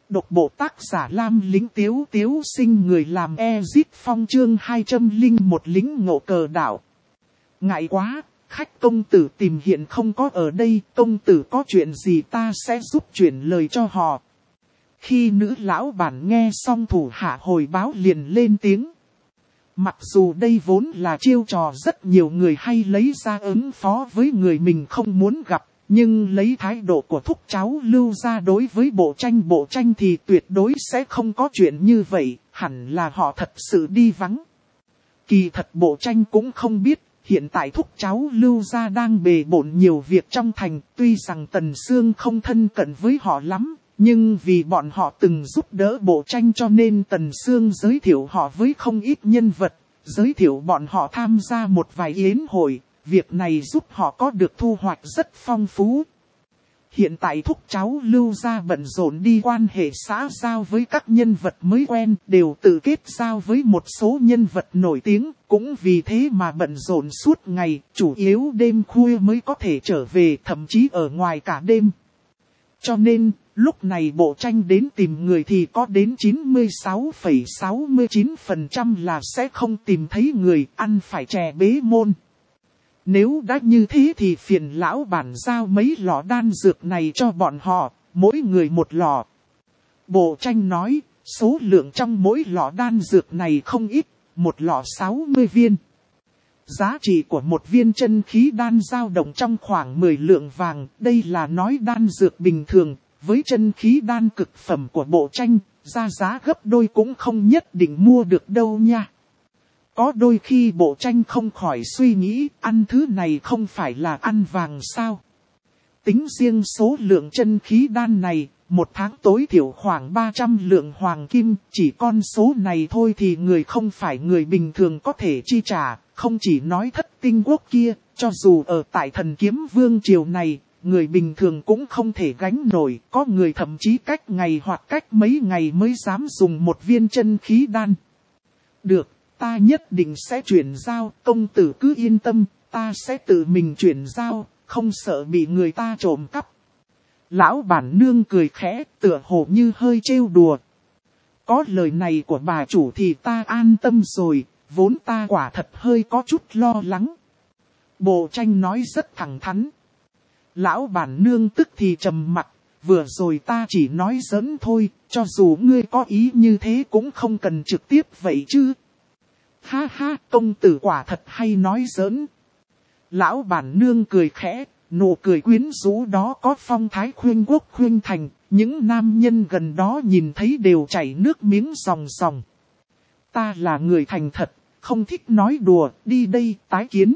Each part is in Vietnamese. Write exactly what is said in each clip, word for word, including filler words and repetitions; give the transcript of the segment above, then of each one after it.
Độc bộ tác giả Lam Lính Tiếu Tiếu sinh người làm Ezit Phong chương hai trăm lẻ một lính ngộ cờ đảo. Ngại quá, khách công tử tìm hiện không có ở đây, công tử có chuyện gì ta sẽ giúp chuyển lời cho họ. Khi nữ lão bản nghe xong thủ hạ hồi báo liền lên tiếng. Mặc dù đây vốn là chiêu trò rất nhiều người hay lấy ra ứng phó với người mình không muốn gặp. Nhưng lấy thái độ của thúc cháu Lưu ra đối với bộ tranh bộ tranh thì tuyệt đối sẽ không có chuyện như vậy, hẳn là họ thật sự đi vắng. Kỳ thật bộ tranh cũng không biết, hiện tại thúc cháu Lưu ra đang bề bộn nhiều việc trong thành, tuy rằng Tần Sương không thân cận với họ lắm, nhưng vì bọn họ từng giúp đỡ bộ tranh cho nên Tần Sương giới thiệu họ với không ít nhân vật, giới thiệu bọn họ tham gia một vài yến hội. Việc này giúp họ có được thu hoạch rất phong phú. Hiện tại thúc cháu Lưu ra bận rộn đi quan hệ xã giao với các nhân vật mới quen, đều tự kết giao với một số nhân vật nổi tiếng, cũng vì thế mà bận rộn suốt ngày, chủ yếu đêm khuya mới có thể trở về, thậm chí ở ngoài cả đêm. Cho nên, lúc này bộ tranh đến tìm người thì có đến chín mươi sáu phẩy sáu mươi chín phần trăm là sẽ không tìm thấy người, ăn phải chè bế môn. Nếu đã như thế thì phiền lão bản giao mấy lọ đan dược này cho bọn họ, mỗi người một lọ. Bộ tranh nói, số lượng trong mỗi lọ đan dược này không ít, một lọ sáu mươi viên. Giá trị của một viên chân khí đan dao động trong khoảng mười lượng vàng, đây là nói đan dược bình thường, với chân khí đan cực phẩm của bộ tranh, ra giá gấp đôi cũng không nhất định mua được đâu nha. Có đôi khi bộ tranh không khỏi suy nghĩ, ăn thứ này không phải là ăn vàng sao. Tính riêng số lượng chân khí đan này, một tháng tối thiểu khoảng ba trăm lượng hoàng kim, chỉ con số này thôi thì người không phải người bình thường có thể chi trả, không chỉ nói thất tinh quốc kia, cho dù ở tại thần kiếm vương triều này, người bình thường cũng không thể gánh nổi, có người thậm chí cách ngày hoặc cách mấy ngày mới dám dùng một viên chân khí đan. Được. Ta nhất định sẽ chuyển giao, công tử cứ yên tâm, ta sẽ tự mình chuyển giao, không sợ bị người ta trộm cắp. Lão bản nương cười khẽ, tựa hồ như hơi trêu đùa. Có lời này của bà chủ thì ta an tâm rồi, vốn ta quả thật hơi có chút lo lắng. Bộ tranh nói rất thẳng thắn. Lão bản nương tức thì trầm mặc, vừa rồi ta chỉ nói giỡn thôi, cho dù ngươi có ý như thế cũng không cần trực tiếp vậy chứ. Ha ha, công tử quả thật hay nói giỡn. Lão bản nương cười khẽ, nụ cười quyến rũ đó có phong thái khuyên quốc khuyên thành, những nam nhân gần đó nhìn thấy đều chảy nước miếng ròng ròng. Ta là người thành thật, không thích nói đùa, đi đây, tái kiến.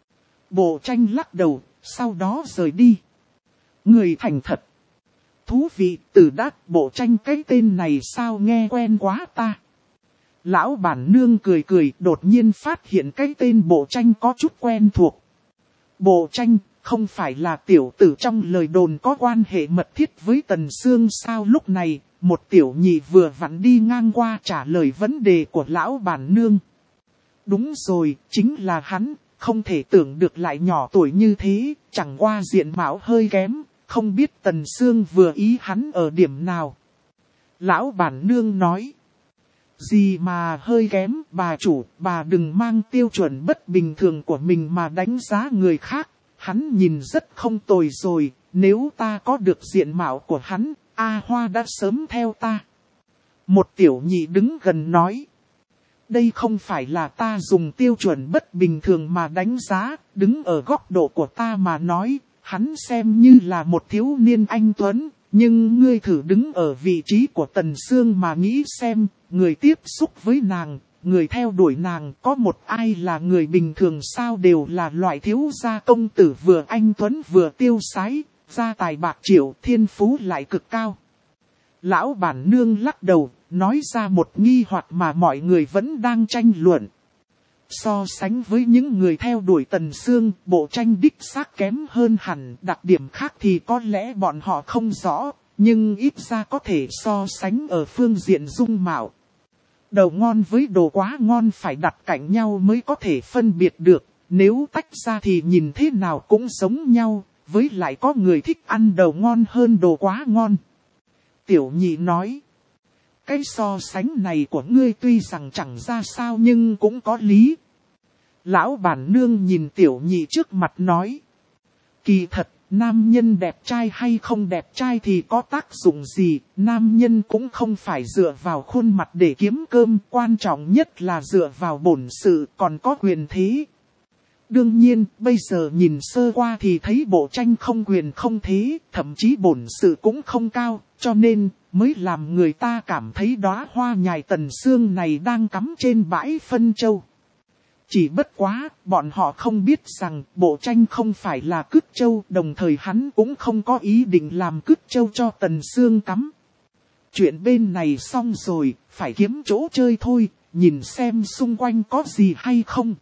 Bộ tranh lắc đầu, sau đó rời đi. Người thành thật. Thú vị, từ đát bộ tranh cái tên này sao nghe quen quá ta. Lão bản nương cười cười, đột nhiên phát hiện cái tên bộ tranh có chút quen thuộc. Bộ tranh, không phải là tiểu tử trong lời đồn có quan hệ mật thiết với Tần Sương sao? Lúc này, một tiểu nhị vừa vặn đi ngang qua trả lời vấn đề của lão bản nương. Đúng rồi, chính là hắn, không thể tưởng được lại nhỏ tuổi như thế, chẳng qua diện mạo hơi kém, không biết Tần Sương vừa ý hắn ở điểm nào. Lão bản nương nói. Gì mà hơi kém, bà chủ, bà đừng mang tiêu chuẩn bất bình thường của mình mà đánh giá người khác. Hắn nhìn rất không tồi rồi, nếu ta có được diện mạo của hắn, A Hoa đã sớm theo ta. Một tiểu nhị đứng gần nói. Đây không phải là ta dùng tiêu chuẩn bất bình thường mà đánh giá, đứng ở góc độ của ta mà nói, hắn xem như là một thiếu niên anh tuấn. Nhưng ngươi thử đứng ở vị trí của Tần Sương mà nghĩ xem, người tiếp xúc với nàng, người theo đuổi nàng, có một ai là người bình thường sao? Đều là loại thiếu gia công tử vừa anh tuấn vừa tiêu sái, gia tài bạc triệu, thiên phú lại cực cao. Lão bản nương lắc đầu, nói ra một nghi hoặc mà mọi người vẫn đang tranh luận. So sánh với những người theo đuổi Tần Sương, bộ tranh đích xác kém hơn hẳn, đặc điểm khác thì có lẽ bọn họ không rõ, nhưng ít ra có thể so sánh ở phương diện dung mạo. Đầu ngon với đồ quá ngon phải đặt cạnh nhau mới có thể phân biệt được, nếu tách ra thì nhìn thế nào cũng giống nhau, với lại có người thích ăn đầu ngon hơn đồ quá ngon. Tiểu nhị nói. Cái so sánh này của ngươi tuy rằng chẳng ra sao nhưng cũng có lý. Lão bản nương nhìn tiểu nhị trước mặt nói. Kỳ thật, nam nhân đẹp trai hay không đẹp trai thì có tác dụng gì, nam nhân cũng không phải dựa vào khuôn mặt để kiếm cơm, quan trọng nhất là dựa vào bổn sự còn có quyền thế. Đương nhiên, bây giờ nhìn sơ qua thì thấy Bộ Tranh không quyền không thế, thậm chí bổn sự cũng không cao, cho nên mới làm người ta cảm thấy đóa hoa nhài tần xương này đang cắm trên bãi phân châu. Chỉ bất quá, bọn họ không biết rằng Bộ Tranh không phải là cứt châu, đồng thời hắn cũng không có ý định làm cứt châu cho tần xương cắm. Chuyện bên này xong rồi, phải kiếm chỗ chơi thôi, nhìn xem xung quanh có gì hay không.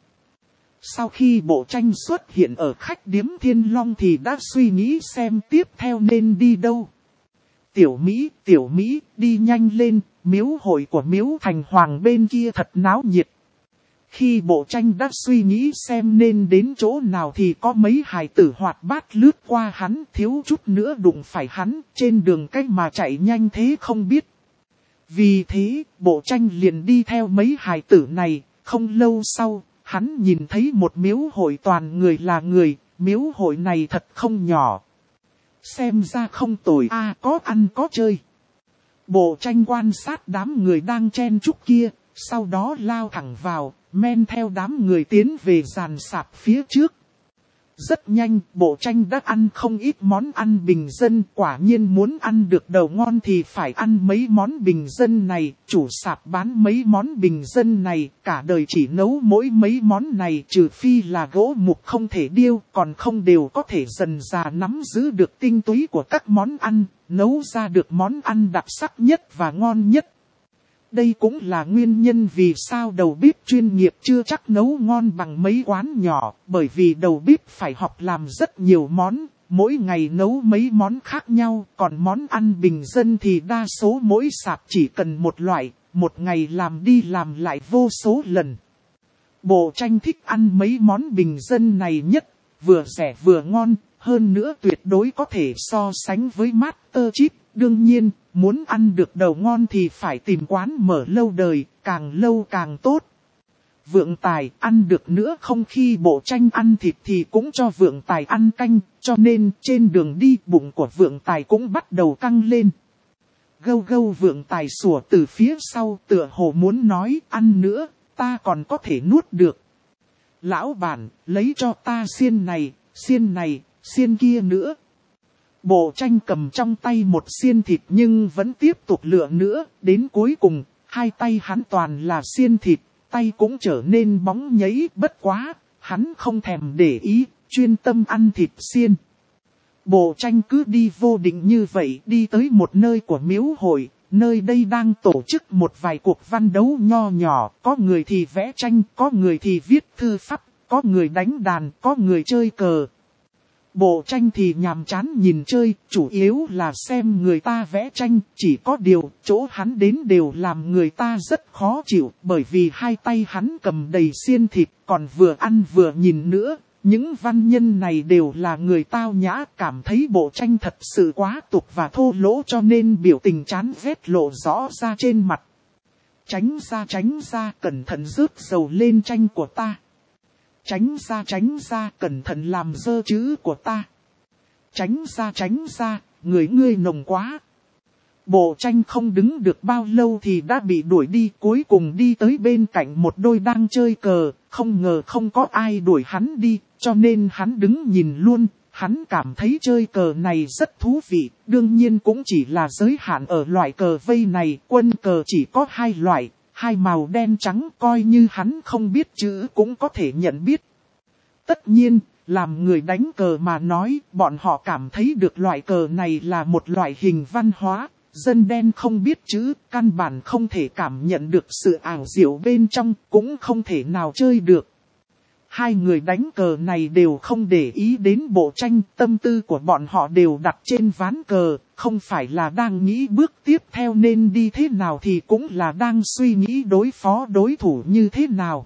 Sau khi Bộ Tranh xuất hiện ở khách điếm Thiên Long thì đã suy nghĩ xem tiếp theo nên đi đâu. Tiểu Mỹ, Tiểu Mỹ, đi nhanh lên, miếu hội của miếu thành hoàng bên kia thật náo nhiệt. Khi Bộ Tranh đã suy nghĩ xem nên đến chỗ nào thì có mấy hài tử hoạt bát lướt qua hắn, thiếu chút nữa đụng phải hắn, trên đường cách mà chạy nhanh thế không biết. Vì thế, Bộ Tranh liền đi theo mấy hài tử này, không lâu sau, hắn nhìn thấy một miếu hội toàn người là người, miếu hội này thật không nhỏ. Xem ra không tồi a, có ăn có chơi. Bộ Tranh quan sát đám người đang chen chúc kia, sau đó lao thẳng vào, men theo đám người tiến về dàn sạp phía trước. Rất nhanh, Bộ Tranh đã ăn không ít món ăn bình dân, quả nhiên muốn ăn được đầu ngon thì phải ăn mấy món bình dân này, chủ sạp bán mấy món bình dân này, cả đời chỉ nấu mỗi mấy món này trừ phi là gỗ mục không thể điêu, còn không đều có thể dần dà nắm giữ được tinh túy của các món ăn, nấu ra được món ăn đặc sắc nhất và ngon nhất. Đây cũng là nguyên nhân vì sao đầu bếp chuyên nghiệp chưa chắc nấu ngon bằng mấy quán nhỏ, bởi vì đầu bếp phải học làm rất nhiều món, mỗi ngày nấu mấy món khác nhau, còn món ăn bình dân thì đa số mỗi sạp chỉ cần một loại, một ngày làm đi làm lại vô số lần. Bộ Tranh thích ăn mấy món bình dân này nhất, vừa rẻ vừa ngon, hơn nữa tuyệt đối có thể so sánh với Masterchef. Đương nhiên, muốn ăn được đầu ngon thì phải tìm quán mở lâu đời, càng lâu càng tốt. Vượng Tài ăn được nữa không, khi Bộ Tranh ăn thịt thì cũng cho Vượng Tài ăn canh, cho nên trên đường đi bụng của Vượng Tài cũng bắt đầu căng lên. Gâu gâu Vượng Tài sủa từ phía sau tựa hồ muốn nói ăn nữa, ta còn có thể nuốt được. Lão bản, lấy cho ta xiên này, xiên này, xiên kia nữa. Bộ Tranh cầm trong tay một xiên thịt nhưng vẫn tiếp tục lựa nữa, đến cuối cùng, hai tay hắn toàn là xiên thịt, tay cũng trở nên bóng nhấy, bất quá, hắn không thèm để ý, chuyên tâm ăn thịt xiên. Bộ Tranh cứ đi vô định như vậy, đi tới một nơi của miếu hội, nơi đây đang tổ chức một vài cuộc văn đấu nho nhỏ, có người thì vẽ tranh, có người thì viết thư pháp, có người đánh đàn, có người chơi cờ. Bộ Tranh thì nhàm chán nhìn chơi, chủ yếu là xem người ta vẽ tranh, chỉ có điều chỗ hắn đến đều làm người ta rất khó chịu, bởi vì hai tay hắn cầm đầy xiên thịt, còn vừa ăn vừa nhìn nữa. Những văn nhân này đều là người tao nhã, cảm thấy Bộ Tranh thật sự quá tục và thô lỗ cho nên biểu tình chán ghét lộ rõ ra trên mặt. Tránh ra tránh ra, cẩn thận rớt dầu lên tranh của ta. Tránh ra tránh ra, cẩn thận làm dơ chữ của ta. Tránh ra tránh ra, người ngươi nồng quá. Bộ Tranh không đứng được bao lâu thì đã bị đuổi đi, cuối cùng đi tới bên cạnh một đôi đang chơi cờ, không ngờ không có ai đuổi hắn đi, cho nên hắn đứng nhìn luôn. Hắn cảm thấy chơi cờ này rất thú vị, đương nhiên cũng chỉ là giới hạn ở loại cờ vây này, quân cờ chỉ có hai loại. Hai màu đen trắng, coi như hắn không biết chữ cũng có thể nhận biết. Tất nhiên, làm người đánh cờ mà nói, bọn họ cảm thấy được loại cờ này là một loại hình văn hóa. Dân đen không biết chữ, căn bản không thể cảm nhận được sự ảo diệu bên trong, cũng không thể nào chơi được. Hai người đánh cờ này đều không để ý đến Bộ Tranh, tâm tư của bọn họ đều đặt trên ván cờ, không phải là đang nghĩ bước tiếp theo nên đi thế nào thì cũng là đang suy nghĩ đối phó đối thủ như thế nào.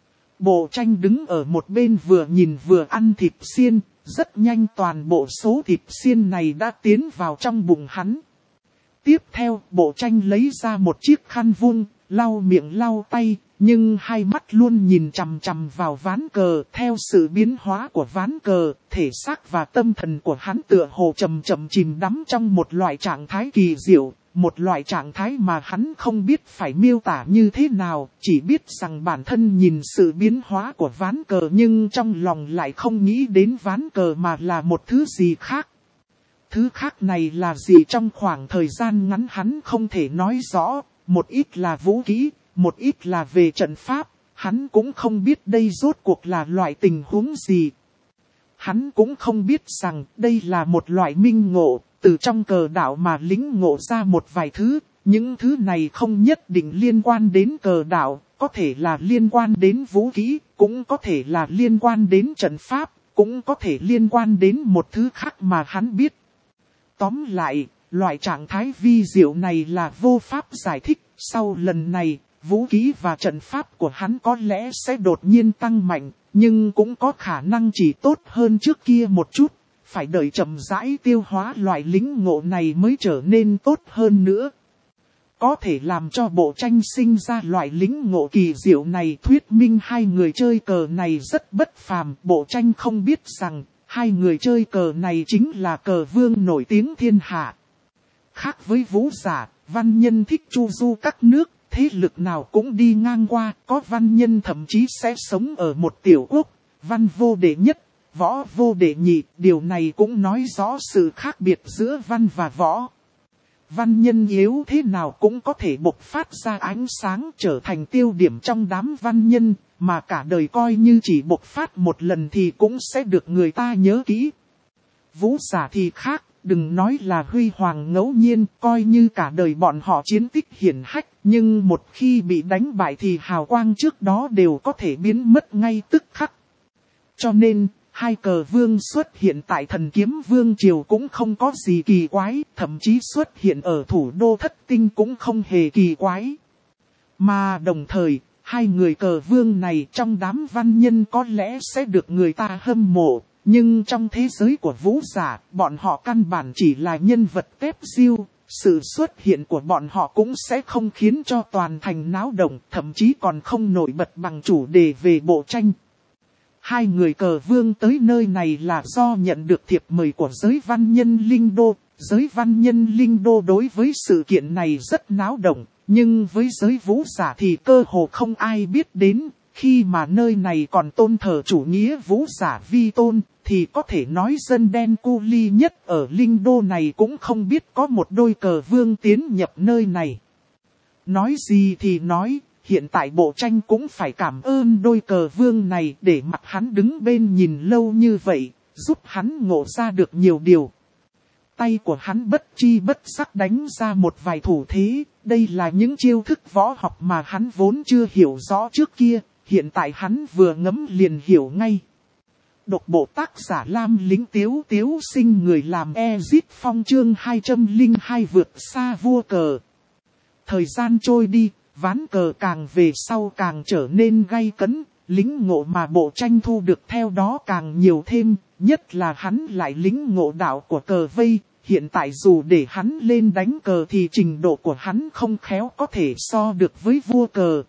Bộ Tranh đứng ở một bên vừa nhìn vừa ăn thịt xiên, rất nhanh toàn bộ số thịt xiên này đã tiến vào trong bụng hắn. tiếp theo, bộ tranh lấy ra một chiếc khăn vuông, lau miệng lau tay, nhưng hai mắt luôn nhìn chằm chằm vào ván cờ. Theo sự biến hóa của ván cờ, thể xác và tâm thần của hắn tựa hồ chậm chậm chìm đắm trong một loại trạng thái kỳ diệu. Một loại trạng thái mà hắn không biết phải miêu tả như thế nào, chỉ biết rằng bản thân nhìn sự biến hóa của ván cờ nhưng trong lòng lại không nghĩ đến ván cờ mà là một thứ gì khác. Thứ khác này là gì trong khoảng thời gian ngắn hắn không thể nói rõ, một ít là vũ khí, một ít là về trận pháp, hắn cũng không biết đây rốt cuộc là loại tình huống gì. Hắn cũng không biết rằng đây là một loại minh ngộ, từ trong cờ đạo mà lĩnh ngộ ra một vài thứ, những thứ này không nhất định liên quan đến cờ đạo, có thể là liên quan đến vũ khí, cũng có thể là liên quan đến trận pháp, cũng có thể liên quan đến một thứ khác mà hắn biết. Tóm lại, loại trạng thái vi diệu này là vô pháp giải thích, sau lần này, vũ khí và trận pháp của hắn có lẽ sẽ đột nhiên tăng mạnh, nhưng cũng có khả năng chỉ tốt hơn trước kia một chút, phải đợi chậm rãi tiêu hóa loại lĩnh ngộ này mới trở nên tốt hơn nữa. Có thể làm cho bộ tranh sinh ra loại lĩnh ngộ kỳ diệu này thuyết minh hai người chơi cờ này rất bất phàm. Bộ tranh không biết rằng, hai người chơi cờ này chính là cờ vương nổi tiếng thiên hạ. Khác với Vũ Giả, văn nhân thích chu du các nước, thế lực nào cũng đi ngang qua, có văn nhân thậm chí sẽ sống ở một tiểu quốc, văn vô đệ nhất, võ vô đệ nhị, điều này cũng nói rõ sự khác biệt giữa văn và võ. Văn nhân yếu thế nào cũng có thể bộc phát ra ánh sáng trở thành tiêu điểm trong đám văn nhân, mà cả đời coi như chỉ bộc phát một lần thì cũng sẽ được người ta nhớ kỹ. Vũ Giả thì khác, đừng nói là huy hoàng ngẫu nhiên, coi như cả đời bọn họ chiến tích hiển hách, nhưng một khi bị đánh bại thì hào quang trước đó đều có thể biến mất ngay tức khắc. Cho nên, hai cờ vương xuất hiện tại Thần Kiếm Vương Triều cũng không có gì kỳ quái, thậm chí xuất hiện ở thủ đô Thất Tinh cũng không hề kỳ quái. Mà đồng thời, hai người cờ vương này trong đám văn nhân có lẽ sẽ được người ta hâm mộ, nhưng trong thế giới của Vũ Giả, bọn họ căn bản chỉ là nhân vật tép diêu, sự xuất hiện của bọn họ cũng sẽ không khiến cho toàn thành náo động, thậm chí còn không nổi bật bằng chủ đề về bộ tranh. Hai người cờ vương tới nơi này là do nhận được thiệp mời của giới văn nhân Linh Đô. Giới văn nhân Linh Đô đối với sự kiện này rất náo động, nhưng với giới Vũ Giả thì cơ hồ không ai biết đến. Khi mà nơi này còn tôn thờ chủ nghĩa Vũ Giả vi tôn, thì có thể nói dân đen cu li nhất ở Linh Đô này cũng không biết có một đôi cờ vương tiến nhập nơi này. Nói gì thì nói, hiện tại bộ tranh cũng phải cảm ơn đôi cờ vương này để mặt hắn đứng bên nhìn lâu như vậy, giúp hắn ngộ ra được nhiều điều. Tay của hắn bất chi bất giác đánh ra một vài thủ thế, đây là những chiêu thức võ học mà hắn vốn chưa hiểu rõ trước kia, hiện tại hắn vừa ngẫm liền hiểu ngay. Độc bộ tác giả Lam Lĩnh Tiếu Tiếu Sinh, người làm Ezit Phong, chương hai trăm lẻ hai vượt xa vua cờ. Thời gian trôi đi, ván cờ càng về sau càng trở nên gay cấn, lĩnh ngộ mà bộ tranh thu được theo đó càng nhiều thêm, nhất là hắn lại lĩnh ngộ đạo của cờ vây. Hiện tại dù để hắn lên đánh cờ thì trình độ của hắn không khéo có thể so được với vua cờ.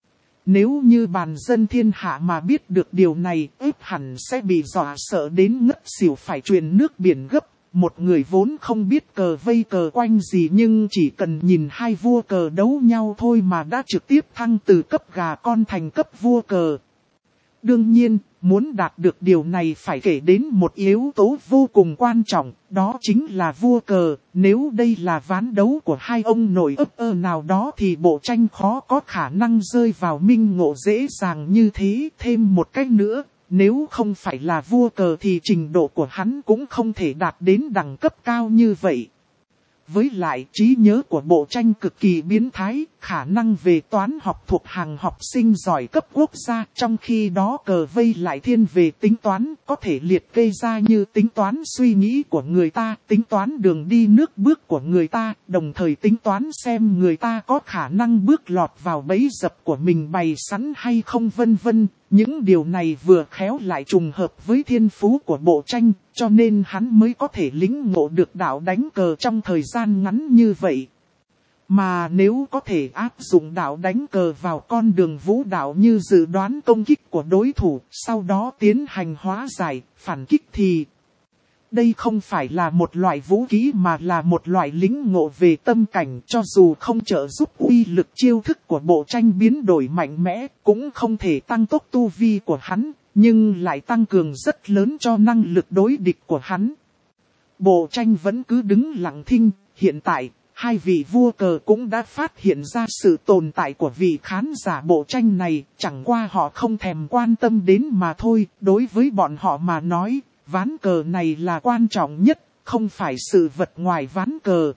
Nếu như bàn dân thiên hạ mà biết được điều này, ếp hẳn sẽ bị dọa sợ đến ngất xỉu phải truyền nước biển gấp. Một người vốn không biết cờ vây cờ quanh gì nhưng chỉ cần nhìn hai vua cờ đấu nhau thôi mà đã trực tiếp thăng từ cấp gà con thành cấp vua cờ. Đương nhiên, muốn đạt được điều này phải kể đến một yếu tố vô cùng quan trọng, đó chính là vua cờ. Nếu đây là ván đấu của hai ông nội ấp ơ nào đó thì bộ tranh khó có khả năng rơi vào minh ngộ dễ dàng như thế. Thêm một cách nữa, nếu không phải là vua cờ thì trình độ của hắn cũng không thể đạt đến đẳng cấp cao như vậy. Với lại trí nhớ của bộ tranh cực kỳ biến thái, khả năng về toán học thuộc hàng học sinh giỏi cấp quốc gia, trong khi đó cờ vây lại thiên về tính toán, có thể liệt kê ra như tính toán suy nghĩ của người ta, tính toán đường đi nước bước của người ta, đồng thời tính toán xem người ta có khả năng bước lọt vào bẫy dập của mình bày sẵn hay không vân vân. Những điều này vừa khéo lại trùng hợp với thiên phú của Bộ Tranh, cho nên hắn mới có thể lĩnh ngộ được đạo đánh cờ trong thời gian ngắn như vậy. Mà nếu có thể áp dụng đạo đánh cờ vào con đường vũ đạo như dự đoán công kích của đối thủ, sau đó tiến hành hóa giải, phản kích thì đây không phải là một loại vũ khí mà là một loại lĩnh ngộ về tâm cảnh, cho dù không trợ giúp uy lực chiêu thức của Bộ Tranh biến đổi mạnh mẽ, cũng không thể tăng tốc tu vi của hắn, nhưng lại tăng cường rất lớn cho năng lực đối địch của hắn. Bộ Tranh vẫn cứ đứng lặng thinh, hiện tại, hai vị vua cờ cũng đã phát hiện ra sự tồn tại của vị khán giả Bộ Tranh này, chẳng qua họ không thèm quan tâm đến mà thôi, đối với bọn họ mà nói. Ván cờ này là quan trọng nhất, không phải sự vật ngoài ván cờ.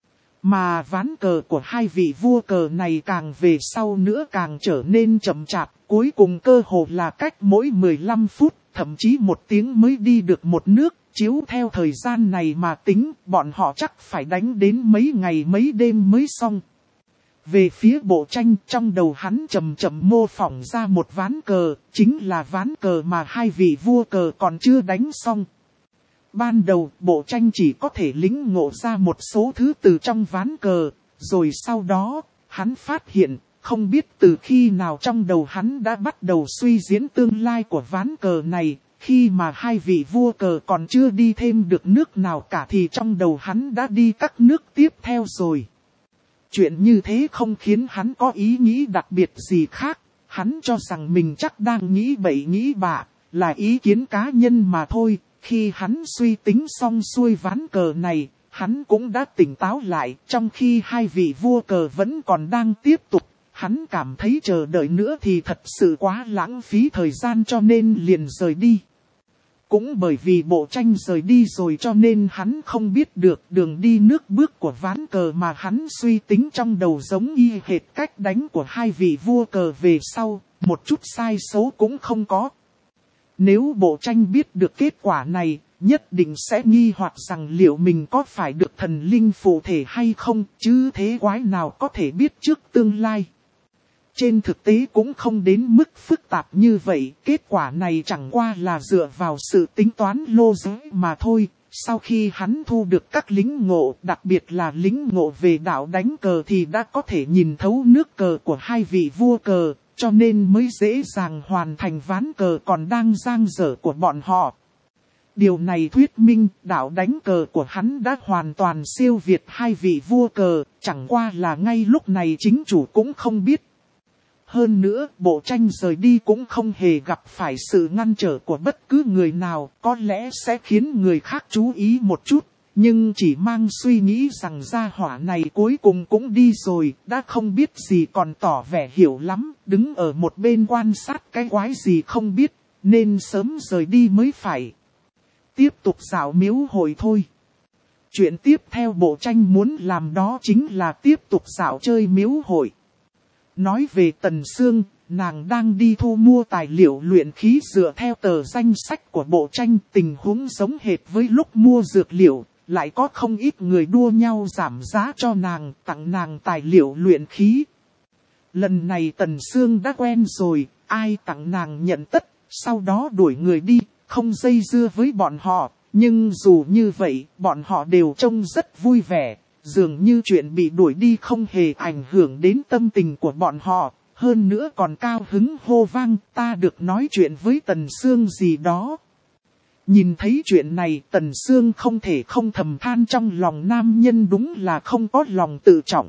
Mà ván cờ của hai vị vua cờ này càng về sau nữa càng trở nên chậm chạp, cuối cùng cơ hồ là cách mỗi mười lăm phút, thậm chí một tiếng mới đi được một nước. Chiếu theo thời gian này mà tính, bọn họ chắc phải đánh đến mấy ngày mấy đêm mới xong. Về phía Bộ Tranh, trong đầu hắn chậm chậm mô phỏng ra một ván cờ, chính là ván cờ mà hai vị vua cờ còn chưa đánh xong. Ban đầu, Bộ Tranh chỉ có thể lĩnh ngộ ra một số thứ từ trong ván cờ, rồi sau đó, hắn phát hiện, không biết từ khi nào trong đầu hắn đã bắt đầu suy diễn tương lai của ván cờ này. Khi mà hai vị vua cờ còn chưa đi thêm được nước nào cả thì trong đầu hắn đã đi các nước tiếp theo rồi. Chuyện như thế không khiến hắn có ý nghĩ đặc biệt gì khác, hắn cho rằng mình chắc đang nghĩ bậy nghĩ bạ, là ý kiến cá nhân mà thôi. Khi hắn suy tính xong xuôi ván cờ này, hắn cũng đã tỉnh táo lại, trong khi hai vị vua cờ vẫn còn đang tiếp tục. Hắn cảm thấy chờ đợi nữa thì thật sự quá lãng phí thời gian cho nên liền rời đi. Cũng bởi vì Bộ Tranh rời đi rồi cho nên hắn không biết được đường đi nước bước của ván cờ mà hắn suy tính trong đầu giống y hệt cách đánh của hai vị vua cờ về sau, một chút sai số cũng không có. Nếu Bộ Tranh biết được kết quả này, nhất định sẽ nghi hoặc rằng liệu mình có phải được thần linh phụ thể hay không, chứ thế quái nào có thể biết trước tương lai. Trên thực tế cũng không đến mức phức tạp như vậy, kết quả này chẳng qua là dựa vào sự tính toán logic mà thôi. Sau khi hắn thu được các lính ngộ, đặc biệt là lính ngộ về đạo đánh cờ thì đã có thể nhìn thấu nước cờ của hai vị vua cờ, cho nên mới dễ dàng hoàn thành ván cờ còn đang dang dở của bọn họ. Điều này thuyết minh đạo đánh cờ của hắn đã hoàn toàn siêu việt hai vị vua cờ, chẳng qua là ngay lúc này chính chủ cũng không biết. Hơn nữa, Bộ Tranh rời đi cũng không hề gặp phải sự ngăn trở của bất cứ người nào, có lẽ sẽ khiến người khác chú ý một chút, nhưng chỉ mang suy nghĩ rằng gia hỏa này cuối cùng cũng đi rồi, đã không biết gì còn tỏ vẻ hiểu lắm, đứng ở một bên quan sát cái quái gì không biết, nên sớm rời đi mới phải. Tiếp tục dạo miếu hội thôi. Chuyện tiếp theo Bộ Tranh muốn làm đó chính là tiếp tục dạo chơi miếu hội. Nói về Tần Sương, nàng đang đi thu mua tài liệu luyện khí dựa theo tờ danh sách của Bộ Tranh, tình huống giống hệt với lúc mua dược liệu, lại có không ít người đua nhau giảm giá cho nàng, tặng nàng tài liệu luyện khí. Lần này Tần Sương đã quen rồi, ai tặng nàng nhận tất, sau đó đuổi người đi, không dây dưa với bọn họ, nhưng dù như vậy, bọn họ đều trông rất vui vẻ. Dường như chuyện bị đuổi đi không hề ảnh hưởng đến tâm tình của bọn họ, hơn nữa còn cao hứng hô vang, ta được nói chuyện với Tần Sương gì đó. Nhìn thấy chuyện này, Tần Sương không thể không thầm than trong lòng nam nhân đúng là không có lòng tự trọng.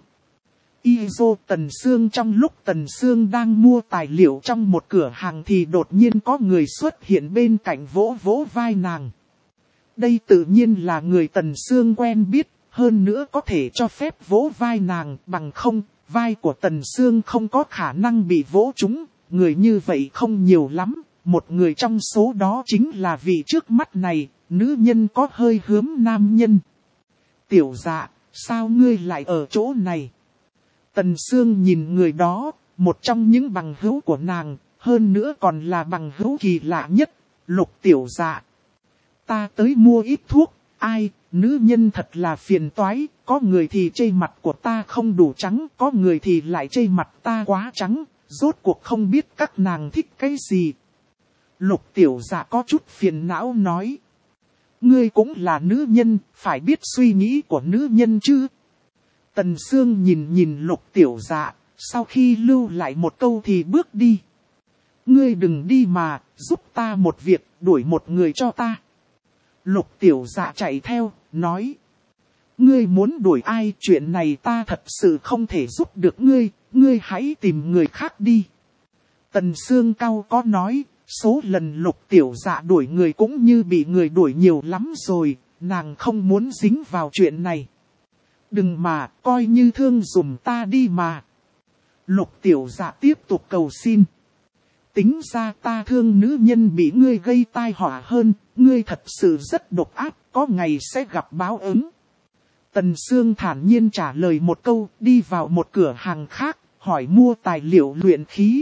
Izo Tần Sương trong lúc Tần Sương đang mua tài liệu trong một cửa hàng thì đột nhiên có người xuất hiện bên cạnh vỗ vỗ vai nàng. Đây tự nhiên là người Tần Sương quen biết. Hơn nữa có thể cho phép vỗ vai nàng, bằng không, vai của Tần Sương không có khả năng bị vỗ trúng, người như vậy không nhiều lắm, một người trong số đó chính là vị trước mắt này, nữ nhân có hơi hướng nam nhân. Tiểu Dạ, sao ngươi lại ở chỗ này? Tần Sương nhìn người đó, một trong những bằng hữu của nàng, hơn nữa còn là bằng hữu kỳ lạ nhất, Lục Tiểu Dạ. Ta tới mua ít thuốc, ai, nữ nhân thật là phiền toái, có người thì chê mặt của ta không đủ trắng, có người thì lại chê mặt ta quá trắng, rốt cuộc không biết các nàng thích cái gì. Lục Tiểu Dạ có chút phiền não nói. Ngươi cũng là nữ nhân, phải biết suy nghĩ của nữ nhân chứ. Tần Sương nhìn nhìn Lục Tiểu Dạ, sau khi lưu lại một câu thì bước đi. Ngươi đừng đi mà, giúp ta một việc, đuổi một người cho ta. Lục Tiểu Dạ chạy theo, nói. Ngươi muốn đuổi ai, chuyện này ta thật sự không thể giúp được ngươi, ngươi hãy tìm người khác đi. Tần Sương cau có nói, số lần Lục Tiểu Dạ đuổi người cũng như bị người đuổi nhiều lắm rồi, nàng không muốn dính vào chuyện này. Đừng mà, coi như thương dùm ta đi mà. Lục Tiểu Dạ tiếp tục cầu xin. Tính ra ta thương nữ nhân bị ngươi gây tai họa hơn, ngươi thật sự rất độc ác, có ngày sẽ gặp báo ứng. Tần Sương thản nhiên trả lời một câu, đi vào một cửa hàng khác, hỏi mua tài liệu luyện khí.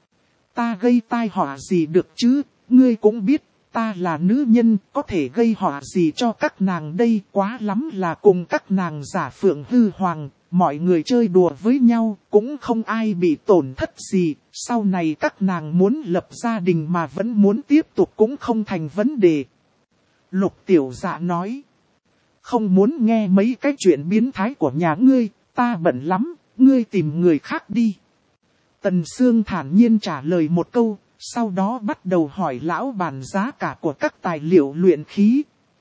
Ta gây tai họa gì được chứ, ngươi cũng biết, ta là nữ nhân, có thể gây họa gì cho các nàng đây, quá lắm là cùng các nàng giả phượng hư hoàng, mọi người chơi đùa với nhau, cũng không ai bị tổn thất gì, sau này các nàng muốn lập gia đình mà vẫn muốn tiếp tục cũng không thành vấn đề. Lục Tiểu Dạ nói, không muốn nghe mấy cái chuyện biến thái của nhà ngươi, ta bận lắm, ngươi tìm người khác đi. Tần Sương thản nhiên trả lời một câu, sau đó bắt đầu hỏi lão bản giá cả của các tài liệu luyện khí.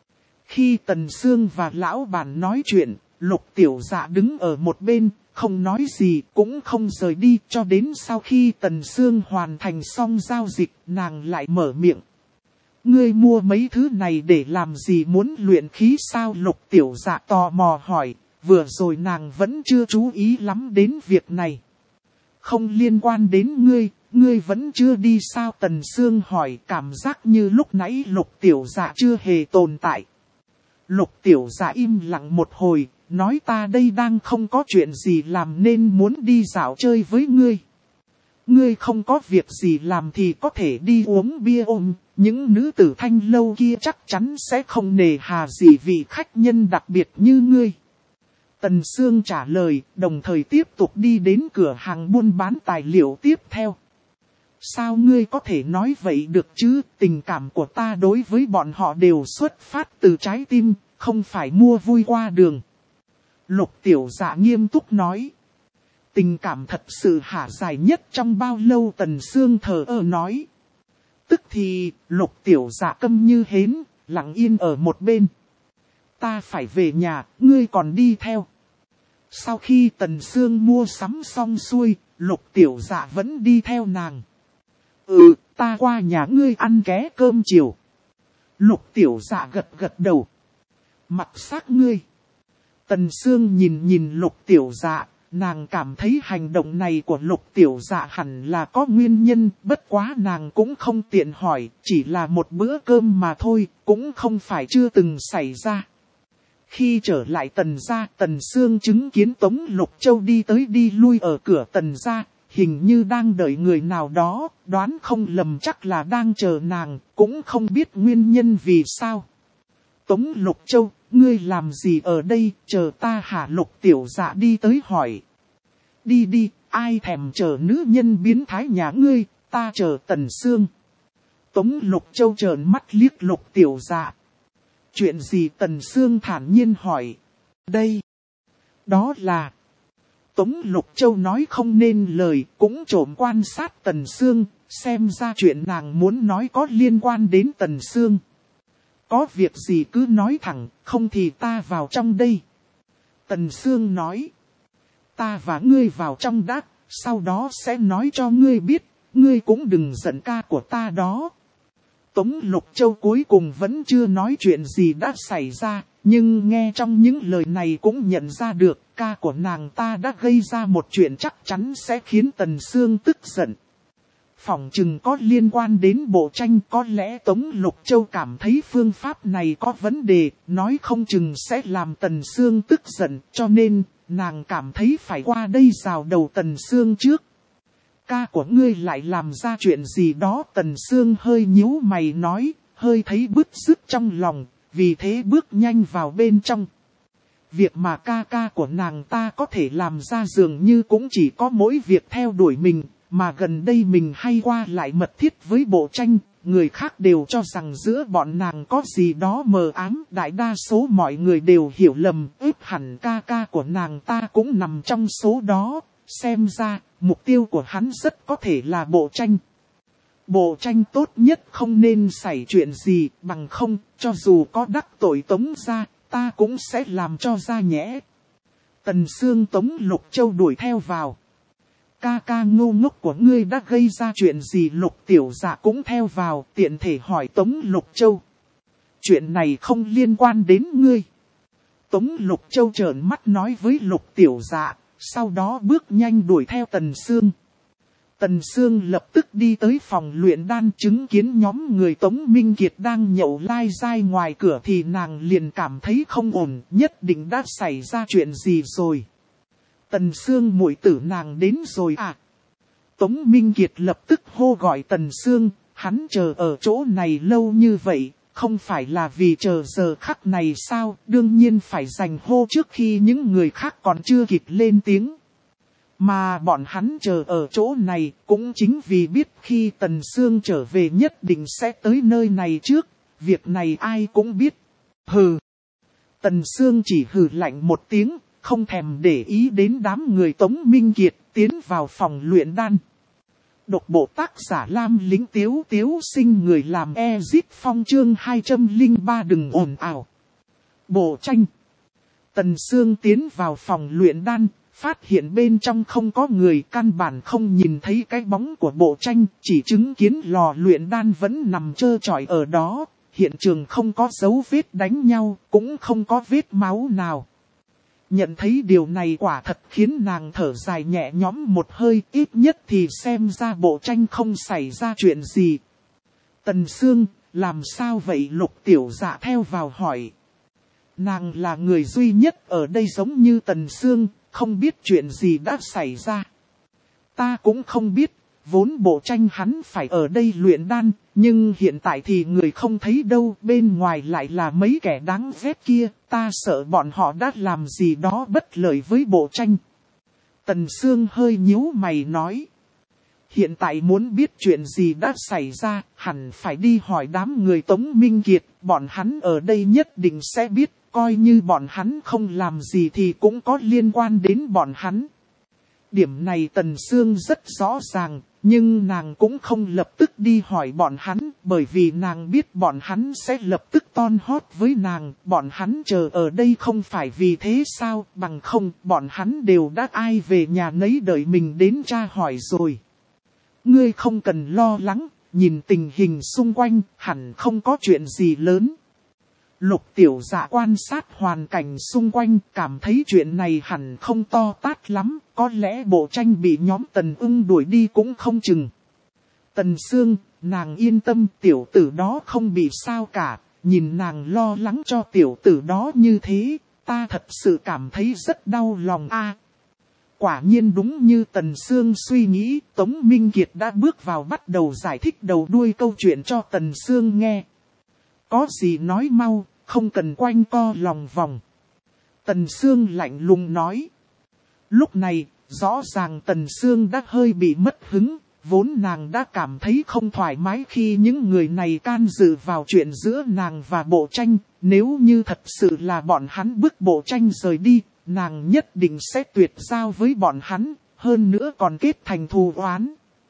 Khi Tần Sương và lão bản nói chuyện, Lục Tiểu Dạ đứng ở một bên, không nói gì, cũng không rời đi, cho đến sau khi Tần Sương hoàn thành xong giao dịch, nàng lại mở miệng. Ngươi mua mấy thứ này để làm gì, muốn luyện khí sao? Lục Tiểu Dạ tò mò hỏi, vừa rồi nàng vẫn chưa chú ý lắm đến việc này. Không liên quan đến ngươi, ngươi vẫn chưa đi sao? Tần Sương hỏi, cảm giác như lúc nãy Lục Tiểu Dạ chưa hề tồn tại. Lục Tiểu Dạ im lặng một hồi, nói ta đây đang không có chuyện gì làm nên muốn đi dạo chơi với ngươi. Ngươi không có việc gì làm thì có thể đi uống bia ôm, những nữ tử thanh lâu kia chắc chắn sẽ không nề hà gì vị khách nhân đặc biệt như ngươi. Tần Sương trả lời, đồng thời tiếp tục đi đến cửa hàng buôn bán tài liệu tiếp theo. Sao ngươi có thể nói vậy được chứ, tình cảm của ta đối với bọn họ đều xuất phát từ trái tim, không phải mua vui qua đường. Lục Tiểu Dạ nghiêm túc nói. Tình cảm thật sự hả, dài nhất trong bao lâu? Tần Sương thờ ơ nói. Tức thì, Lục Tiểu Dạ câm như hến, lặng yên ở một bên. Ta phải về nhà, ngươi còn đi theo. Sau khi Tần Sương mua sắm xong xuôi, Lục Tiểu Dạ vẫn đi theo nàng. Ừ, ta qua nhà ngươi ăn ké cơm chiều. Lục Tiểu Dạ gật gật đầu. Mặc xác ngươi. Tần Sương nhìn nhìn Lục Tiểu Dạ, nàng cảm thấy hành động này của Lục Tiểu Dạ hẳn là có nguyên nhân, bất quá nàng cũng không tiện hỏi, chỉ là một bữa cơm mà thôi, cũng không phải chưa từng xảy ra. Khi trở lại Tần gia, Tần Sương chứng kiến Tống Lục Châu đi tới đi lui ở cửa Tần gia, hình như đang đợi người nào đó, đoán không lầm chắc là đang chờ nàng, cũng không biết nguyên nhân vì sao. Tống Lục Châu, ngươi làm gì ở đây, chờ ta hả? Lục Tiểu Dạ đi tới hỏi. Đi đi, ai thèm chờ nữ nhân biến thái nhà ngươi, ta chờ Tần Sương. Tống Lục Châu trợn mắt liếc Lục Tiểu Dạ. Chuyện gì? Tần Sương thản nhiên hỏi. Đây, đó là... Tống Lục Châu nói không nên lời, cũng trộm quan sát Tần Sương, xem ra chuyện nàng muốn nói có liên quan đến Tần Sương. Có việc gì cứ nói thẳng, không thì ta vào trong đây. Tần Sương nói. Ta và ngươi vào trong đã, sau đó sẽ nói cho ngươi biết, ngươi cũng đừng giận ca của ta đó. Tống Lục Châu cuối cùng vẫn chưa nói chuyện gì đã xảy ra, nhưng nghe trong những lời này cũng nhận ra được, ca của nàng ta đã gây ra một chuyện chắc chắn sẽ khiến Tần Sương tức giận. Phỏng chừng có liên quan đến bộ tranh, có lẽ Tống Lục Châu cảm thấy phương pháp này có vấn đề, nói không chừng sẽ làm Tần Sương tức giận, cho nên nàng cảm thấy phải qua đây rào đầu Tần Sương trước. Ca của ngươi lại làm ra chuyện gì đó, Tần Sương hơi nhíu mày nói, hơi thấy bứt rứt trong lòng, vì thế bước nhanh vào bên trong. Việc mà ca ca của nàng ta có thể làm ra dường như cũng chỉ có mỗi việc theo đuổi mình, mà gần đây mình hay qua lại mật thiết với Bộ Tranh, người khác đều cho rằng giữa bọn nàng có gì đó mờ ám. Đại đa số mọi người đều hiểu lầm, ếp hẳn ca ca của nàng ta cũng nằm trong số đó, xem ra mục tiêu của hắn rất có thể là Bộ Tranh. Bộ Tranh tốt nhất không nên xảy chuyện gì, bằng không, cho dù có đắc tội Tống gia, ta cũng sẽ làm cho ra nhẽ. Tần Sương Tống Lục Châu đuổi theo vào. Ca ca ngu ngốc của ngươi đã gây ra chuyện gì? Lục Tiểu Dạ cũng theo vào, tiện thể hỏi Tống Lục Châu. Chuyện này không liên quan đến ngươi. Tống Lục Châu trợn mắt nói với Lục Tiểu Dạ, sau đó bước nhanh đuổi theo Tần Sương. Tần Sương lập tức đi tới phòng luyện đan, chứng kiến nhóm người Tống Minh Kiệt đang nhậu lai dai ngoài cửa thì nàng liền cảm thấy không ổn, nhất định đã xảy ra chuyện gì rồi. Tần Sương muội tử, nàng đến rồi à? Tống Minh Kiệt lập tức hô gọi Tần Sương, hắn chờ ở chỗ này lâu như vậy, không phải là vì chờ giờ khắc này sao? Đương nhiên phải giành hô trước khi những người khác còn chưa kịp lên tiếng. Mà bọn hắn chờ ở chỗ này cũng chính vì biết khi Tần Sương trở về nhất định sẽ tới nơi này trước, việc này ai cũng biết. Hừ! Tần Sương chỉ hừ lạnh một tiếng, không thèm để ý đến đám người Tống Minh Kiệt, tiến vào phòng luyện đan. Độc bộ tác giả Lam Lĩnh Tiếu Tiếu Sinh, người làm Ezit Phong, chương hai trăm lẻ ba đừng ồn ào. Bộ Tranh. Tần Sương tiến vào phòng luyện đan, phát hiện bên trong không có người, căn bản không nhìn thấy cái bóng của Bộ Tranh, chỉ chứng kiến lò luyện đan vẫn nằm trơ trọi ở đó, hiện trường không có dấu vết đánh nhau, cũng không có vết máu nào. Nhận thấy điều này quả thật khiến nàng thở dài nhẹ nhõm một hơi, ít nhất thì xem ra Bộ Tranh không xảy ra chuyện gì. Tần Sương, làm sao vậy? Lục Tiểu Dạ theo vào hỏi. Nàng là người duy nhất ở đây giống như Tần Sương, không biết chuyện gì đã xảy ra. Ta cũng không biết, vốn Bộ Tranh hắn phải ở đây luyện đan, nhưng hiện tại thì người không thấy đâu, bên ngoài lại là mấy kẻ đáng ghét kia, ta sợ bọn họ đã làm gì đó bất lợi với Bộ Tranh. Tần Sương hơi nhíu mày nói. Hiện tại muốn biết chuyện gì đã xảy ra, hẳn phải đi hỏi đám người Tống Minh Kiệt, bọn hắn ở đây nhất định sẽ biết, coi như bọn hắn không làm gì thì cũng có liên quan đến bọn hắn. Điểm này Tần Sương rất rõ ràng, nhưng nàng cũng không lập tức đi hỏi bọn hắn, bởi vì nàng biết bọn hắn sẽ lập tức ton hót với nàng, bọn hắn chờ ở đây không phải vì thế sao, bằng không, bọn hắn đều đã ai về nhà nấy đợi mình đến tra hỏi rồi. Ngươi không cần lo lắng, nhìn tình hình xung quanh, hẳn không có chuyện gì lớn. Lục Tiểu Dạ quan sát hoàn cảnh xung quanh, cảm thấy chuyện này hẳn không to tát lắm, có lẽ Bộ Tranh bị nhóm Tần Ưng đuổi đi cũng không chừng. Tần Sương, nàng yên tâm, tiểu tử đó không bị sao cả, nhìn nàng lo lắng cho tiểu tử đó như thế, ta thật sự cảm thấy rất đau lòng a. Quả nhiên đúng như Tần Sương suy nghĩ, Tống Minh Kiệt đã bước vào bắt đầu giải thích đầu đuôi câu chuyện cho Tần Sương nghe. Có gì nói mau, không cần quanh co lòng vòng. Tần Sương lạnh lùng nói. Lúc này, rõ ràng Tần Sương đã hơi bị mất hứng, vốn nàng đã cảm thấy không thoải mái khi những người này can dự vào chuyện giữa nàng và Bộ Tranh. Nếu như thật sự là bọn hắn bức Bộ Tranh rời đi, nàng nhất định sẽ tuyệt giao với bọn hắn, hơn nữa còn kết thành thù oán.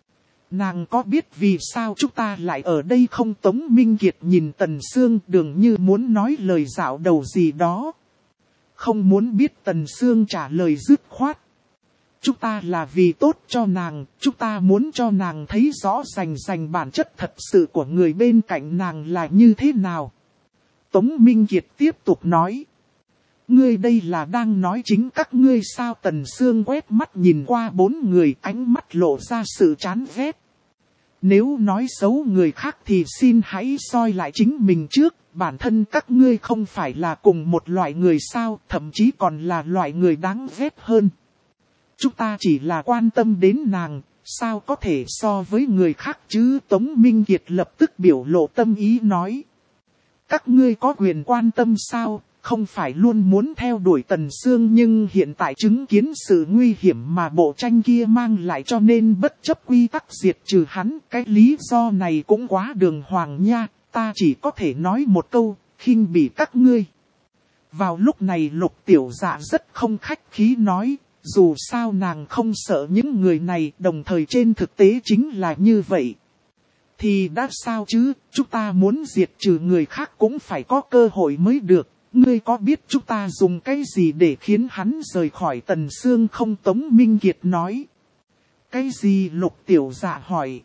Nàng có biết vì sao chúng ta lại ở đây không? Tống Minh Kiệt nhìn Tần Sương dường như muốn nói lời dạo đầu gì đó. Không muốn biết, Tần Sương trả lời dứt khoát. Chúng ta là vì tốt cho nàng, chúng ta muốn cho nàng thấy rõ rành rành bản chất thật sự của người bên cạnh nàng là như thế nào. Tống Minh Kiệt tiếp tục nói. Ngươi đây là đang nói chính các ngươi sao? Tần Sương quét mắt nhìn qua bốn người, ánh mắt lộ ra sự chán ghét. Nếu nói xấu người khác thì xin hãy soi lại chính mình trước, bản thân các ngươi không phải là cùng một loại người sao, thậm chí còn là loại người đáng ghét hơn. Chúng ta chỉ là quan tâm đến nàng, sao có thể so với người khác chứ? Tống Minh Kiệt lập tức biểu lộ tâm ý nói. Các ngươi có quyền quan tâm sao, không phải luôn muốn theo đuổi Tần Sương nhưng hiện tại chứng kiến sự nguy hiểm mà bộ tranh kia mang lại cho nên bất chấp quy tắc diệt trừ hắn. Cái lý do này cũng quá đường hoàng nha, ta chỉ có thể nói một câu, khinh bỉ các ngươi. Vào lúc này Lục Tiểu Dạ rất không khách khí nói, dù sao nàng không sợ những người này, đồng thời trên thực tế chính là như vậy. Thì đã sao chứ, chúng ta muốn diệt trừ người khác cũng phải có cơ hội mới được. Ngươi có biết chúng ta dùng cái gì để khiến hắn rời khỏi Tần Sương không? Tống Minh Kiệt nói. Cái gì? Lục Tiểu Dạ hỏi.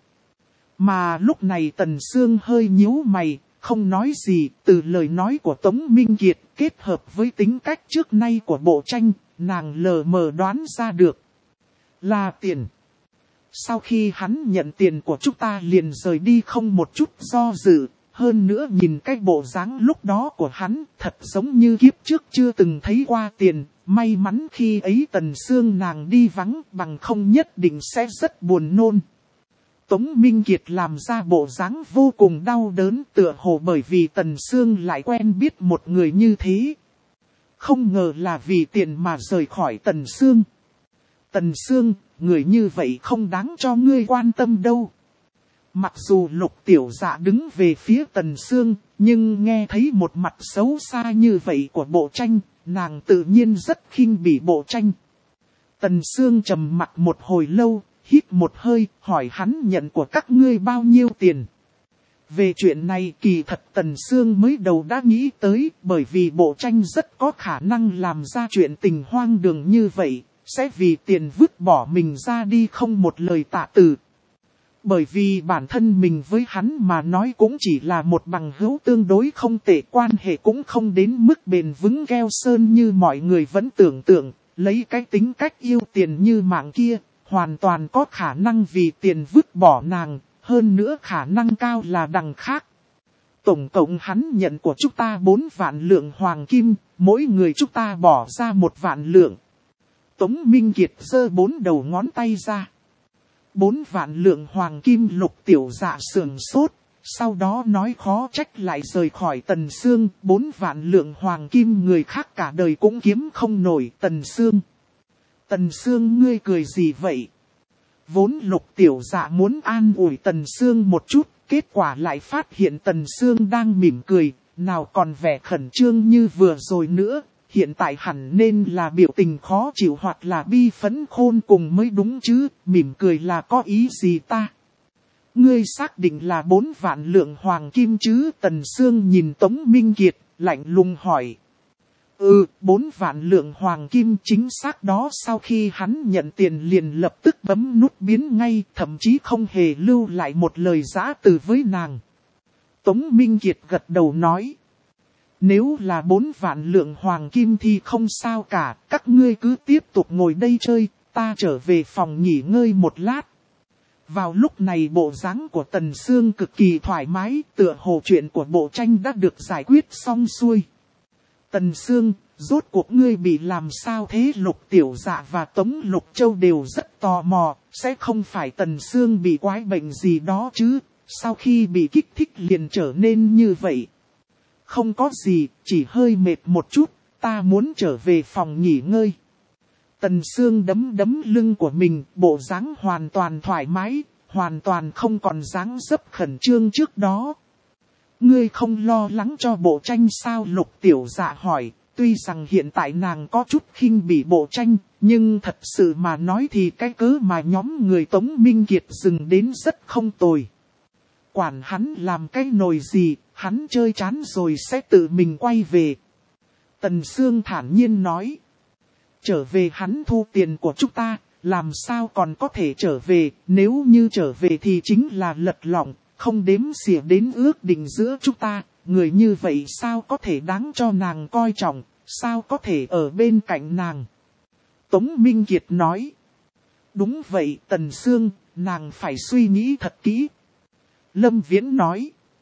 Mà lúc này Tần Sương hơi nhíu mày, không nói gì. Từ lời nói của Tống Minh Kiệt kết hợp với tính cách trước nay của bộ tranh, nàng lờ mờ đoán ra được. Là tiền. Sau khi hắn nhận tiền của chúng ta liền rời đi không một chút do dự. Hơn nữa nhìn cái bộ dáng lúc đó của hắn thật giống như kiếp trước chưa từng thấy qua tiền. May mắn khi ấy Tần Sương nàng đi vắng, bằng không nhất định sẽ rất buồn nôn. Tống Minh Kiệt làm ra bộ dáng vô cùng đau đớn, tựa hồ bởi vì Tần Sương lại quen biết một người như thế. Không ngờ là vì tiền mà rời khỏi Tần Sương. Tần Sương, người như vậy không đáng cho ngươi quan tâm đâu. Mặc dù Lục Tiểu Dạ đứng về phía Tần Sương, nhưng nghe thấy một mặt xấu xa như vậy của bộ tranh, nàng tự nhiên rất khinh bỉ bộ tranh. Tần Sương trầm mặt một hồi lâu, hít một hơi, hỏi hắn nhận của các ngươi bao nhiêu tiền. Về chuyện này kỳ thật Tần Sương mới đầu đã nghĩ tới, bởi vì bộ tranh rất có khả năng làm ra chuyện tình hoang đường như vậy, sẽ vì tiền vứt bỏ mình ra đi không một lời tạ từ. Bởi vì bản thân mình với hắn mà nói cũng chỉ là một bằng hữu tương đối không tệ, quan hệ cũng không đến mức bền vững keo sơn như mọi người vẫn tưởng tượng, lấy cái tính cách yêu tiền như mạng kia, hoàn toàn có khả năng vì tiền vứt bỏ nàng, hơn nữa khả năng cao là đằng khác. Tổng cộng hắn nhận của chúng ta bốn vạn lượng hoàng kim, mỗi người chúng ta bỏ ra một vạn lượng. Tống Minh Kiệt giơ bốn đầu ngón tay ra. Bốn vạn lượng hoàng kim. Lục Tiểu Dạ sườn sốt, sau đó nói khó trách lại rời khỏi Tần Sương. Bốn vạn lượng hoàng kim người khác cả đời cũng kiếm không nổi. Tần Sương. Tần Sương ngươi cười gì vậy? Vốn Lục Tiểu Dạ muốn an ủi Tần Sương một chút, kết quả lại phát hiện Tần Sương đang mỉm cười, nào còn vẻ khẩn trương như vừa rồi nữa. Hiện tại hẳn nên là biểu tình khó chịu hoặc là bi phẫn khôn cùng mới đúng chứ, mỉm cười là có ý gì ta? Ngươi xác định là bốn vạn lượng hoàng kim chứ? Tần Sương nhìn Tống Minh Kiệt, lạnh lùng hỏi. Ừ, bốn vạn lượng hoàng kim chính xác đó. Sau khi hắn nhận tiền liền lập tức bấm nút biến ngay, thậm chí không hề lưu lại một lời giã từ với nàng. Tống Minh Kiệt gật đầu nói. Nếu là bốn vạn lượng hoàng kim thì không sao cả, các ngươi cứ tiếp tục ngồi đây chơi, ta trở về phòng nghỉ ngơi một lát. Vào lúc này bộ dáng của Tần Sương cực kỳ thoải mái, tựa hồ chuyện của bộ tranh đã được giải quyết xong xuôi. Tần Sương, rốt cuộc ngươi bị làm sao thế? Lục Tiểu Dạ và Tống Lục Châu đều rất tò mò, sẽ không phải Tần Sương bị quái bệnh gì đó chứ, sau khi bị kích thích liền trở nên như vậy. Không có gì, chỉ hơi mệt một chút, ta muốn trở về phòng nghỉ ngơi. Tần Sương đấm đấm lưng của mình, bộ dáng hoàn toàn thoải mái, hoàn toàn không còn dáng dấp khẩn trương trước đó. Ngươi không lo lắng cho bộ tranh sao? Lục Tiểu Dạ hỏi, tuy rằng hiện tại nàng có chút khinh bỉ bộ tranh, nhưng thật sự mà nói thì cái cớ mà nhóm người Tống Minh Kiệt dừng đến rất không tồi. Quản hắn làm cái nồi gì, hắn chơi chán rồi sẽ tự mình quay về. Tần Sương thản nhiên nói. Trở về hắn thu tiền của chúng ta, làm sao còn có thể trở về, nếu như trở về thì chính là lật lọng, không đếm xỉa đến ước định giữa chúng ta, người như vậy sao có thể đáng cho nàng coi trọng, sao có thể ở bên cạnh nàng. Tống Minh Kiệt nói. Đúng vậy Tần Sương, nàng phải suy nghĩ thật kỹ. Lâm Viễn nói.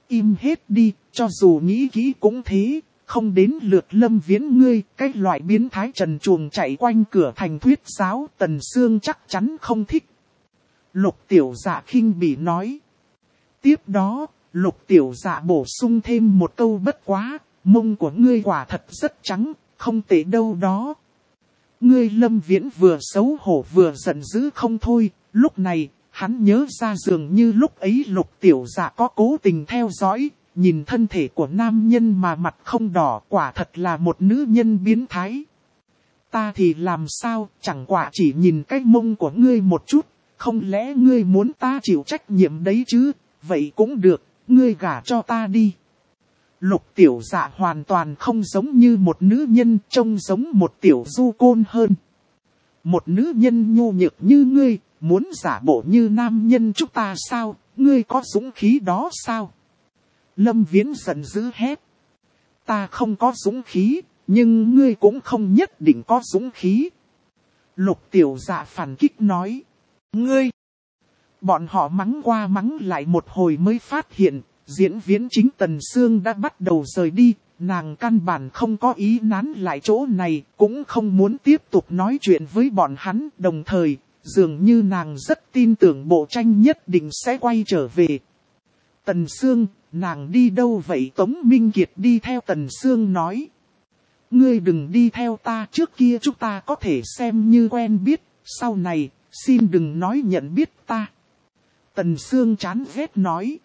Im hết đi, cho dù nghĩ kỹ cũng thế, không đến lượt Lâm Viễn ngươi, cái loại biến thái trần truồng chạy quanh cửa thành thuyết giáo, Tần Sương chắc chắn không thích. Lục Tiểu Dạ khinh bỉ nói. Tiếp đó, Lục Tiểu Dạ bổ sung thêm một câu bất quá, mông của ngươi quả thật rất trắng, không tệ đâu đó. Ngươi Lâm Viễn vừa xấu hổ vừa giận dữ không thôi, lúc này, hắn nhớ ra dường như lúc ấy Lục Tiểu Dạ có cố tình theo dõi, nhìn thân thể của nam nhân mà mặt không đỏ, quả thật là một nữ nhân biến thái. Ta thì làm sao, chẳng qua chỉ nhìn cái mông của ngươi một chút, không lẽ ngươi muốn ta chịu trách nhiệm đấy chứ, vậy cũng được, ngươi gả cho ta đi. Lục Tiểu Dạ hoàn toàn không giống như một nữ nhân, trông giống một tiểu du côn hơn. Một nữ nhân nhu nhược như ngươi, muốn giả bộ như nam nhân chúng ta sao, ngươi có dũng khí đó sao? Lâm Viễn giận dữ hét. Ta không có dũng khí, nhưng ngươi cũng không nhất định có dũng khí. Lục Tiểu Dạ phản kích nói. Ngươi! Bọn họ mắng qua mắng lại một hồi mới phát hiện, diễn viên chính Tần Sương đã bắt đầu rời đi, nàng căn bản không có ý nán lại chỗ này, cũng không muốn tiếp tục nói chuyện với bọn hắn, đồng thời, dường như nàng rất tin tưởng bộ tranh nhất định sẽ quay trở về. Tần Sương, nàng đi đâu vậy? Tống Minh Kiệt đi theo Tần Sương nói. Ngươi đừng đi theo ta, trước kia chúng ta có thể xem như quen biết, sau này, xin đừng nói nhận biết ta. Tần Sương chán ghét nói.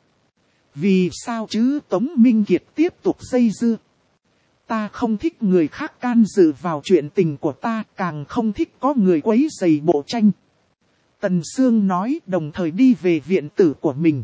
Vì sao chứ? Tống Minh Kiệt tiếp tục dây dưa. Ta không thích người khác can dự vào chuyện tình của ta, càng không thích có người quấy rầy bộ tranh. Tần Sương nói, đồng thời đi về viện tử của mình.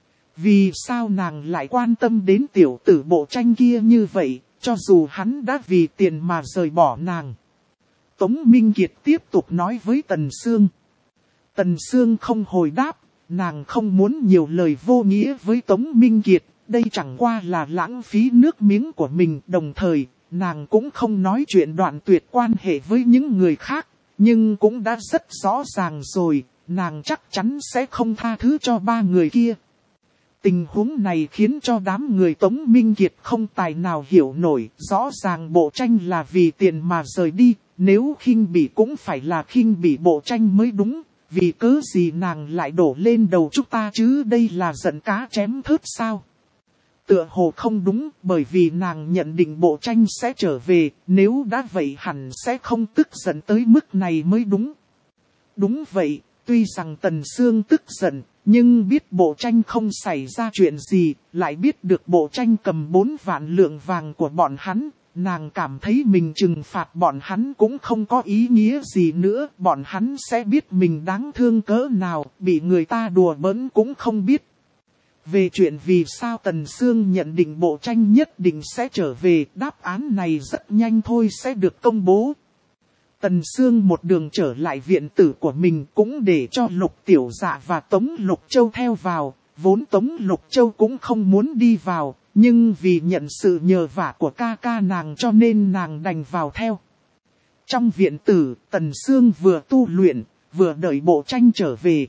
Vì sao nàng lại quan tâm đến tiểu tử bộ tranh kia như vậy, cho dù hắn đã vì tiền mà rời bỏ nàng. Tống Minh Kiệt tiếp tục nói với Tần Sương. Tần Sương không hồi đáp, nàng không muốn nhiều lời vô nghĩa với Tống Minh Kiệt, đây chẳng qua là lãng phí nước miếng của mình. Đồng thời, nàng cũng không nói chuyện đoạn tuyệt quan hệ với những người khác, nhưng cũng đã rất rõ ràng rồi, nàng chắc chắn sẽ không tha thứ cho ba người kia. Tình huống này khiến cho đám người Tống Minh Kiệt không tài nào hiểu nổi, rõ ràng bộ tranh là vì tiền mà rời đi, nếu khinh bỉ cũng phải là khinh bỉ bộ tranh mới đúng, vì cớ gì nàng lại đổ lên đầu chúng ta chứ, đây là giận cá chém thớt sao? Tựa hồ không đúng, bởi vì nàng nhận định bộ tranh sẽ trở về, nếu đã vậy hẳn sẽ không tức giận tới mức này mới đúng. Đúng vậy, tuy rằng Tần Sương tức giận, nhưng biết bộ tranh không xảy ra chuyện gì, lại biết được bộ tranh cầm bốn vạn lượng vàng của bọn hắn, nàng cảm thấy mình trừng phạt bọn hắn cũng không có ý nghĩa gì nữa, bọn hắn sẽ biết mình đáng thương cỡ nào, bị người ta đùa bỡn cũng không biết. Về chuyện vì sao Tần Sương nhận định bộ tranh nhất định sẽ trở về, đáp án này rất nhanh thôi sẽ được công bố. Tần Sương một đường trở lại viện tử của mình cũng để cho Lục Tiểu Dạ và Tống Lục Châu theo vào, vốn Tống Lục Châu cũng không muốn đi vào, nhưng vì nhận sự nhờ vả của ca ca nàng cho nên nàng đành vào theo. Trong viện tử, Tần Sương vừa tu luyện, vừa đợi bộ tranh trở về.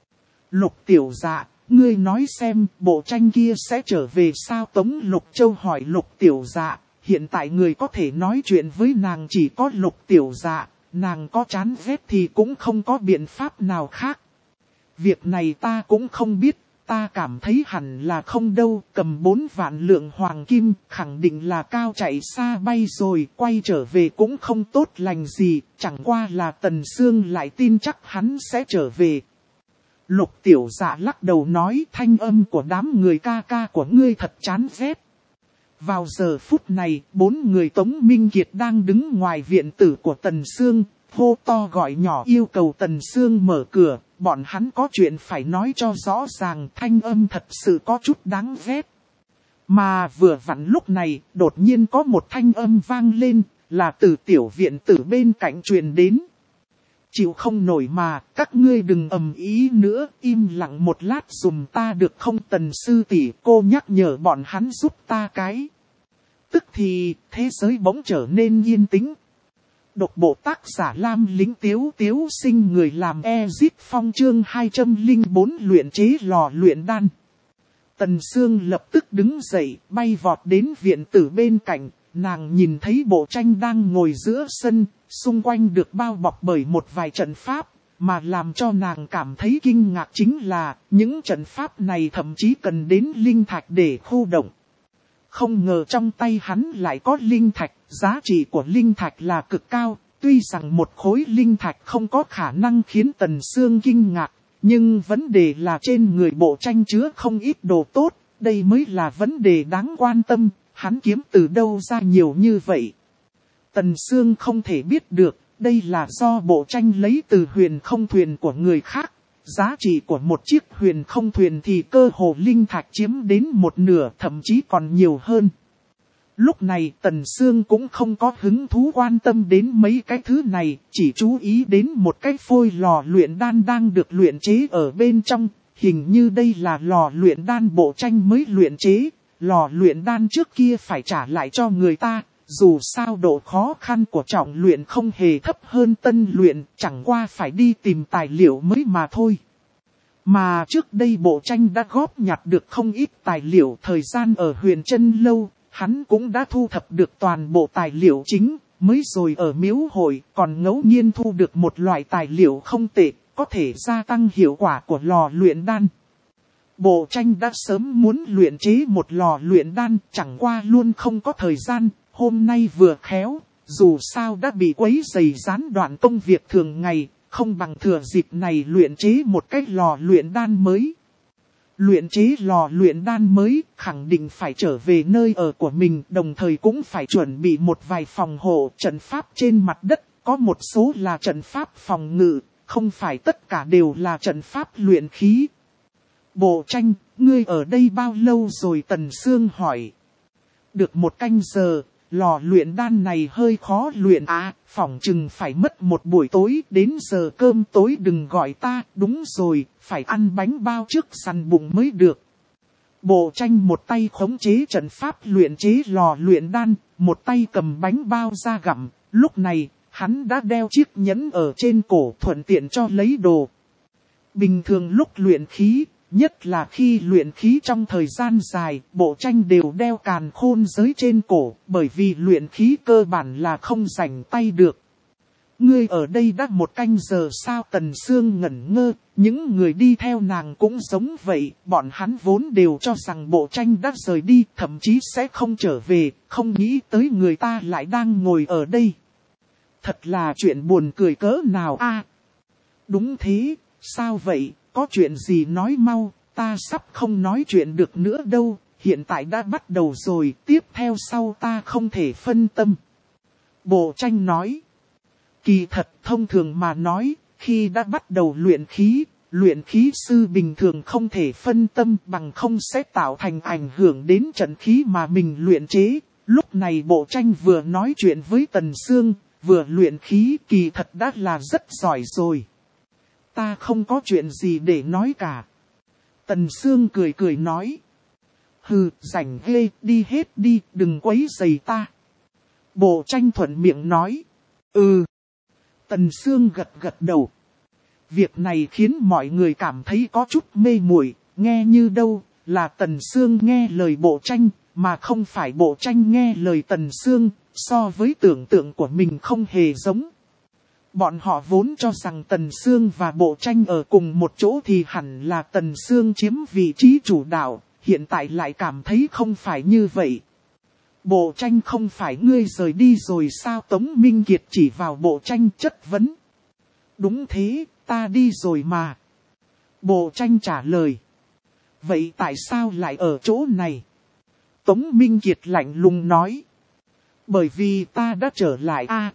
Lục Tiểu Dạ, ngươi nói xem bộ tranh kia sẽ trở về sao? Tống Lục Châu hỏi Lục Tiểu Dạ. Hiện tại người có thể nói chuyện với nàng chỉ có Lục Tiểu Dạ, nàng có chán ghét thì cũng không có biện pháp nào khác. Việc này ta cũng không biết, ta cảm thấy hẳn là không đâu, cầm bốn vạn lượng hoàng kim, khẳng định là cao chạy xa bay rồi, quay trở về cũng không tốt lành gì, chẳng qua là Tần Sương lại tin chắc hắn sẽ trở về. Lục Tiểu Dạ lắc đầu nói, thanh âm của đám người ca ca của ngươi thật chán ghét. Vào giờ phút này, bốn người Tống Minh Kiệt đang đứng ngoài viện tử của Tần Sương, hô to gọi nhỏ yêu cầu Tần Sương mở cửa, bọn hắn có chuyện phải nói cho rõ ràng, thanh âm thật sự có chút đáng ghét. Mà vừa vặn lúc này, đột nhiên có một thanh âm vang lên, là từ tiểu viện tử bên cạnh truyền đến. Chịu không nổi mà, các ngươi đừng ầm ý nữa, im lặng một lát dùm ta được không? Tần sư tỷ, cô nhắc nhở bọn hắn giúp ta cái. Tức thì, thế giới bỗng trở nên yên tĩnh. Độc bộ tác giả Lam Lính Tiếu Tiếu Sinh người làm Ezit Phong chương hai trăm lẻ bốn luyện chế lò luyện đan. Tần Sương lập tức đứng dậy, bay vọt đến viện tử bên cạnh, nàng nhìn thấy bộ tranh đang ngồi giữa sân, xung quanh được bao bọc bởi một vài trận pháp, mà làm cho nàng cảm thấy kinh ngạc chính là, những trận pháp này thậm chí cần đến linh thạch để khu động. Không ngờ trong tay hắn lại có linh thạch, giá trị của linh thạch là cực cao, tuy rằng một khối linh thạch không có khả năng khiến Tần Sương kinh ngạc, nhưng vấn đề là trên người bộ tranh chứa không ít đồ tốt, đây mới là vấn đề đáng quan tâm, hắn kiếm từ đâu ra nhiều như vậy. Tần Sương không thể biết được, đây là do bộ tranh lấy từ huyền không thuyền của người khác. Giá trị của một chiếc huyền không thuyền thì cơ hồ linh thạch chiếm đến một nửa, thậm chí còn nhiều hơn. Lúc này Tần Sương cũng không có hứng thú quan tâm đến mấy cái thứ này, chỉ chú ý đến một cái phôi lò luyện đan đang được luyện chế ở bên trong. Hình như đây là lò luyện đan bộ tranh mới luyện chế, lò luyện đan trước kia phải trả lại cho người ta. Dù sao độ khó khăn của trọng luyện không hề thấp hơn tân luyện, chẳng qua phải đi tìm tài liệu mới mà thôi. Mà trước đây bộ tranh đã góp nhặt được không ít tài liệu, thời gian ở Huyền Trân Lâu, hắn cũng đã thu thập được toàn bộ tài liệu chính, mới rồi ở miếu hội còn ngẫu nhiên thu được một loại tài liệu không tệ, có thể gia tăng hiệu quả của lò luyện đan. Bộ tranh đã sớm muốn luyện chế một lò luyện đan, chẳng qua luôn không có thời gian. Hôm nay vừa khéo, dù sao đã bị quấy rầy gián đoạn công việc thường ngày, không bằng thừa dịp này luyện chế một cái lò luyện đan mới. Luyện chế lò luyện đan mới, khẳng định phải trở về nơi ở của mình, đồng thời cũng phải chuẩn bị một vài phòng hộ trận pháp trên mặt đất, có một số là trận pháp phòng ngự, không phải tất cả đều là trận pháp luyện khí. Bộ tranh, ngươi ở đây bao lâu rồi? Tần Sương hỏi. Được một canh giờ. Lò luyện đan này hơi khó luyện à, phỏng chừng phải mất một buổi tối, đến giờ cơm tối đừng gọi ta, đúng rồi, phải ăn bánh bao trước săn bụng mới được. Bộ tranh một tay khống chế trận pháp luyện chế lò luyện đan, một tay cầm bánh bao ra gặm, lúc này, hắn đã đeo chiếc nhẫn ở trên cổ thuận tiện cho lấy đồ. Bình thường lúc luyện khí, nhất là khi luyện khí trong thời gian dài, bộ tranh đều đeo càn khôn giới trên cổ, bởi vì luyện khí cơ bản là không rảnh tay được. Ngươi ở đây đã một canh giờ sao? Tần Sương ngẩn ngơ, những người đi theo nàng cũng giống vậy, bọn hắn vốn đều cho rằng bộ tranh đã rời đi, thậm chí sẽ không trở về, không nghĩ tới người ta lại đang ngồi ở đây. Thật là chuyện buồn cười cỡ nào a? Đúng thế, sao vậy? Có chuyện gì nói mau, ta sắp không nói chuyện được nữa đâu, hiện tại đã bắt đầu rồi, tiếp theo sau ta không thể phân tâm. Bộ tranh nói. Kỳ thật thông thường mà nói, khi đã bắt đầu luyện khí, luyện khí sư bình thường không thể phân tâm bằng không sẽ tạo thành ảnh hưởng đến trận khí mà mình luyện chế. Lúc này bộ tranh vừa nói chuyện với Tần Sương, vừa luyện khí, kỳ thật đã là rất giỏi rồi. Ta không có chuyện gì để nói cả. Tần Sương cười cười nói. Hừ, rảnh ghê, đi hết đi, đừng quấy rầy ta. Bộ tranh thuận miệng nói. Ừ. Tần Sương gật gật đầu. Việc này khiến mọi người cảm thấy có chút mê muội, nghe như đâu là Tần Sương nghe lời bộ tranh, mà không phải bộ tranh nghe lời Tần Sương, so với tưởng tượng của mình không hề giống. Bọn họ vốn cho rằng Tần Sương và bộ tranh ở cùng một chỗ thì hẳn là Tần Sương chiếm vị trí chủ đạo, hiện tại lại cảm thấy không phải như vậy. Bộ tranh không phải ngươi rời đi rồi sao? Tống Minh Kiệt chỉ vào bộ tranh chất vấn. Đúng thế, ta đi rồi mà. Bộ tranh trả lời. Vậy tại sao lại ở chỗ này? Tống Minh Kiệt lạnh lùng nói. Bởi vì ta đã trở lại a. À,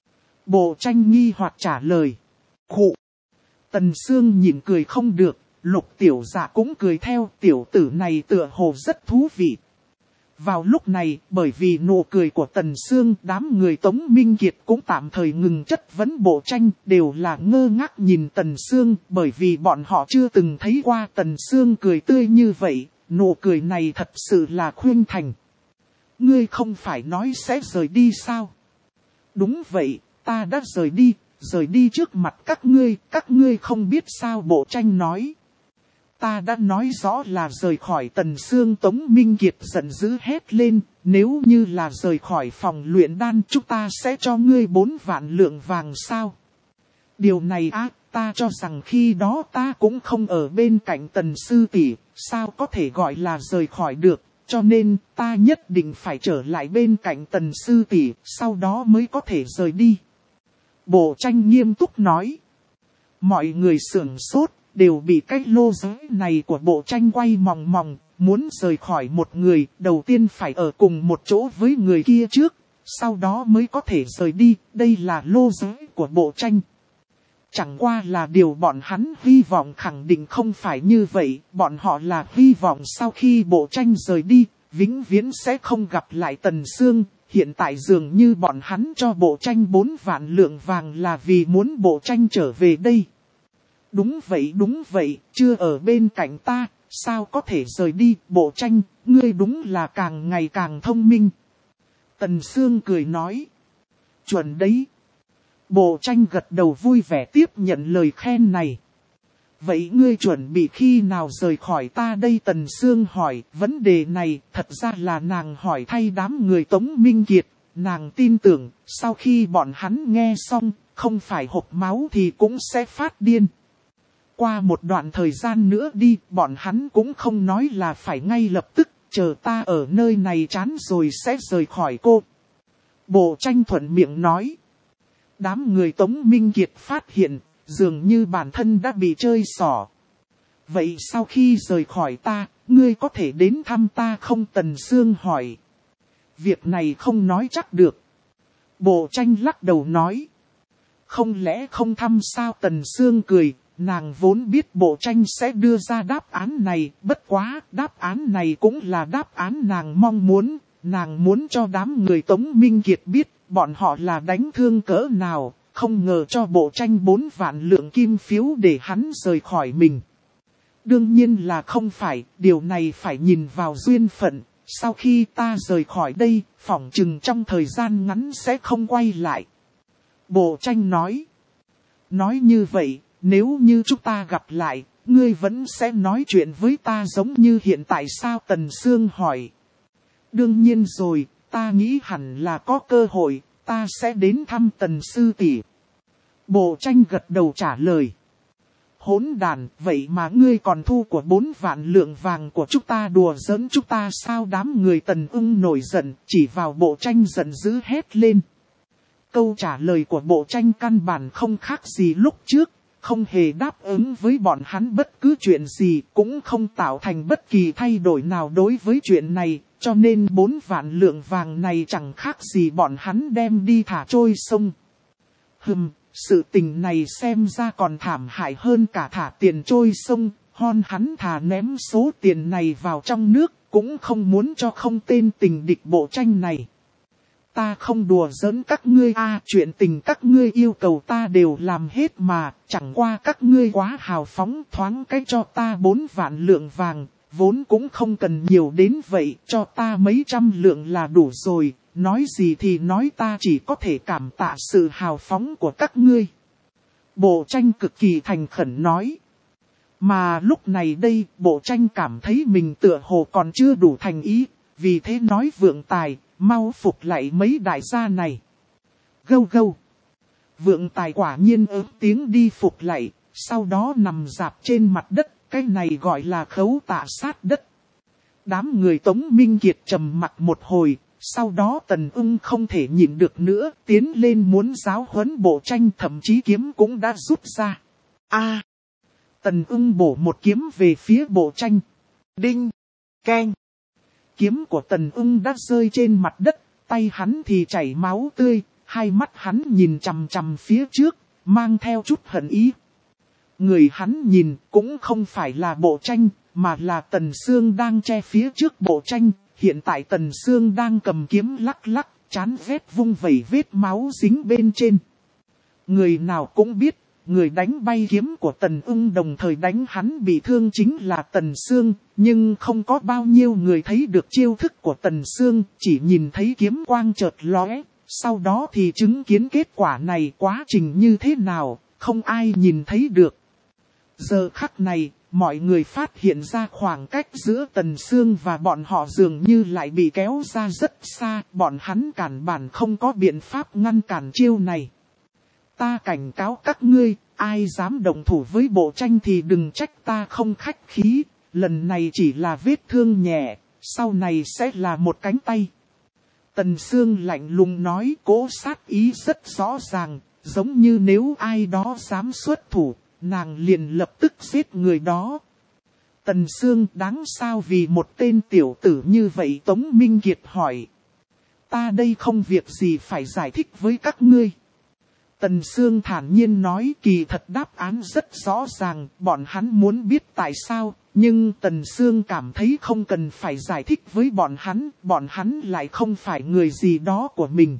bộ tranh nghi hoặc trả lời. Khụ. Tần Sương nhìn cười không được, Lục Tiểu Dạ cũng cười theo, tiểu tử này tựa hồ rất thú vị. Vào lúc này, bởi vì nụ cười của Tần Sương, đám người Tống Minh Kiệt cũng tạm thời ngừng chất vấn bộ tranh, đều là ngơ ngác nhìn Tần Sương, bởi vì bọn họ chưa từng thấy qua Tần Sương cười tươi như vậy, nụ cười này thật sự là khuyên thành. Ngươi không phải nói sẽ rời đi sao? Đúng vậy, ta đã rời đi, rời đi trước mặt các ngươi, các ngươi không biết sao? Bộ tranh nói. ta đã nói rõ là rời khỏi Tần Sương. Tống Minh Kiệt giận dữ hét lên, nếu như là rời khỏi phòng luyện đan chúng ta sẽ cho ngươi bốn vạn lượng vàng sao? Điều này á, ta cho rằng khi đó ta cũng không ở bên cạnh Tần sư tỷ, sao có thể gọi là rời khỏi được, cho nên ta nhất định phải trở lại bên cạnh Tần sư tỷ, sau đó mới có thể rời đi. Bộ Tranh nghiêm túc nói. Mọi người sửng sốt, đều bị cái lô giới này của Bộ Tranh quay mòng mòng, muốn rời khỏi một người, đầu tiên phải ở cùng một chỗ với người kia trước, sau đó mới có thể rời đi, đây là lô giới của Bộ Tranh. Chẳng qua là điều bọn hắn hy vọng khẳng định không phải như vậy, bọn họ là hy vọng sau khi Bộ Tranh rời đi, vĩnh viễn sẽ không gặp lại Tần Sương. Hiện tại dường như bọn hắn cho Bộ Tranh bốn vạn lượng vàng là vì muốn Bộ Tranh trở về đây. Đúng vậy đúng vậy, chưa ở bên cạnh ta, sao có thể rời đi? Bộ Tranh, ngươi đúng là càng ngày càng thông minh. Tần Sương cười nói. Chuẩn đấy. Bộ Tranh gật đầu vui vẻ tiếp nhận lời khen này. Vậy ngươi chuẩn bị khi nào rời khỏi ta đây? Tần Sương hỏi. Vấn đề này thật ra là nàng hỏi thay đám người Tống Minh Kiệt. Nàng tin tưởng sau khi bọn hắn nghe xong, không phải hộc máu thì cũng sẽ phát điên. Qua một đoạn thời gian nữa đi, bọn hắn cũng không nói là phải ngay lập tức, chờ ta ở nơi này chán rồi sẽ rời khỏi cô. Bộ Tranh thuận miệng nói. Đám người Tống Minh Kiệt phát hiện, dường như bản thân đã bị chơi xỏ. Vậy sau khi rời khỏi ta, ngươi có thể đến thăm ta không? Tần Sương hỏi. Việc này không nói chắc được. Bộ Tranh lắc đầu nói. Không lẽ không thăm sao? Tần Sương cười. Nàng vốn biết Bộ Tranh sẽ đưa ra đáp án này, bất quá, đáp án này cũng là đáp án nàng mong muốn. Nàng muốn cho đám người Tống Minh Kiệt biết, bọn họ là đánh thương cỡ nào, không ngờ cho Bộ Tranh bốn vạn lượng kim phiếu để hắn rời khỏi mình. Đương nhiên là không phải, điều này phải nhìn vào duyên phận, sau khi ta rời khỏi đây, phỏng chừng trong thời gian ngắn sẽ không quay lại. Bộ Tranh nói. Nói như vậy, nếu như chúng ta gặp lại, ngươi vẫn sẽ nói chuyện với ta giống như hiện tại sao? Tần Sương hỏi. Đương nhiên rồi, ta nghĩ hẳn là có cơ hội, ta sẽ đến thăm Tần sư tỷ. Bộ Tranh gật đầu trả lời. Hỗn đàn, vậy mà ngươi còn thu của bốn vạn lượng vàng của chúng ta đùa giỡn chúng ta sao? Đám người Tần Ưng nổi giận, chỉ vào Bộ Tranh giận dữ hét lên. Câu trả lời của Bộ Tranh căn bản không khác gì lúc trước, không hề đáp ứng với bọn hắn bất cứ chuyện gì, cũng không tạo thành bất kỳ thay đổi nào đối với chuyện này, cho nên bốn vạn lượng vàng này chẳng khác gì bọn hắn đem đi thả trôi sông. Hừm, sự tình này xem ra còn thảm hại hơn cả thả tiền trôi sông, hon hắn thà ném số tiền này vào trong nước, cũng không muốn cho không tên tình địch Bộ Tranh này. Ta không đùa giỡn các ngươi a, chuyện tình các ngươi yêu cầu ta đều làm hết mà, chẳng qua các ngươi quá hào phóng, thoáng cái cho ta bốn vạn lượng vàng, vốn cũng không cần nhiều đến vậy, cho ta mấy trăm lượng là đủ rồi, nói gì thì nói, ta chỉ có thể cảm tạ sự hào phóng của các ngươi. Bộ Tranh cực kỳ thành khẩn nói. Mà lúc này đây, Bộ Tranh cảm thấy mình tựa hồ còn chưa đủ thành ý, vì thế nói Vượng Tài, mau phục lại mấy đại gia này. Gâu gâu. Vượng Tài quả nhiên ớt tiếng đi phục lại, sau đó nằm rạp trên mặt đất, cái này gọi là khấu tạ sát đất. Đám người Tống Minh Kiệt trầm mặc một hồi, sau đó Tần Ưng không thể nhịn được nữa, tiến lên muốn giáo huấn Bộ Tranh, thậm chí kiếm cũng đã rút ra. A! Tần Ưng bổ một kiếm về phía Bộ Tranh. Đinh! Keng! Kiếm của Tần Ưng đã rơi trên mặt đất, tay hắn thì chảy máu tươi, hai mắt hắn nhìn chằm chằm phía trước, mang theo chút hận ý. Người hắn nhìn cũng không phải là Bộ Tranh, mà là Tần Sương đang che phía trước Bộ Tranh. Hiện tại Tần Sương đang cầm kiếm lắc lắc, chán ghét vung vẩy vết máu dính bên trên. Người nào cũng biết, người đánh bay kiếm của Tần Ưng đồng thời đánh hắn bị thương chính là Tần Sương, nhưng không có bao nhiêu người thấy được chiêu thức của Tần Sương, chỉ nhìn thấy kiếm quang chợt lóe, sau đó thì chứng kiến kết quả này quá trình như thế nào, không ai nhìn thấy được. Giờ khắc này, mọi người phát hiện ra khoảng cách giữa Tần Sương và bọn họ dường như lại bị kéo ra rất xa, bọn hắn cản bản không có biện pháp ngăn cản chiêu này. Ta cảnh cáo các ngươi, ai dám động thủ với Bộ Tranh thì đừng trách ta không khách khí, lần này chỉ là vết thương nhẹ, sau này sẽ là một cánh tay. Tần Sương lạnh lùng nói, cố sát ý rất rõ ràng, giống như nếu ai đó dám xuất thủ, nàng liền lập tức giết người đó. Tần Sương đáng sao vì một tên tiểu tử như vậy? Tống Minh Kiệt hỏi. Ta đây không việc gì phải giải thích với các ngươi. Tần Sương thản nhiên nói, kỳ thật đáp án rất rõ ràng, bọn hắn muốn biết tại sao, nhưng Tần Sương cảm thấy không cần phải giải thích với bọn hắn, bọn hắn lại không phải người gì đó của mình.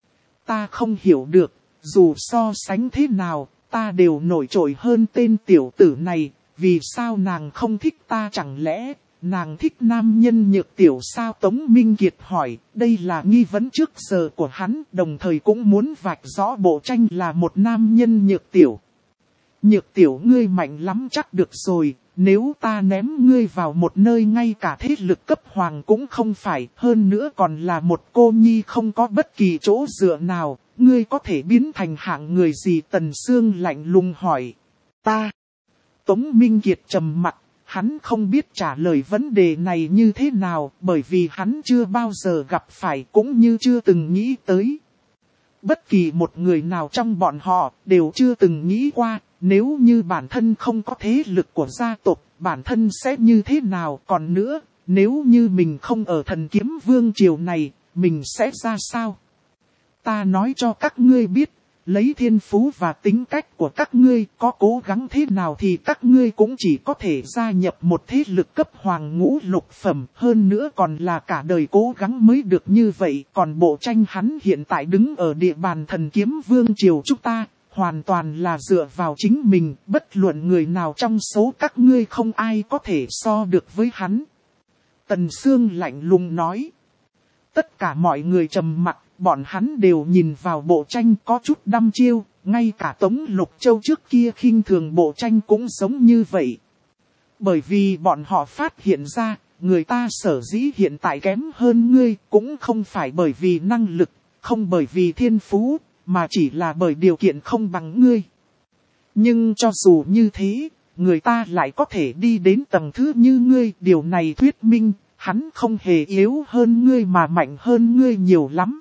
Ta không hiểu được, dù so sánh thế nào, ta đều nổi trội hơn tên tiểu tử này, vì sao nàng không thích ta? Chẳng lẽ nàng thích nam nhân nhược tiểu sao? Tống Minh Kiệt hỏi, đây là nghi vấn trước giờ của hắn, đồng thời cũng muốn vạch rõ Bộ Tranh là một nam nhân nhược tiểu. Nhược tiểu ngươi mạnh lắm chắc được rồi, nếu ta ném ngươi vào một nơi ngay cả thế lực cấp hoàng cũng không phải, hơn nữa còn là một cô nhi không có bất kỳ chỗ dựa nào, ngươi có thể biến thành hạng người gì? Tần Sương lạnh lùng hỏi. Ta. Tống Minh Kiệt trầm mặt, hắn không biết trả lời vấn đề này như thế nào, bởi vì hắn chưa bao giờ gặp phải cũng như chưa từng nghĩ tới. Bất kỳ một người nào trong bọn họ đều chưa từng nghĩ qua, nếu như bản thân không có thế lực của gia tộc, bản thân sẽ như thế nào? Còn nữa, nếu như mình không ở Thần Kiếm Vương triều này, mình sẽ ra sao? Ta nói cho các ngươi biết, lấy thiên phú và tính cách của các ngươi, có cố gắng thế nào thì các ngươi cũng chỉ có thể gia nhập một thế lực cấp hoàng ngũ lục phẩm, hơn nữa còn là cả đời cố gắng mới được như vậy. Còn Bộ Tranh hắn hiện tại đứng ở địa bàn Thần Kiếm Vương triều chúng ta, hoàn toàn là dựa vào chính mình, bất luận người nào trong số các ngươi không ai có thể so được với hắn. Tần Sương lạnh lùng nói. Tất cả mọi người trầm mặc, bọn hắn đều nhìn vào Bộ Tranh có chút đăm chiêu, ngay cả Tống Lục Châu trước kia khinh thường Bộ Tranh cũng giống như vậy. Bởi vì bọn họ phát hiện ra, người ta sở dĩ hiện tại kém hơn ngươi cũng không phải bởi vì năng lực, không bởi vì thiên phú, mà chỉ là bởi điều kiện không bằng ngươi. Nhưng cho dù như thế, người ta lại có thể đi đến tầng thứ như ngươi, điều này thuyết minh, hắn không hề yếu hơn ngươi mà mạnh hơn ngươi nhiều lắm.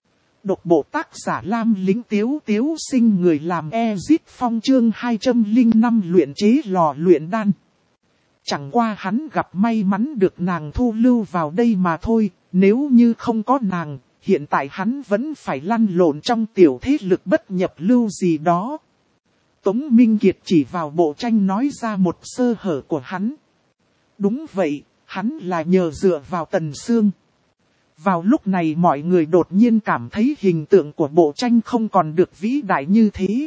Độc bộ tác giả Lam Lính Tiếu Tiếu Sinh, người làm Ezit Phong, chương hai trăm lẻ năm luyện chế lò luyện đan. Chẳng qua hắn gặp may mắn được nàng thu lưu vào đây mà thôi, nếu như không có nàng, hiện tại hắn vẫn phải lăn lộn trong tiểu thế lực bất nhập lưu gì đó. Tống Minh Kiệt chỉ vào Bộ Tranh nói ra một sơ hở của hắn. Đúng vậy, hắn là nhờ dựa vào Tần Sương. Vào lúc này mọi người đột nhiên cảm thấy hình tượng của Bộ Tranh không còn được vĩ đại như thế.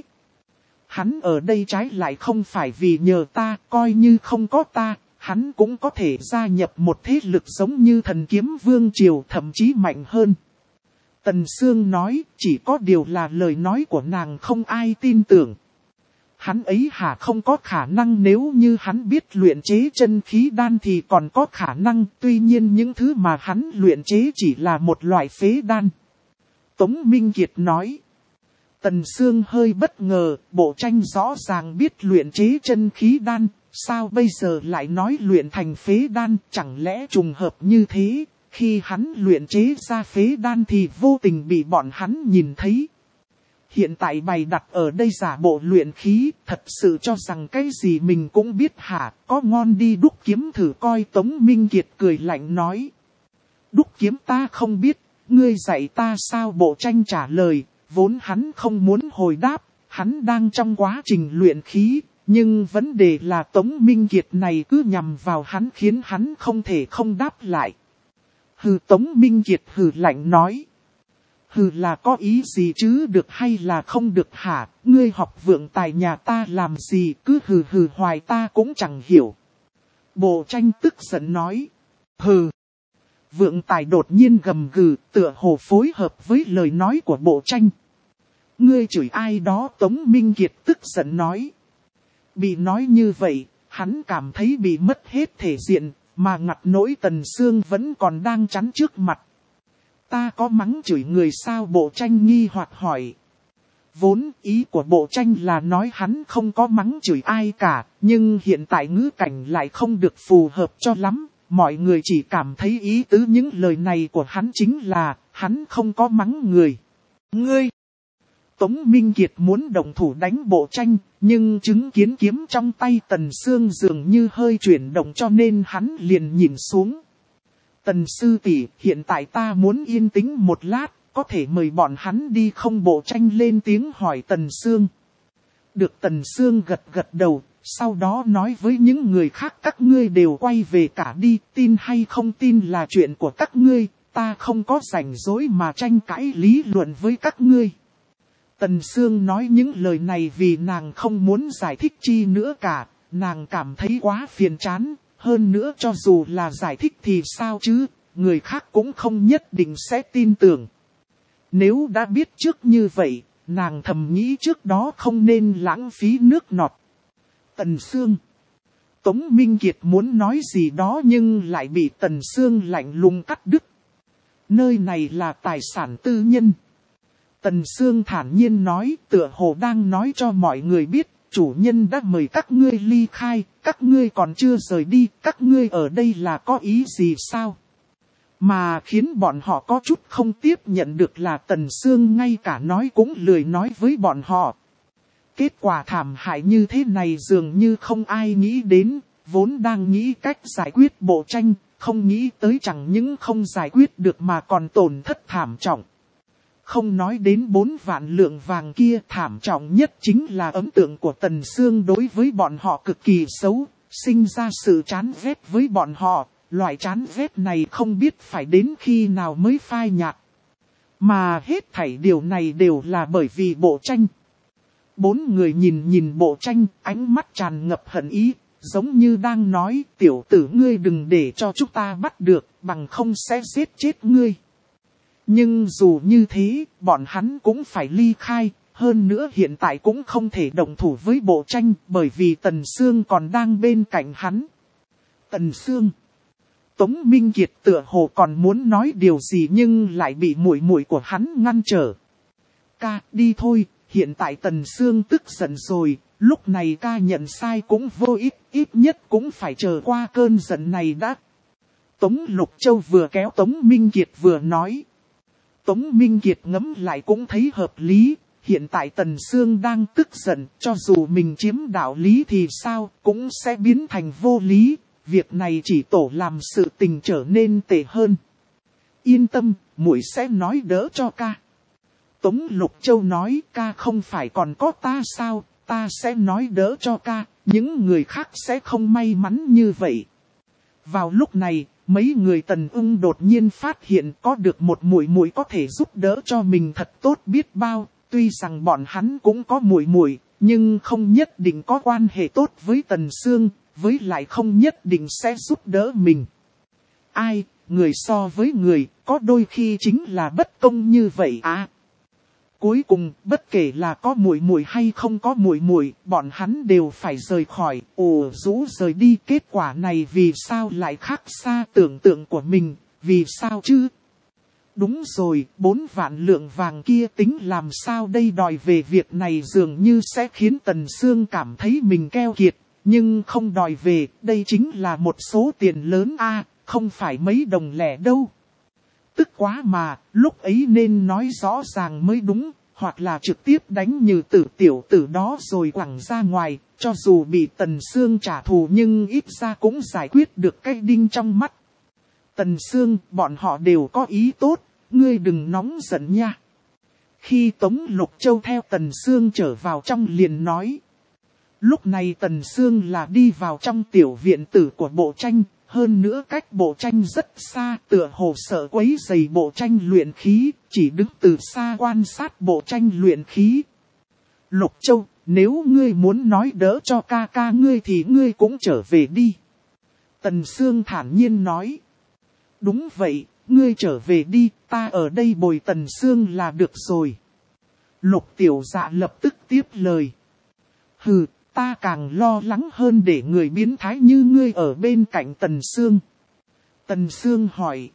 Hắn ở đây trái lại không phải vì nhờ ta, coi như không có ta, hắn cũng có thể gia nhập một thế lực giống như Thần Kiếm Vương triều, thậm chí mạnh hơn. Tần Sương nói, chỉ có điều là lời nói của nàng không ai tin tưởng. Hắn ấy hả không có khả năng, nếu như hắn biết luyện chế chân khí đan thì còn có khả năng, tuy nhiên những thứ mà hắn luyện chế chỉ là một loại phế đan. Tống Minh Kiệt nói. Tần Sương hơi bất ngờ, Bộ Tranh rõ ràng biết luyện chế chân khí đan, sao bây giờ lại nói luyện thành phế đan? Chẳng lẽ trùng hợp như thế, khi hắn luyện chế ra phế đan thì vô tình bị bọn hắn nhìn thấy. Hiện tại bày đặt ở đây giả bộ luyện khí, thật sự cho rằng cái gì mình cũng biết hả? Có ngon đi đúc kiếm thử coi. Tống Minh Kiệt cười lạnh nói. Đúc kiếm ta không biết, ngươi dạy ta sao? Bộ Tranh trả lời, vốn hắn không muốn hồi đáp, hắn đang trong quá trình luyện khí, nhưng vấn đề là Tống Minh Kiệt này cứ nhằm vào hắn khiến hắn không thể không đáp lại. Hừ, Tống Minh Kiệt hừ lạnh nói. Hừ là có ý gì chứ, được hay là không được hả? Ngươi học vượng tài nhà ta làm gì, cứ hừ hừ hoài ta cũng chẳng hiểu. Bộ Tranh tức giận nói. Hừ. Vượng tài đột nhiên gầm gừ, tựa hồ phối hợp với lời nói của Bộ Tranh. Ngươi chửi ai đó? Tống Minh Kiệt tức giận nói. Bị nói như vậy, Hắn cảm thấy bị mất hết thể diện, mà ngặt nỗi Tần Sương vẫn còn đang chắn trước mặt. Ta có mắng chửi người sao? Bộ Tranh nghi hoặc hỏi. Vốn ý của Bộ Tranh là nói hắn không có mắng chửi ai cả, nhưng hiện tại ngữ cảnh lại không được phù hợp cho lắm. Mọi người chỉ cảm thấy ý tứ những lời này của hắn chính là, hắn không có mắng người. Ngươi! Tống Minh Kiệt muốn động thủ đánh Bộ Tranh, nhưng chứng kiến kiếm trong tay Tần Sương dường như hơi chuyển động cho nên hắn liền nhìn xuống. Tần sư tỷ, hiện tại ta muốn yên tĩnh một lát, có thể mời bọn hắn đi không? Bộ Tranh lên tiếng hỏi Tần Sương. Được. Tần Sương gật gật đầu, sau đó nói với những người khác các ngươi đều quay về cả đi, tin hay không tin là chuyện của các ngươi, ta không có rảnh rỗi mà tranh cãi lý luận với các ngươi. Tần Sương nói những lời này vì nàng không muốn giải thích chi nữa cả, nàng cảm thấy quá phiền chán, hơn nữa cho dù là giải thích thì sao chứ, người khác cũng không nhất định sẽ tin tưởng. Nếu đã biết trước như vậy, nàng thầm nghĩ trước đó không nên lãng phí nước ngọt. Tần Sương. Tống Minh Kiệt muốn nói gì đó nhưng lại bị Tần Sương lạnh lùng cắt đứt. Nơi này là tài sản tư nhân. Tần Sương thản nhiên nói, tựa hồ đang nói cho mọi người biết, chủ nhân đã mời các ngươi ly khai, các ngươi còn chưa rời đi, các ngươi ở đây là có ý gì sao? Mà khiến bọn họ có chút không tiếp nhận được là Tần Sương ngay cả nói cũng lười nói với bọn họ. Kết quả thảm hại như thế này dường như không ai nghĩ đến, vốn đang nghĩ cách giải quyết Bộ Tranh, không nghĩ tới chẳng những không giải quyết được mà còn tổn thất thảm trọng. Không nói đến bốn vạn lượng vàng kia, thảm trọng nhất chính là ấn tượng của Tần Sương đối với bọn họ cực kỳ xấu, sinh ra sự chán ghét với bọn họ, loại chán ghét này không biết phải đến khi nào mới phai nhạt. Mà hết thảy điều này đều là bởi vì Bộ Tranh. Bốn người nhìn nhìn Bộ Tranh, ánh mắt tràn ngập hận ý, giống như đang nói, tiểu tử ngươi đừng để cho chúng ta bắt được, bằng không sẽ giết chết ngươi. Nhưng dù như thế, bọn hắn cũng phải ly khai, hơn nữa hiện tại cũng không thể động thủ với Bộ Tranh, bởi vì Tần Sương còn đang bên cạnh hắn. Tần Sương. Tống Minh Kiệt tựa hồ còn muốn nói điều gì nhưng lại bị muội muội của hắn ngăn trở. Ca, đi thôi, hiện tại Tần Sương tức giận rồi, lúc này ca nhận sai cũng vô ích, ít nhất cũng phải chờ qua cơn giận này đã. Tống Lục Châu vừa kéo Tống Minh Kiệt vừa nói. Tống Minh Kiệt ngẫm lại cũng thấy hợp lý, hiện tại Tần Sương đang tức giận, cho dù mình chiếm đạo lý thì sao, cũng sẽ biến thành vô lý, việc này chỉ tổ làm sự tình trở nên tệ hơn. Yên tâm, muội sẽ nói đỡ cho ca. Tống Lục Châu nói, ca không phải còn có ta sao, ta sẽ nói đỡ cho ca, những người khác sẽ không may mắn như vậy. Vào lúc này, mấy người Tần Ưng đột nhiên phát hiện có được một muội muội có thể giúp đỡ cho mình thật tốt biết bao, tuy rằng bọn hắn cũng có muội muội, nhưng không nhất định có quan hệ tốt với Tần Sương, với lại không nhất định sẽ giúp đỡ mình. Ai, người so với người, có đôi khi chính là bất công như vậy à. Cuối cùng, bất kể là có muội muội hay không có muội muội, bọn hắn đều phải rời khỏi, ồ rũ rời đi. Kết quả này vì sao lại khác xa tưởng tượng của mình, vì sao chứ? Đúng rồi, bốn vạn lượng vàng kia tính làm sao đây? Đòi về việc này dường như sẽ khiến Tần Sương cảm thấy mình keo kiệt, nhưng không đòi về, đây chính là một số tiền lớn a, không phải mấy đồng lẻ đâu. Tức quá mà, lúc ấy nên nói rõ ràng mới đúng, hoặc là trực tiếp đánh Như Tử tiểu tử đó rồi quẳng ra ngoài, cho dù bị Tần Sương trả thù nhưng ít ra cũng giải quyết được cái đinh trong mắt. Tần Sương, bọn họ đều có ý tốt, ngươi đừng nóng giận nha. Khi Tống Lục Châu theo Tần Sương trở vào trong liền nói. Lúc này Tần Sương là đi vào trong tiểu viện tử của Bộ Tranh. Hơn nữa cách Bộ Tranh rất xa, tựa hồ sợ quấy rầy Bộ Tranh luyện khí, chỉ đứng từ xa quan sát Bộ Tranh luyện khí. Lục Châu, nếu ngươi muốn nói đỡ cho ca ca ngươi thì ngươi cũng trở về đi. Tần Sương thản nhiên nói. Đúng vậy, ngươi trở về đi, ta ở đây bồi Tần Sương là được rồi. Lục Tiểu Dạ lập tức tiếp lời. Hừ, ta càng lo lắng hơn để người biến thái như ngươi ở bên cạnh Tần Sương. Tần Sương hỏi.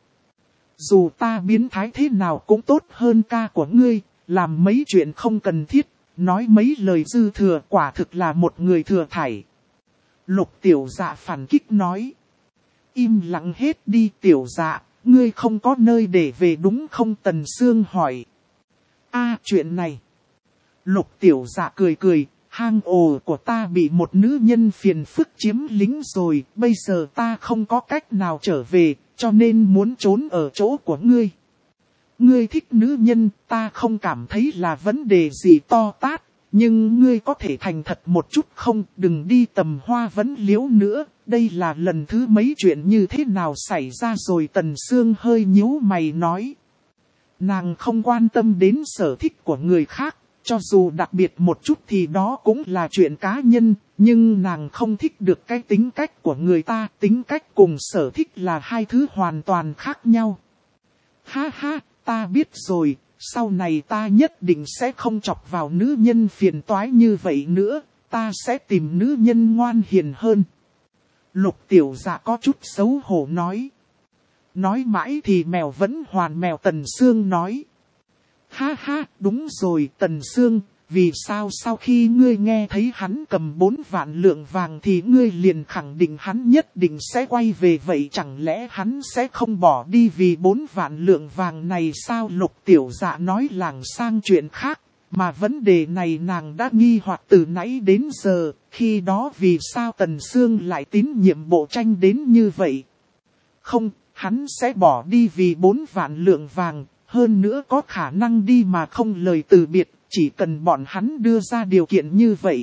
Dù ta biến thái thế nào cũng tốt hơn ca của ngươi, làm mấy chuyện không cần thiết, nói mấy lời dư thừa quả thực là một người thừa thải. Lục Tiểu Dạ phản kích nói. Im lặng hết đi Tiểu Dạ, ngươi không có nơi để về đúng không? Tần Sương hỏi. A chuyện này. Lục Tiểu Dạ cười cười, hang ổ của ta bị một nữ nhân phiền phức chiếm lĩnh rồi, bây giờ ta không có cách nào trở về, cho nên muốn trốn ở chỗ của ngươi. Ngươi thích nữ nhân, ta không cảm thấy là vấn đề gì to tát, nhưng ngươi có thể thành thật một chút không, đừng đi tầm hoa vấn liễu nữa, đây là lần thứ mấy chuyện như thế nào xảy ra rồi? Tần Sương hơi nhíu mày nói. Nàng không quan tâm đến sở thích của người khác, cho dù đặc biệt một chút thì đó cũng là chuyện cá nhân, nhưng nàng không thích được cái tính cách của người ta, tính cách cùng sở thích là hai thứ hoàn toàn khác nhau. Ha ha, ta biết rồi, sau này ta nhất định sẽ không chọc vào nữ nhân phiền toái như vậy nữa, ta sẽ tìm nữ nhân ngoan hiền hơn. Lục Tiểu Dạ có chút xấu hổ nói. Nói mãi thì mèo vẫn hoàn mèo. Tần Sương nói. Ha ha, đúng rồi Tần Sương, vì sao sau khi ngươi nghe thấy hắn cầm bốn vạn lượng vàng thì ngươi liền khẳng định hắn nhất định sẽ quay về, vậy chẳng lẽ hắn sẽ không bỏ đi vì bốn vạn lượng vàng này sao? Lục Tiểu Dạ nói lảng sang chuyện khác, mà vấn đề này nàng đã nghi hoặc từ nãy đến giờ, khi đó vì sao Tần Sương lại tín nhiệm Bộ Tranh đến như vậy? Không, hắn sẽ bỏ đi vì bốn vạn lượng vàng, hơn nữa có khả năng đi mà không lời từ biệt, chỉ cần bọn hắn đưa ra điều kiện như vậy.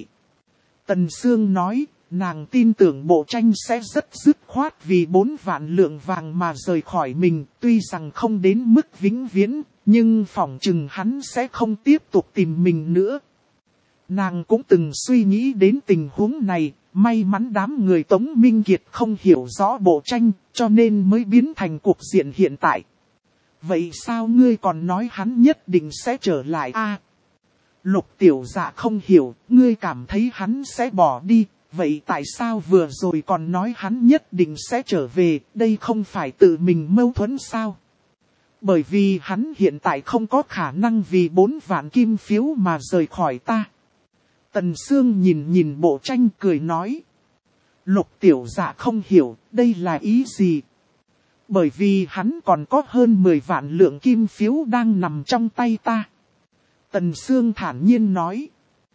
Tần Sương nói, nàng tin tưởng Bộ Tranh sẽ rất dứt khoát vì bốn vạn lượng vàng mà rời khỏi mình, tuy rằng không đến mức vĩnh viễn, nhưng phỏng chừng hắn sẽ không tiếp tục tìm mình nữa. Nàng cũng từng suy nghĩ đến tình huống này, may mắn đám người Tống Minh Kiệt không hiểu rõ Bộ Tranh, cho nên mới biến thành cuộc diện hiện tại. Vậy sao ngươi còn nói hắn nhất định sẽ trở lại a? À, Lục Tiểu Dạ không hiểu, ngươi cảm thấy hắn sẽ bỏ đi, vậy tại sao vừa rồi còn nói hắn nhất định sẽ trở về, đây không phải tự mình mâu thuẫn sao? Bởi vì hắn hiện tại không có khả năng vì bốn vạn kim phiếu mà rời khỏi ta. Tần Sương nhìn nhìn Bộ Tranh cười nói. Lục Tiểu Dạ không hiểu, đây là ý gì? Bởi vì hắn còn có hơn mười vạn lượng kim phiếu đang nằm trong tay ta. Tần Sương thản nhiên nói.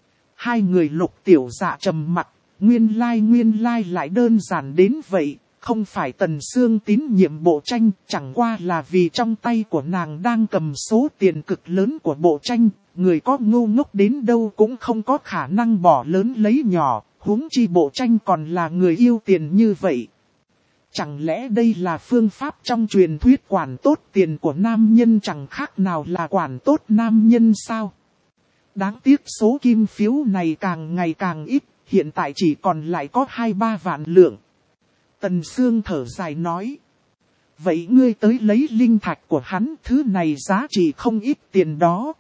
Hai người Lục Tiểu Dạ trầm mặt, nguyên lai nguyên lai lại đơn giản đến vậy. Không phải Tần Sương tín nhiệm Bộ Tranh, chẳng qua là vì trong tay của nàng đang cầm số tiền cực lớn của Bộ Tranh. Người có ngu ngốc đến đâu cũng không có khả năng bỏ lớn lấy nhỏ, huống chi Bộ Tranh còn là người yêu tiền như vậy. Chẳng lẽ đây là phương pháp trong truyền thuyết quản tốt tiền của nam nhân, chẳng khác nào là quản tốt nam nhân sao? Đáng tiếc số kim phiếu này càng ngày càng ít, hiện tại chỉ còn lại có hai ba vạn lượng. Tần Sương thở dài nói. Vậy ngươi tới lấy linh thạch của hắn, thứ này giá trị không ít tiền đó.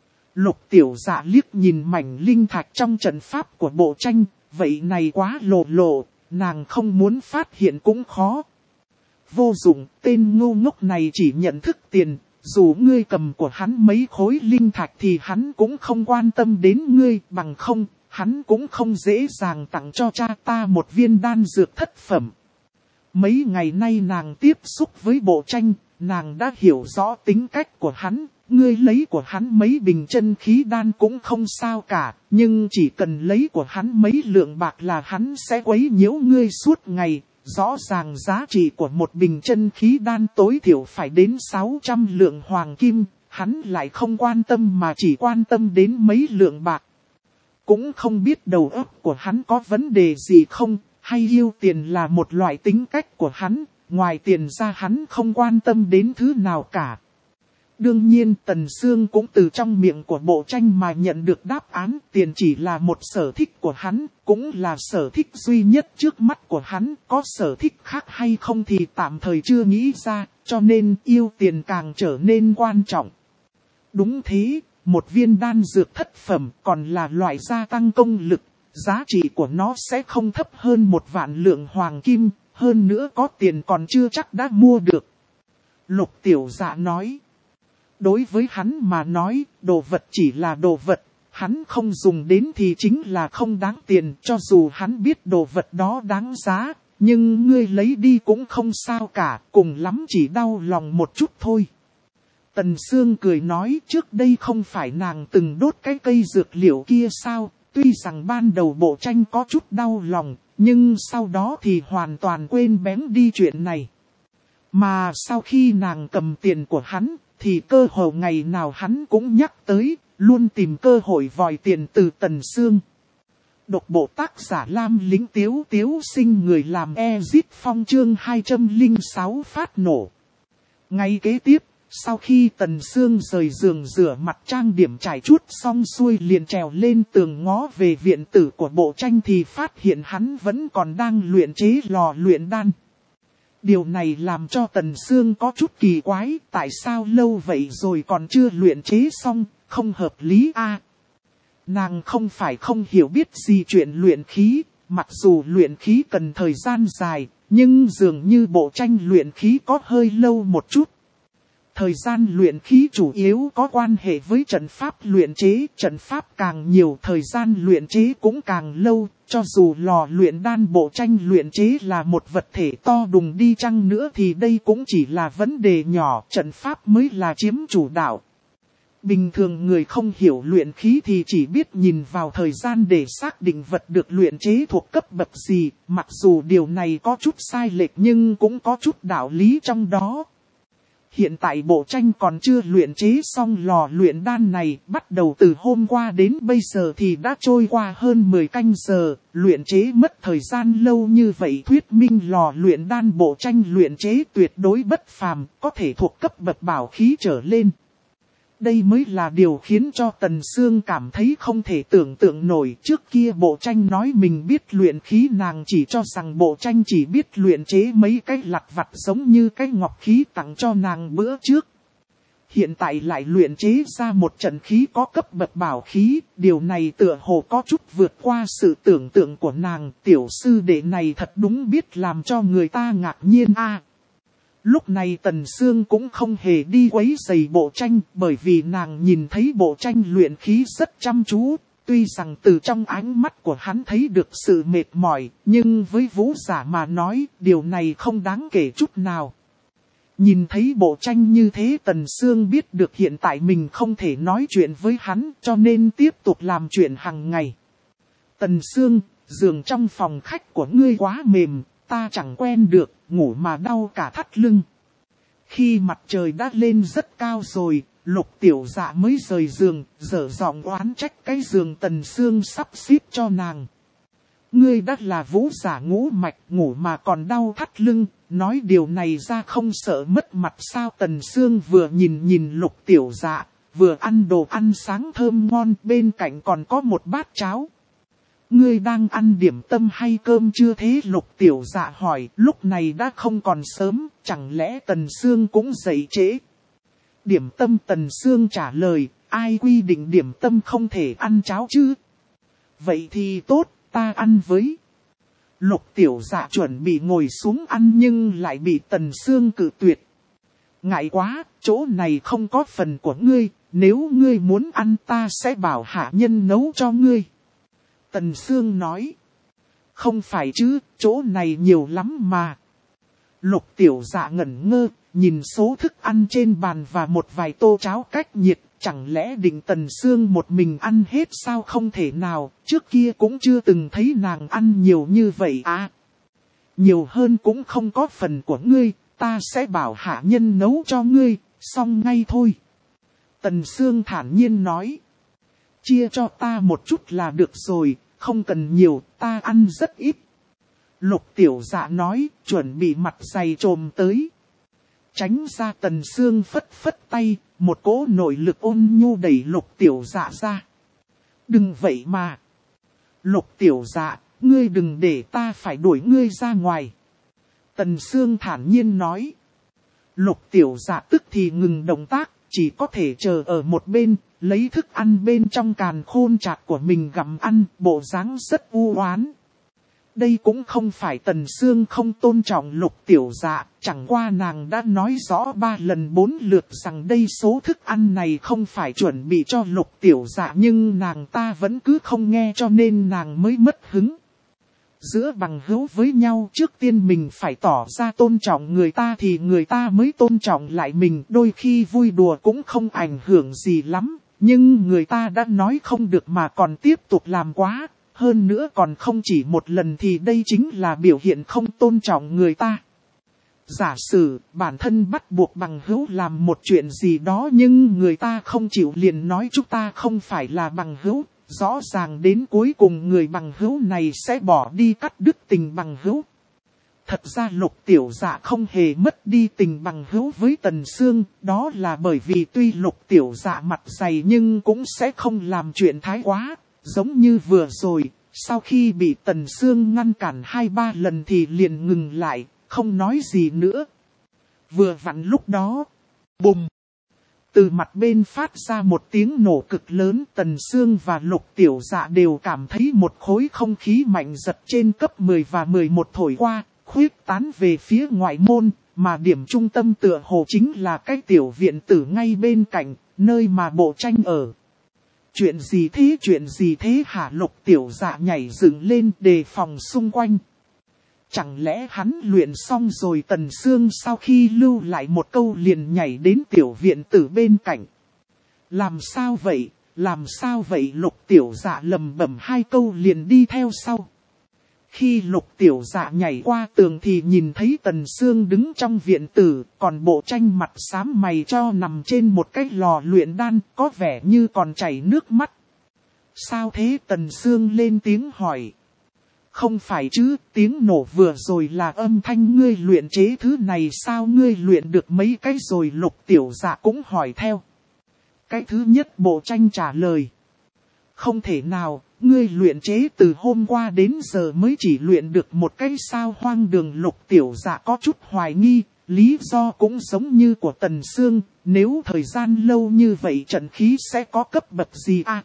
Lục Tiểu Dạ liếc nhìn mảnh linh thạch trong trận pháp của Bộ Tranh, vậy này quá lộ lộ, nàng không muốn phát hiện cũng khó. Vô dụng, tên ngu ngốc này chỉ nhận thức tiền, dù ngươi cầm của hắn mấy khối linh thạch thì hắn cũng không quan tâm đến ngươi, bằng không, hắn cũng không dễ dàng tặng cho cha ta một viên đan dược thất phẩm. Mấy ngày nay nàng tiếp xúc với Bộ Tranh, nàng đã hiểu rõ tính cách của hắn. Ngươi lấy của hắn mấy bình chân khí đan cũng không sao cả, nhưng chỉ cần lấy của hắn mấy lượng bạc là hắn sẽ quấy nhiễu ngươi suốt ngày. Rõ ràng giá trị của một bình chân khí đan tối thiểu phải đến sáu trăm lượng hoàng kim, hắn lại không quan tâm mà chỉ quan tâm đến mấy lượng bạc. Cũng không biết đầu óc của hắn có vấn đề gì không, hay yêu tiền là một loại tính cách của hắn, ngoài tiền ra hắn không quan tâm đến thứ nào cả. Đương nhiên Tần Sương cũng từ trong miệng của Bộ Tranh mà nhận được đáp án, tiền chỉ là một sở thích của hắn, cũng là sở thích duy nhất trước mắt của hắn, có sở thích khác hay không thì tạm thời chưa nghĩ ra, cho nên yêu tiền càng trở nên quan trọng. Đúng thế, một viên đan dược thất phẩm còn là loại gia tăng công lực, giá trị của nó sẽ không thấp hơn một vạn lượng hoàng kim, hơn nữa có tiền còn chưa chắc đã mua được. Lục Tiểu Dạ nói. Đối với hắn mà nói, đồ vật chỉ là đồ vật, hắn không dùng đến thì chính là không đáng tiền, cho dù hắn biết đồ vật đó đáng giá, nhưng ngươi lấy đi cũng không sao cả, cùng lắm chỉ đau lòng một chút thôi. Tần Sương cười nói, trước đây không phải nàng từng đốt cái cây dược liệu kia sao, tuy rằng ban đầu bộ tranh có chút đau lòng, nhưng sau đó thì hoàn toàn quên bén đi chuyện này. Mà sau khi nàng cầm tiền của hắn, thì cơ hồ ngày nào hắn cũng nhắc tới, luôn tìm cơ hội vòi tiền từ Tần Sương. Độc bộ tác giả Lam Lính Tiếu Tiếu Sinh, người làm Ezit Phong chương hai trăm lẻ sáu phát nổ. Ngay kế tiếp, sau khi Tần Sương rời giường rửa mặt trang điểm trải chuốt xong xuôi liền trèo lên tường ngó về viện tử của bộ tranh thì phát hiện hắn vẫn còn đang luyện chế lò luyện đan. Điều này làm cho Tần Sương có chút kỳ quái, tại sao lâu vậy rồi còn chưa luyện chế xong, không hợp lý a. À, nàng không phải không hiểu biết gì chuyện luyện khí, mặc dù luyện khí cần thời gian dài, nhưng dường như bộ tranh luyện khí có hơi lâu một chút. Thời gian luyện khí chủ yếu có quan hệ với trận pháp luyện chế, trận pháp càng nhiều thời gian luyện chế cũng càng lâu, cho dù lò luyện đan bộ tranh luyện chế là một vật thể to đùng đi chăng nữa thì đây cũng chỉ là vấn đề nhỏ, trận pháp mới là chiếm chủ đạo. Bình thường người không hiểu luyện khí thì chỉ biết nhìn vào thời gian để xác định vật được luyện chế thuộc cấp bậc gì, mặc dù điều này có chút sai lệch nhưng cũng có chút đạo lý trong đó. Hiện tại bộ tranh còn chưa luyện chế xong lò luyện đan này, bắt đầu từ hôm qua đến bây giờ thì đã trôi qua hơn mười canh giờ, luyện chế mất thời gian lâu như vậy thuyết minh lò luyện đan bộ tranh luyện chế tuyệt đối bất phàm, có thể thuộc cấp bậc bảo khí trở lên. Đây mới là điều khiến cho Tần Sương cảm thấy không thể tưởng tượng nổi. Trước kia bộ tranh nói mình biết luyện khí, nàng chỉ cho rằng bộ tranh chỉ biết luyện chế mấy cái lặt vặt giống như cái ngọc khí tặng cho nàng bữa trước. Hiện tại lại luyện chế ra một trận khí có cấp bậc bảo khí, điều này tựa hồ có chút vượt qua sự tưởng tượng của nàng. Tiểu sư đệ này thật đúng biết làm cho người ta ngạc nhiên a. À, lúc này Tần Sương cũng không hề đi quấy rầy bộ tranh, bởi vì nàng nhìn thấy bộ tranh luyện khí rất chăm chú. Tuy rằng từ trong ánh mắt của hắn thấy được sự mệt mỏi, nhưng với vũ giả mà nói, điều này không đáng kể chút nào. Nhìn thấy bộ tranh như thế Tần Sương biết được hiện tại mình không thể nói chuyện với hắn, cho nên tiếp tục làm chuyện hàng ngày. Tần Sương, giường trong phòng khách của ngươi quá mềm, ta chẳng quen được, ngủ mà đau cả thắt lưng. Khi mặt trời đã lên rất cao rồi, Lục Tiểu Dạ mới rời giường, dở giọng oán trách cái giường Tần Sương sắp xếp cho nàng. Ngươi đã là vũ giả ngũ mạch, ngủ mà còn đau thắt lưng, nói điều này ra không sợ mất mặt sao? Tần Sương vừa nhìn nhìn Lục Tiểu Dạ, vừa ăn đồ ăn sáng thơm ngon, bên cạnh còn có một bát cháo. Ngươi đang ăn điểm tâm hay cơm chưa thế? Lục Tiểu Dạ hỏi. Lúc này đã không còn sớm, chẳng lẽ Tần Sương cũng dậy trễ? Điểm tâm, Tần Sương trả lời, ai quy định điểm tâm không thể ăn cháo chứ? Vậy thì tốt, ta ăn với. Lục Tiểu Dạ chuẩn bị ngồi xuống ăn nhưng lại bị Tần Sương cự tuyệt. Ngại quá, chỗ này không có phần của ngươi, nếu ngươi muốn ăn ta sẽ bảo hạ nhân nấu cho ngươi. Tần Sương nói. Không phải chứ, chỗ này nhiều lắm mà. Lục Tiểu Dạ ngẩn ngơ, nhìn số thức ăn trên bàn và một vài tô cháo cách nhiệt. Chẳng lẽ định Tần Sương một mình ăn hết sao? Không thể nào, trước kia cũng chưa từng thấy nàng ăn nhiều như vậy à. Nhiều hơn cũng không có phần của ngươi, ta sẽ bảo hạ nhân nấu cho ngươi, xong ngay thôi. Tần Sương thản nhiên nói. Chia cho ta một chút là được rồi, không cần nhiều, ta ăn rất ít. Lục Tiểu Dạ nói, chuẩn bị mặt dày trồm tới. Tránh ra. Tần Sương phất phất tay, một cỗ nội lực ôn nhu đẩy Lục Tiểu Dạ ra. Đừng vậy mà. Lục Tiểu Dạ, ngươi đừng để ta phải đuổi ngươi ra ngoài. Tần Sương thản nhiên nói. Lục Tiểu Dạ tức thì ngừng động tác, chỉ có thể chờ ở một bên, lấy thức ăn bên trong càn khôn chạc của mình gặm ăn, bộ dáng rất u oán. Đây cũng không phải Tần Sương không tôn trọng Lục Tiểu Dạ, chẳng qua nàng đã nói rõ ba lần bốn lượt rằng đây số thức ăn này không phải chuẩn bị cho Lục Tiểu Dạ, nhưng nàng ta vẫn cứ không nghe cho nên nàng mới mất hứng. Giữa bằng hữu với nhau, trước tiên mình phải tỏ ra tôn trọng người ta thì người ta mới tôn trọng lại mình. Đôi khi vui đùa cũng không ảnh hưởng gì lắm, nhưng người ta đã nói không được mà còn tiếp tục làm quá. Hơn nữa còn không chỉ một lần thì đây chính là biểu hiện không tôn trọng người ta. Giả sử bản thân bắt buộc bằng hữu làm một chuyện gì đó nhưng người ta không chịu liền nói chúng ta không phải là bằng hữu. Rõ ràng đến cuối cùng người bằng hữu này sẽ bỏ đi cắt đứt tình bằng hữu. Thật ra Lục Tiểu Dạ không hề mất đi tình bằng hữu với Tần Sương, đó là bởi vì tuy Lục Tiểu Dạ mặt dày nhưng cũng sẽ không làm chuyện thái quá. Giống như vừa rồi, sau khi bị Tần Sương ngăn cản hai ba lần thì liền ngừng lại, không nói gì nữa. Vừa vặn lúc đó, bùm! Từ mặt bên phát ra một tiếng nổ cực lớn, Tần Sương và Lục Tiểu Dạ đều cảm thấy một khối không khí mạnh giật trên cấp mười và mười một thổi qua, khuyết tán về phía ngoại môn, mà điểm trung tâm tựa hồ chính là cái tiểu viện tử ngay bên cạnh, nơi mà Bộ Tranh ở. Chuyện gì thế chuyện gì thế hả? Lục Tiểu Dạ nhảy dựng lên đề phòng xung quanh. Chẳng lẽ hắn luyện xong rồi? Tần Sương sau khi lưu lại một câu liền nhảy đến tiểu viện tử bên cạnh. Làm sao vậy? Làm sao vậy? Lục Tiểu Dạ lầm bẩm hai câu liền đi theo sau. Khi Lục Tiểu Dạ nhảy qua tường thì nhìn thấy Tần Sương đứng trong viện tử, còn Bộ Tranh mặt xám mày cho nằm trên một cái lò luyện đan, có vẻ như còn chảy nước mắt. Sao thế? Tần Sương lên tiếng hỏi. Không phải chứ, tiếng nổ vừa rồi là âm thanh ngươi luyện chế thứ này sao? Ngươi luyện được mấy cái rồi? Lục Tiểu Dạ cũng hỏi theo. Cái thứ nhất, Bộ Tranh trả lời. Không thể nào, ngươi luyện chế từ hôm qua đến giờ mới chỉ luyện được một cái sao? Hoang đường. Lục Tiểu Dạ có chút hoài nghi, lý do cũng giống như của Tần Sương, nếu thời gian lâu như vậy trận khí sẽ có cấp bậc gì à?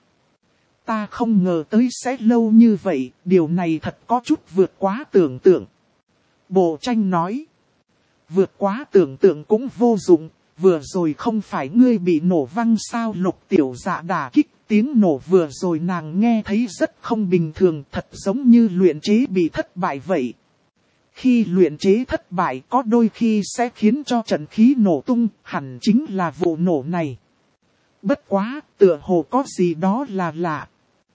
Ta không ngờ tới sẽ lâu như vậy, điều này thật có chút vượt quá tưởng tượng. Bộ Tranh nói, vượt quá tưởng tượng cũng vô dụng, vừa rồi không phải ngươi bị nổ văng sao? Lục Tiểu Dạ đả kích, tiếng nổ vừa rồi nàng nghe thấy rất không bình thường, thật giống như luyện chế bị thất bại vậy. Khi luyện chế thất bại có đôi khi sẽ khiến cho trận khí nổ tung, hẳn chính là vụ nổ này. Bất quá, tựa hồ có gì đó là lạ.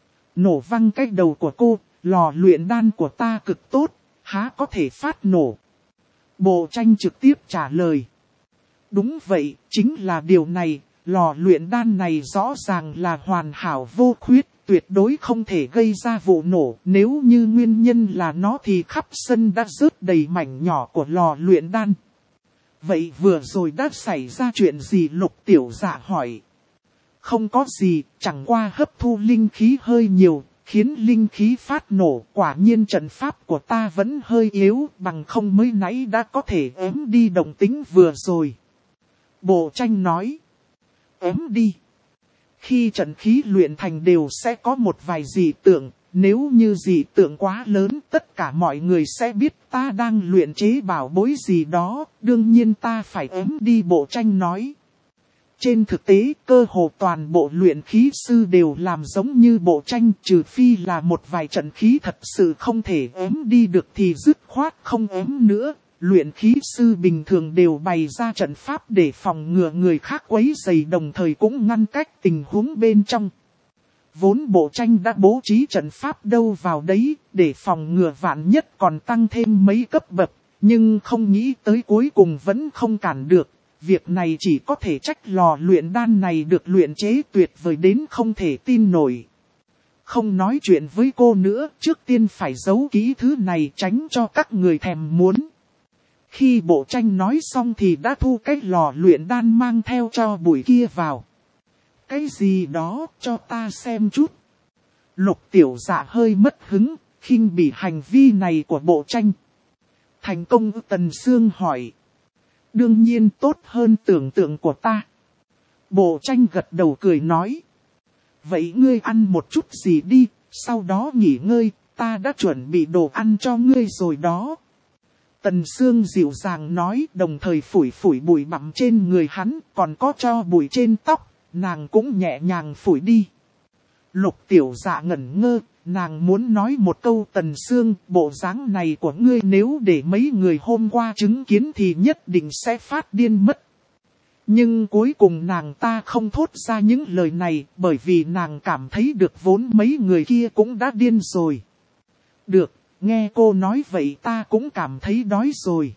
Nổ văng cái đầu của cô, lò luyện đan của ta cực tốt, há có thể phát nổ. Bộ Tranh trực tiếp trả lời. Đúng vậy, chính là điều này, lò luyện đan này rõ ràng là hoàn hảo vô khuyết, tuyệt đối không thể gây ra vụ nổ. Nếu như nguyên nhân là nó thì khắp sân đã rớt đầy mảnh nhỏ của lò luyện đan. Vậy vừa rồi đã xảy ra chuyện gì? Lục Tiểu Dạ hỏi. Không có gì, chẳng qua hấp thu linh khí hơi nhiều, khiến linh khí phát nổ. Quả nhiên trận pháp của ta vẫn hơi yếu, bằng không mới nãy đã có thể ém đi động tính vừa rồi. Bộ Tranh nói. Ém đi. Khi trận khí luyện thành đều sẽ có một vài dị tượng, nếu như dị tượng quá lớn tất cả mọi người sẽ biết ta đang luyện chế bảo bối gì đó, đương nhiên ta phải ém đi. Bộ Tranh nói. Trên thực tế, cơ hồ toàn bộ luyện khí sư đều làm giống như Bộ Tranh, trừ phi là một vài trận khí thật sự không thể ém đi được thì dứt khoát không ém nữa. Luyện khí sư bình thường đều bày ra trận pháp để phòng ngừa người khác quấy rầy, đồng thời cũng ngăn cách tình huống bên trong. Vốn Bộ Tranh đã bố trí trận pháp đâu vào đấy, để phòng ngừa vạn nhất còn tăng thêm mấy cấp bậc, nhưng không nghĩ tới cuối cùng vẫn không cản được. Việc này chỉ có thể trách lò luyện đan này được luyện chế tuyệt vời đến không thể tin nổi. Không nói chuyện với cô nữa, trước tiên phải giấu kỹ thứ này tránh cho các người thèm muốn. Khi Bộ Tranh nói xong thì đã thu cái lò luyện đan mang theo cho bụi kia vào. Cái gì đó, cho ta xem chút. Lục Tiểu Dạ hơi mất hứng, khinh bỉ hành vi này của Bộ Tranh. Thành công? Tần Sương hỏi. Đương nhiên tốt hơn tưởng tượng của ta. Bộ Tranh gật đầu cười nói. Vậy ngươi ăn một chút gì đi, sau đó nghỉ ngơi, ta đã chuẩn bị đồ ăn cho ngươi rồi đó. Tần Sương dịu dàng nói, đồng thời phủi phủi bụi bặm trên người hắn, còn có cho bụi trên tóc, nàng cũng nhẹ nhàng phủi đi. Lục Tiểu Dạ ngẩn ngơ, nàng muốn nói một câu, Tần Sương, bộ dáng này của ngươi nếu để mấy người hôm qua chứng kiến thì nhất định sẽ phát điên mất. Nhưng cuối cùng nàng ta không thốt ra những lời này, bởi vì nàng cảm thấy được vốn mấy người kia cũng đã điên rồi. Được, nghe cô nói vậy ta cũng cảm thấy đói rồi.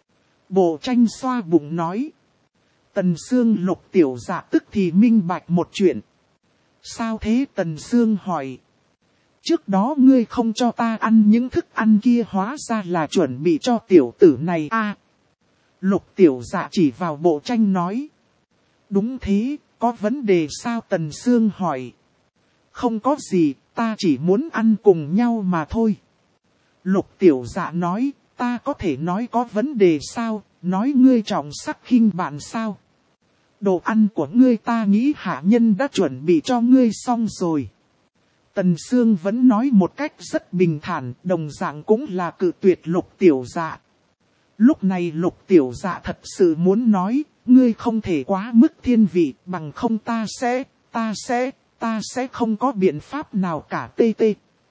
Bộ Tranh xoa bụng nói. Tần Sương Lục Tiểu Dạ tức thì minh bạch một chuyện. Sao thế? Tần Sương hỏi. Trước đó ngươi không cho ta ăn những thức ăn kia, hóa ra là chuẩn bị cho tiểu tử này à? Lục Tiểu Dạ chỉ vào Bộ Tranh nói. Đúng thế, có vấn đề sao? Tần Sương hỏi. Không có gì, ta chỉ muốn ăn cùng nhau mà thôi. Lục Tiểu Dạ nói, ta có thể nói có vấn đề sao, nói ngươi trọng sắc khinh bạn sao? Đồ ăn của ngươi ta nghĩ hạ nhân đã chuẩn bị cho ngươi xong rồi. Tần Sương vẫn nói một cách rất bình thản, đồng dạng cũng là cự tuyệt Lục Tiểu Dạ. Lúc này Lục Tiểu Dạ thật sự muốn nói, ngươi không thể quá mức thiên vị, bằng không ta sẽ, ta sẽ, ta sẽ không có biện pháp nào cả tê tê.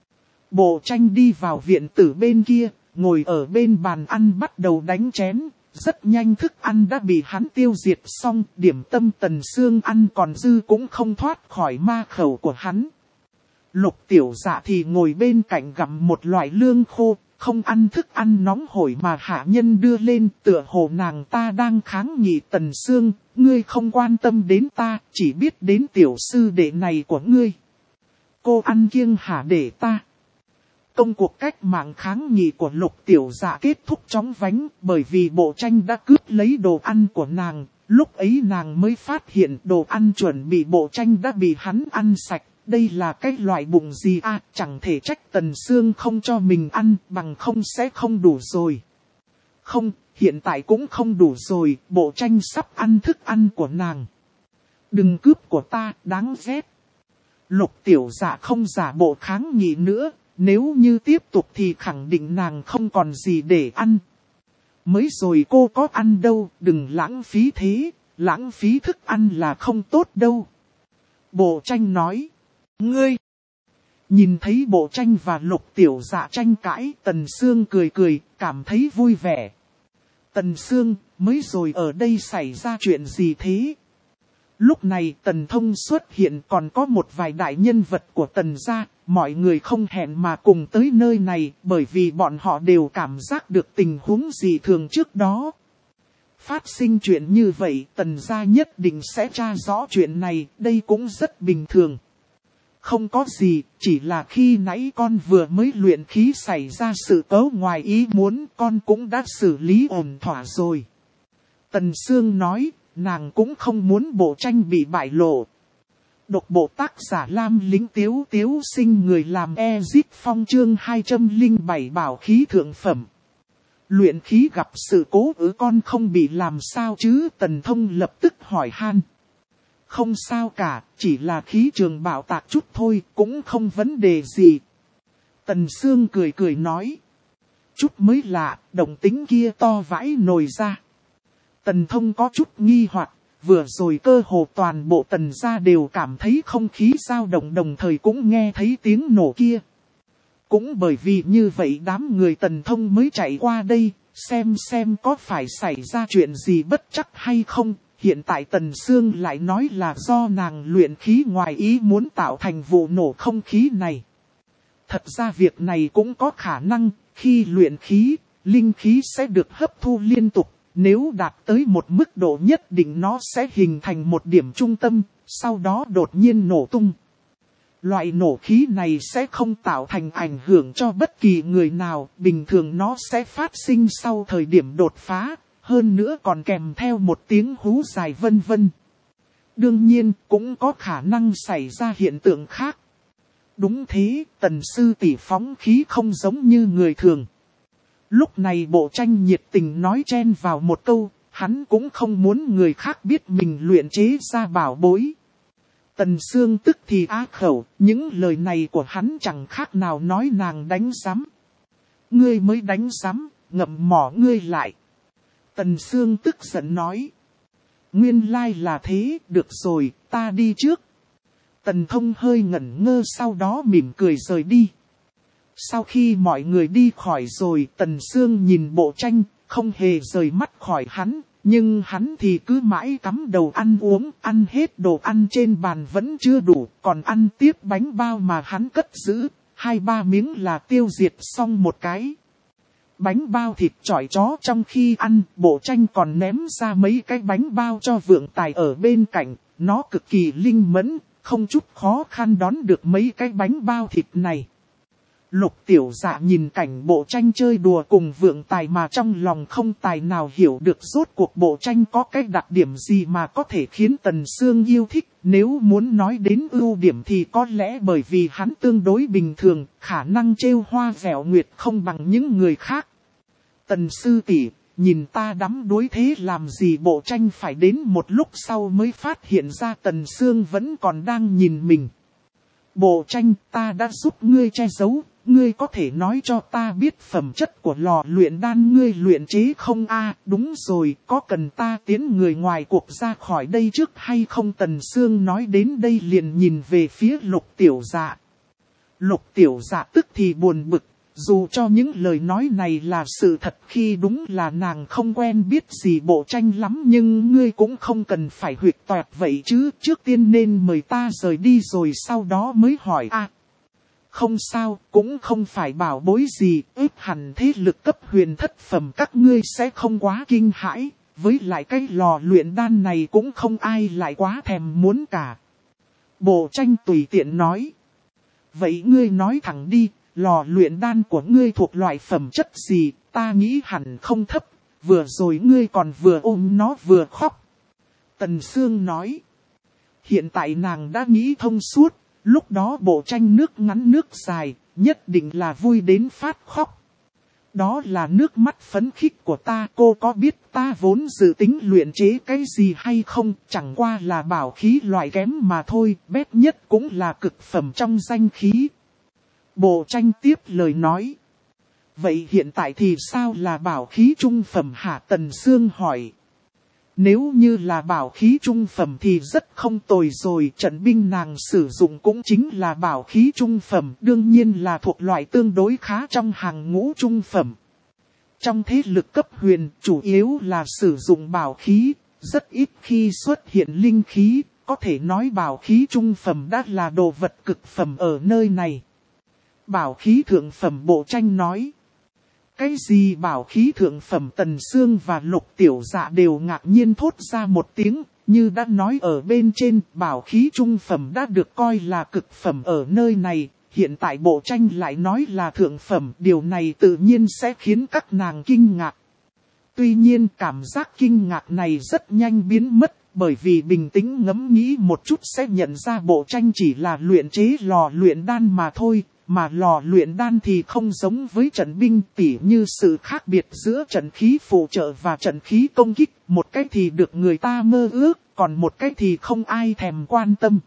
Bộ Tranh đi vào viện tử bên kia, ngồi ở bên bàn ăn bắt đầu đánh chén. Rất nhanh thức ăn đã bị hắn tiêu diệt xong, điểm tâm Tần Sương ăn còn dư cũng không thoát khỏi ma khẩu của hắn. Lục Tiểu Dạ thì ngồi bên cạnh gặm một loại lương khô, không ăn thức ăn nóng hổi mà hạ nhân đưa lên, tựa hồ nàng ta đang kháng nghị. Tần Sương, ngươi không quan tâm đến ta, chỉ biết đến tiểu sư đệ này của ngươi. Cô ăn kiêng hả để ta? Công cuộc cách mạng kháng nghị của Lục Tiểu Dạ kết thúc chóng vánh, bởi vì Bộ Tranh đã cướp lấy đồ ăn của nàng. Lúc ấy nàng mới phát hiện đồ ăn chuẩn bị Bộ Tranh đã bị hắn ăn sạch. Đây là cái loại bụng gì à, chẳng thể trách Tần Sương không cho mình ăn, bằng không sẽ không đủ rồi. Không, hiện tại cũng không đủ rồi, Bộ Tranh sắp ăn thức ăn của nàng. Đừng cướp của ta, đáng ghét. Lục Tiểu Dạ không giả bộ kháng nghị nữa. Nếu như tiếp tục thì khẳng định nàng không còn gì để ăn. Mới rồi cô có ăn đâu, đừng lãng phí thế, lãng phí thức ăn là không tốt đâu. Bộ Tranh nói, ngươi. Nhìn thấy Bộ Tranh và Lục Tiểu Dạ tranh cãi, Tần Sương cười cười, cảm thấy vui vẻ. Tần Sương, mới rồi ở đây xảy ra chuyện gì thế? Lúc này Tần Thông xuất hiện, còn có một vài đại nhân vật của Tần gia, mọi người không hẹn mà cùng tới nơi này, bởi vì bọn họ đều cảm giác được tình huống dị thường trước đó. Phát sinh chuyện như vậy, Tần gia nhất định sẽ tra rõ chuyện này, đây cũng rất bình thường. Không có gì, chỉ là khi nãy con vừa mới luyện khí xảy ra sự cố ngoài ý muốn, con cũng đã xử lý ổn thỏa rồi. Tần Sương nói, nàng cũng không muốn Bộ Tranh bị bại lộ. Độc bộ tác giả Lam Lính Tiếu Tiếu sinh người làm Ezit Phong chương hai trăm lẻ bảy bảo khí thượng phẩm. Luyện khí gặp sự cố ứ con không bị làm sao chứ? Tần Thông lập tức hỏi han. Không sao cả, chỉ là khí trường bạo tạc chút thôi, cũng không vấn đề gì. Tần Sương cười cười nói. Chút mới lạ, động tính kia to vãi nồi ra. Tần Thông có chút nghi hoặc, vừa rồi cơ hồ toàn bộ Tần gia đều cảm thấy không khí dao động, đồng thời cũng nghe thấy tiếng nổ kia. Cũng bởi vì như vậy đám người Tần Thông mới chạy qua đây, xem xem có phải xảy ra chuyện gì bất trắc hay không. Hiện tại Tần Sương lại nói là do nàng luyện khí ngoài ý muốn tạo thành vụ nổ không khí này. Thật ra việc này cũng có khả năng, khi luyện khí, linh khí sẽ được hấp thu liên tục. Nếu đạt tới một mức độ nhất định nó sẽ hình thành một điểm trung tâm, sau đó đột nhiên nổ tung. Loại nổ khí này sẽ không tạo thành ảnh hưởng cho bất kỳ người nào, bình thường nó sẽ phát sinh sau thời điểm đột phá, hơn nữa còn kèm theo một tiếng hú dài vân vân. Đương nhiên, cũng có khả năng xảy ra hiện tượng khác. Đúng thế, Tần sư tỷ phóng khí không giống như người thường. Lúc này Bộ Tranh nhiệt tình nói chen vào một câu, hắn cũng không muốn người khác biết mình luyện chế ra bảo bối. Tần Sương tức thì á khẩu, những lời này của hắn chẳng khác nào nói nàng đánh giám. Ngươi mới đánh giám, ngậm mỏ ngươi lại. Tần Sương tức giận nói. Nguyên lai là thế, được rồi, ta đi trước. Tần Thông hơi ngẩn ngơ sau đó mỉm cười rời đi. Sau khi mọi người đi khỏi rồi, Tần Sương nhìn Bộ Tranh, không hề rời mắt khỏi hắn. Nhưng hắn thì cứ mãi cắm đầu ăn uống, ăn hết đồ ăn trên bàn vẫn chưa đủ, còn ăn tiếp bánh bao mà hắn cất giữ, hai ba miếng là tiêu diệt xong một cái. Bánh bao thịt chỏi chó trong khi ăn, Bộ Tranh còn ném ra mấy cái bánh bao cho Vượng Tài ở bên cạnh, nó cực kỳ linh mẫn, không chút khó khăn đón được mấy cái bánh bao thịt này. Lục Tiểu Dạ nhìn cảnh Bộ Tranh chơi đùa cùng Vượng Tài mà trong lòng không tài nào hiểu được rốt cuộc Bộ Tranh có cái đặc điểm gì mà có thể khiến Tần Sương yêu thích. Nếu muốn nói đến ưu điểm thì có lẽ bởi vì hắn tương đối bình thường, khả năng trêu hoa vẻo nguyệt không bằng những người khác. Tần sư tỷ, nhìn ta đắm đuối thế làm gì? Bộ Tranh phải đến một lúc sau mới phát hiện ra Tần Sương vẫn còn đang nhìn mình. Bộ Tranh, ta đã giúp ngươi che giấu. Ngươi có thể nói cho ta biết phẩm chất của lò luyện đan ngươi luyện chế không a? À, đúng rồi, có cần ta tiến người ngoài cuộc ra khỏi đây trước hay không? Tần Sương nói đến đây liền nhìn về phía Lục Tiểu Dạ. Lục Tiểu Dạ tức thì buồn bực, dù cho những lời nói này là sự thật khi đúng là nàng không quen biết gì Bộ Tranh lắm, nhưng ngươi cũng không cần phải huyệt toẹt vậy chứ, trước tiên nên mời ta rời đi rồi sau đó mới hỏi a. À, không sao, cũng không phải bảo bối gì, ít hẳn thế lực cấp huyền thất phẩm các ngươi sẽ không quá kinh hãi, với lại cái lò luyện đan này cũng không ai lại quá thèm muốn cả. Bộ Tranh tùy tiện nói. Vậy ngươi nói thẳng đi, lò luyện đan của ngươi thuộc loại phẩm chất gì, ta nghĩ hẳn không thấp, vừa rồi ngươi còn vừa ôm nó vừa khóc. Tần Sương nói. Hiện tại nàng đã nghĩ thông suốt. Lúc đó Bộ Tranh nước ngắn nước dài, nhất định là vui đến phát khóc. Đó là nước mắt phấn khích của ta, cô có biết ta vốn dự tính luyện chế cái gì hay không, chẳng qua là bảo khí loại kém mà thôi, bét nhất cũng là cực phẩm trong danh khí. Bộ Tranh tiếp lời nói. Vậy hiện tại thì sao là bảo khí trung phẩm hả? Tần Sương hỏi. Nếu như là bảo khí trung phẩm thì rất không tồi rồi, trận binh nàng sử dụng cũng chính là bảo khí trung phẩm, đương nhiên là thuộc loại tương đối khá trong hàng ngũ trung phẩm. Trong thế lực cấp huyền, chủ yếu là sử dụng bảo khí, rất ít khi xuất hiện linh khí, có thể nói bảo khí trung phẩm đã là đồ vật cực phẩm ở nơi này. Bảo khí thượng phẩm, Bộ Tranh nói. Cái gì bảo khí thượng phẩm? Tần Sương và Lục Tiểu Dạ đều ngạc nhiên thốt ra một tiếng, như đã nói ở bên trên, bảo khí trung phẩm đã được coi là cực phẩm ở nơi này, hiện tại Bộ Tranh lại nói là thượng phẩm, điều này tự nhiên sẽ khiến các nàng kinh ngạc. Tuy nhiên cảm giác kinh ngạc này rất nhanh biến mất, bởi vì bình tĩnh ngẫm nghĩ một chút sẽ nhận ra Bộ Tranh chỉ là luyện chế lò luyện đan mà thôi. Mà lò luyện đan thì không giống với trận binh, tỉ như sự khác biệt giữa trận khí phụ trợ và trận khí công kích, một cái thì được người ta mơ ước, còn một cái thì không ai thèm quan tâm.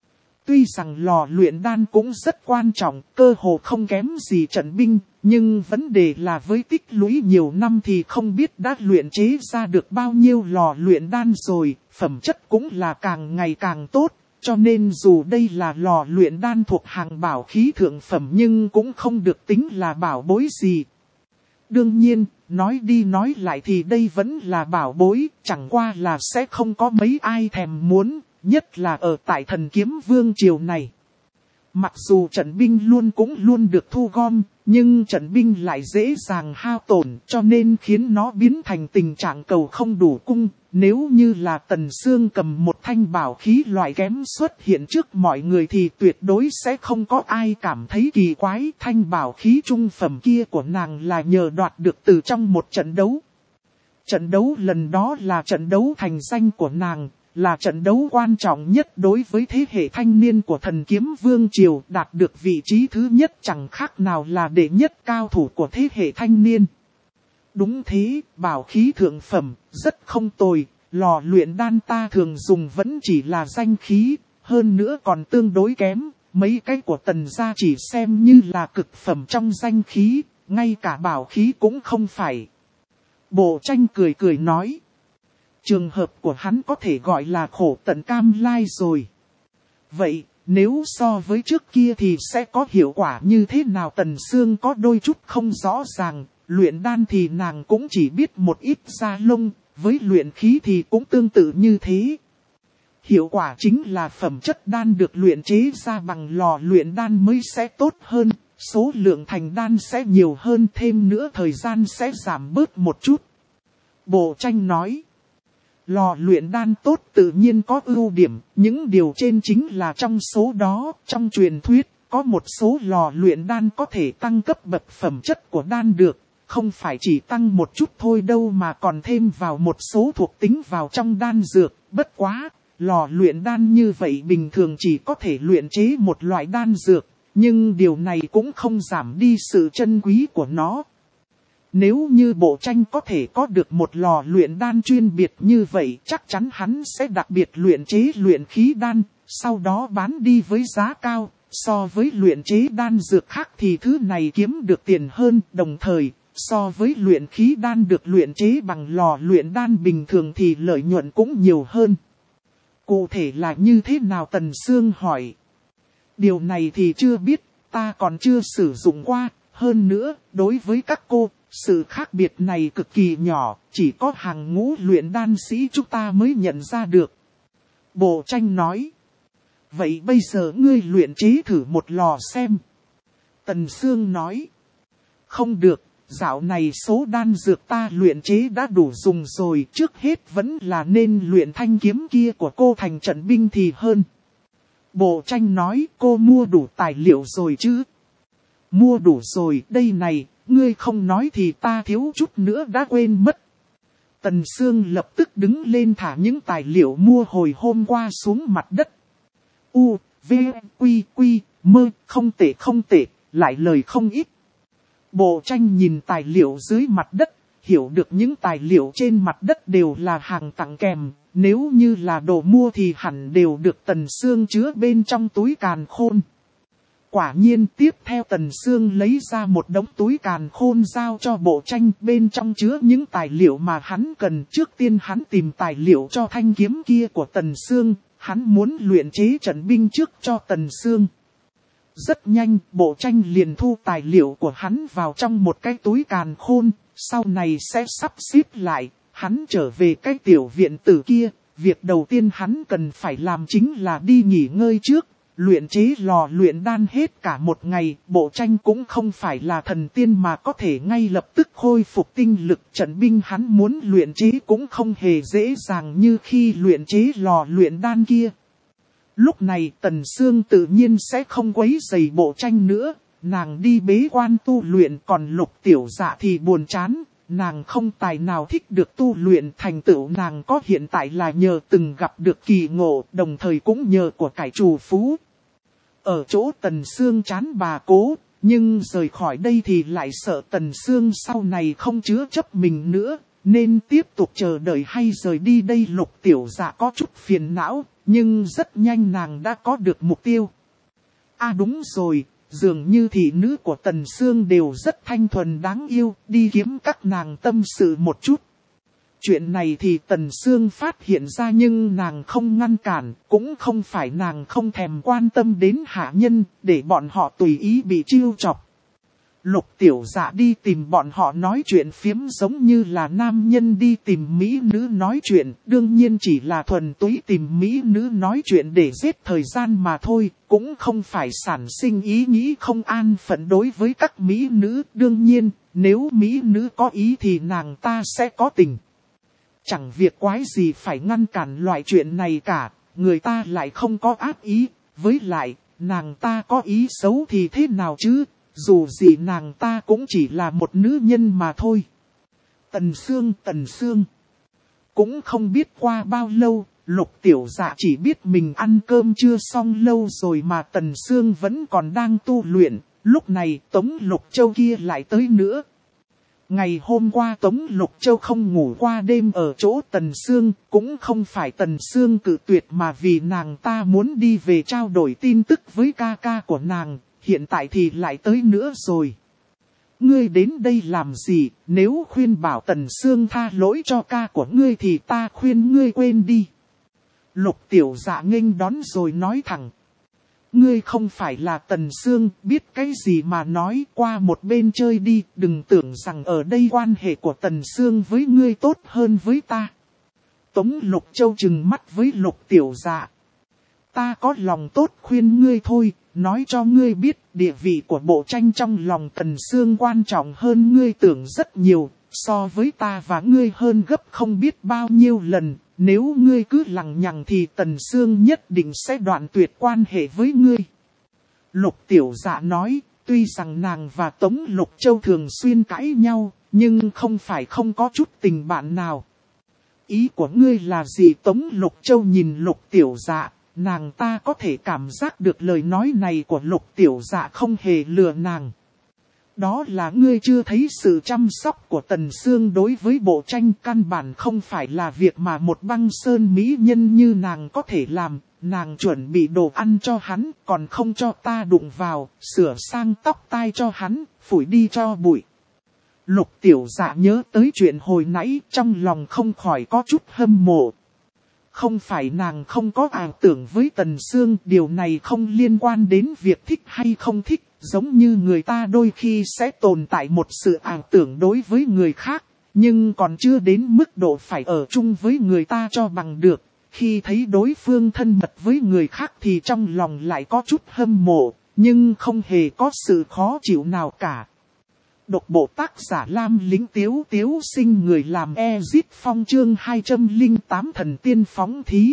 Tuy rằng lò luyện đan cũng rất quan trọng, cơ hồ không kém gì trận binh, nhưng vấn đề là với tích lũy nhiều năm thì không biết đã luyện chế ra được bao nhiêu lò luyện đan rồi, phẩm chất cũng là càng ngày càng tốt. Cho nên dù đây là lò luyện đan thuộc hàng bảo khí thượng phẩm nhưng cũng không được tính là bảo bối gì. Đương nhiên, nói đi nói lại thì đây vẫn là bảo bối, chẳng qua là sẽ không có mấy ai thèm muốn, nhất là ở tại Thần Kiếm Vương triều này. Mặc dù trận binh luôn cũng luôn được thu gom, nhưng trận binh lại dễ dàng hao tổn cho nên khiến nó biến thành tình trạng cầu không đủ cung. Nếu như là Tần Sương cầm một thanh bảo khí loại kém xuất hiện trước mọi người thì tuyệt đối sẽ không có ai cảm thấy kỳ quái. Thanh bảo khí trung phẩm kia của nàng là nhờ đoạt được từ trong một trận đấu. Trận đấu lần đó là trận đấu thành danh của nàng, là trận đấu quan trọng nhất đối với thế hệ thanh niên của Thần Kiếm Vương triều, đạt được vị trí thứ nhất chẳng khác nào là đệ nhất cao thủ của thế hệ thanh niên. Đúng thế, bảo khí thượng phẩm, rất không tồi, lò luyện đan ta thường dùng vẫn chỉ là danh khí, hơn nữa còn tương đối kém, mấy cái của Tần gia chỉ xem như là cực phẩm trong danh khí, ngay cả bảo khí cũng không phải. Bộ Tranh cười cười nói. Trường hợp của hắn có thể gọi là khổ tận cam lai rồi. Vậy, nếu so với trước kia thì sẽ có hiệu quả như thế nào? Tần Sương có đôi chút không rõ ràng, luyện đan thì nàng cũng chỉ biết một ít da lông, với luyện khí thì cũng tương tự như thế. Hiệu quả chính là phẩm chất đan được luyện chế ra bằng lò luyện đan mới sẽ tốt hơn, số lượng thành đan sẽ nhiều hơn, thêm nữa thời gian sẽ giảm bớt một chút. Bộ Tranh nói. Lò luyện đan tốt tự nhiên có ưu điểm, những điều trên chính là trong số đó. Trong truyền thuyết, có một số lò luyện đan có thể tăng cấp bậc phẩm chất của đan được, không phải chỉ tăng một chút thôi đâu mà còn thêm vào một số thuộc tính vào trong đan dược. Bất quá, lò luyện đan như vậy bình thường chỉ có thể luyện chế một loại đan dược, nhưng điều này cũng không giảm đi sự chân quý của nó. Nếu như Bộ Tranh có thể có được một lò luyện đan chuyên biệt như vậy, chắc chắn hắn sẽ đặc biệt luyện chế luyện khí đan, sau đó bán đi với giá cao. So với luyện chế đan dược khác thì thứ này kiếm được tiền hơn, đồng thời, so với luyện khí đan được luyện chế bằng lò luyện đan bình thường thì lợi nhuận cũng nhiều hơn. Cụ thể là như thế nào? Tần Sương hỏi. Điều này thì chưa biết, ta còn chưa sử dụng qua, hơn nữa, đối với các cô, sự khác biệt này cực kỳ nhỏ, chỉ có hàng ngũ luyện đan sĩ chúng ta mới nhận ra được. Bộ Tranh nói. Vậy bây giờ ngươi luyện chế thử một lò xem. Tần Sương nói. Không được, dạo này số đan dược ta luyện chế đã đủ dùng rồi, trước hết vẫn là nên luyện thanh kiếm kia của cô thành trận binh thì hơn. Bộ Tranh nói. Cô mua đủ tài liệu rồi chứ? Mua đủ rồi, đây này, ngươi không nói thì ta thiếu chút nữa đã quên mất. Tần Sương lập tức đứng lên thả những tài liệu mua hồi hôm qua xuống mặt đất. U, V, Quy, Quy, Mơ, không tệ không tệ, lại lời không ít. Bộ Tranh nhìn tài liệu dưới mặt đất, hiểu được những tài liệu trên mặt đất đều là hàng tặng kèm. Nếu như là đồ mua thì hẳn đều được Tần Sương chứa bên trong túi càn khôn. Quả nhiên tiếp theo Tần Sương lấy ra một đống túi càn khôn giao cho Bộ Tranh, bên trong chứa những tài liệu mà hắn cần. Trước tiên hắn tìm tài liệu cho thanh kiếm kia của Tần Sương, hắn muốn luyện chế trận binh trước cho Tần Sương. Rất nhanh, Bộ Tranh liền thu tài liệu của hắn vào trong một cái túi càn khôn, sau này sẽ sắp xếp lại, hắn trở về cái tiểu viện tử kia. Việc đầu tiên hắn cần phải làm chính là đi nghỉ ngơi trước. Luyện chế lò luyện đan hết cả một ngày, Bộ Tranh cũng không phải là thần tiên mà có thể ngay lập tức khôi phục tinh lực. Trận binh hắn muốn luyện chế cũng không hề dễ dàng như khi luyện chế lò luyện đan kia. Lúc này Tần Sương tự nhiên sẽ không quấy rầy Bộ Tranh nữa, nàng đi bế quan tu luyện, còn Lục Tiểu Dạ thì buồn chán. Nàng không tài nào thích được tu luyện, thành tựu nàng có hiện tại là nhờ từng gặp được kỳ ngộ, đồng thời cũng nhờ của cải trù phú. Ở chỗ Tần Sương chán bà cố, nhưng rời khỏi đây thì lại sợ Tần Sương sau này không chứa chấp mình nữa, nên tiếp tục chờ đợi hay rời đi đây? Lục Tiểu Dạ có chút phiền não, nhưng rất nhanh nàng đã có được mục tiêu. À đúng rồi, dường như thị nữ của Tần Sương đều rất thanh thuần đáng yêu, đi kiếm các nàng tâm sự một chút. Chuyện này thì Tần Sương phát hiện ra nhưng nàng không ngăn cản, cũng không phải nàng không thèm quan tâm đến hạ nhân, để bọn họ tùy ý bị trêu chọc. Lục Tiểu Dạ đi tìm bọn họ nói chuyện phiếm giống như là nam nhân đi tìm mỹ nữ nói chuyện, đương nhiên chỉ là thuần túy tìm mỹ nữ nói chuyện để giết thời gian mà thôi, cũng không phải sản sinh ý nghĩ không an phận đối với các mỹ nữ. Đương nhiên, nếu mỹ nữ có ý thì nàng ta sẽ có tình. Chẳng việc quái gì phải ngăn cản loại chuyện này cả, người ta lại không có ác ý, với lại, nàng ta có ý xấu thì thế nào chứ? Dù gì nàng ta cũng chỉ là một nữ nhân mà thôi. Tần Sương, Tần Sương. Cũng không biết qua bao lâu, Lục Tiểu Dạ chỉ biết mình ăn cơm chưa xong lâu rồi mà Tần Sương vẫn còn đang tu luyện. Lúc này Tống Lục Châu kia lại tới nữa. Ngày hôm qua Tống Lục Châu không ngủ qua đêm ở chỗ Tần Sương, cũng không phải Tần Sương cự tuyệt mà vì nàng ta muốn đi về trao đổi tin tức với ca ca của nàng, hiện tại thì lại tới nữa rồi. Ngươi đến đây làm gì, nếu khuyên bảo Tần Sương tha lỗi cho ca của ngươi thì ta khuyên ngươi quên đi. Lục Tiểu Dạ nghênh đón rồi nói thẳng. Ngươi không phải là Tần Sương, biết cái gì mà nói, qua một bên chơi đi, đừng tưởng rằng ở đây quan hệ của Tần Sương với ngươi tốt hơn với ta. Tống Lục Châu trừng mắt với Lục Tiểu Dạ. Ta có lòng tốt khuyên ngươi thôi, nói cho ngươi biết địa vị của bộ tranh trong lòng Tần Sương quan trọng hơn ngươi tưởng rất nhiều, so với ta và ngươi hơn gấp không biết bao nhiêu lần. Nếu ngươi cứ lằng nhằng thì Tần Sương nhất định sẽ đoạn tuyệt quan hệ với ngươi. Lục Tiểu Dạ nói, tuy rằng nàng và Tống Lục Châu thường xuyên cãi nhau, nhưng không phải không có chút tình bạn nào. Ý của ngươi là gì? Tống Lục Châu nhìn Lục Tiểu Dạ, nàng ta có thể cảm giác được lời nói này của Lục Tiểu Dạ không hề lừa nàng. Đó là ngươi chưa thấy sự chăm sóc của Tần Sương đối với bộ tranh, căn bản không phải là việc mà một băng sơn mỹ nhân như nàng có thể làm. Nàng chuẩn bị đồ ăn cho hắn, còn không cho ta đụng vào, sửa sang tóc tai cho hắn, phủi đi cho bụi. Lục Tiểu Dạ nhớ tới chuyện hồi nãy, trong lòng không khỏi có chút hâm mộ. Không phải nàng không có ảo tưởng với Tần Sương, điều này không liên quan đến việc thích hay không thích. Giống như người ta đôi khi sẽ tồn tại một sự ảo tưởng đối với người khác, nhưng còn chưa đến mức độ phải ở chung với người ta cho bằng được. Khi thấy đối phương thân mật với người khác thì trong lòng lại có chút hâm mộ, nhưng không hề có sự khó chịu nào cả. Độc bộ tác giả Lam Lĩnh Tiếu Tiếu sinh người làm Ezit Phong chương hai trăm lẻ tám thần tiên phóng thí.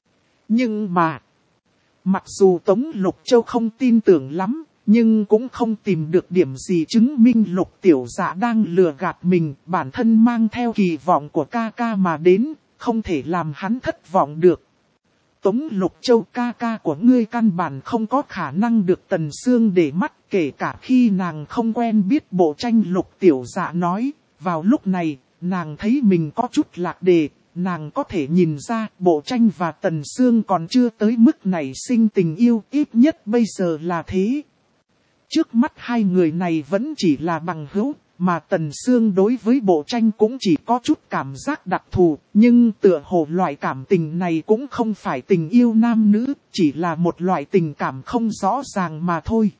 Nhưng mà, mặc dù Tống Lục Châu không tin tưởng lắm, nhưng cũng không tìm được điểm gì chứng minh Lục Tiểu Dạ đang lừa gạt mình, bản thân mang theo kỳ vọng của ca ca mà đến, không thể làm hắn thất vọng được. Tống Lục Châu, ca ca của ngươi căn bản không có khả năng được Tần Sương để mắt, kể cả khi nàng không quen biết bộ tranh. Lục Tiểu Dạ nói, vào lúc này, nàng thấy mình có chút lạc đề, nàng có thể nhìn ra bộ tranh và Tần Sương còn chưa tới mức này sinh tình yêu, ít nhất bây giờ là thế. Trước mắt hai người này vẫn chỉ là bằng hữu, mà Tần Sương đối với bộ tranh cũng chỉ có chút cảm giác đặc thù, nhưng tựa hồ loại cảm tình này cũng không phải tình yêu nam nữ, chỉ là một loại tình cảm không rõ ràng mà thôi.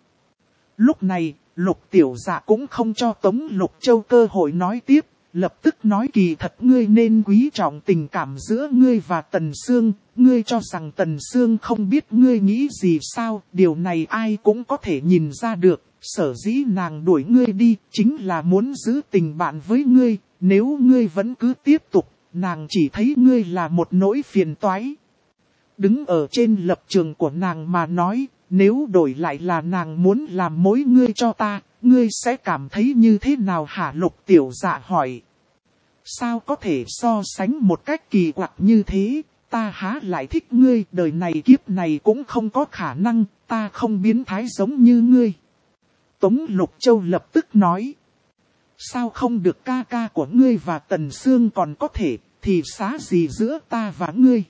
Lúc này, Lục Tiểu Dạ cũng không cho Tống Lục Châu cơ hội nói tiếp, lập tức nói kỳ thật ngươi nên quý trọng tình cảm giữa ngươi và Tần Sương, ngươi cho rằng Tần Sương không biết ngươi nghĩ gì sao, điều này ai cũng có thể nhìn ra được, sở dĩ nàng đuổi ngươi đi, chính là muốn giữ tình bạn với ngươi, nếu ngươi vẫn cứ tiếp tục, nàng chỉ thấy ngươi là một nỗi phiền toái. Đứng ở trên lập trường của nàng mà nói, nếu đổi lại là nàng muốn làm mối ngươi cho ta, ngươi sẽ cảm thấy như thế nào hả? Lục Tiểu Dạ hỏi. Sao có thể so sánh một cách kỳ quặc như thế, ta há lại thích ngươi, đời này kiếp này cũng không có khả năng, ta không biến thái giống như ngươi. Tống Lục Châu lập tức nói. Sao không được, ca ca của ngươi và Tần Sương còn có thể, thì xá gì giữa ta và ngươi?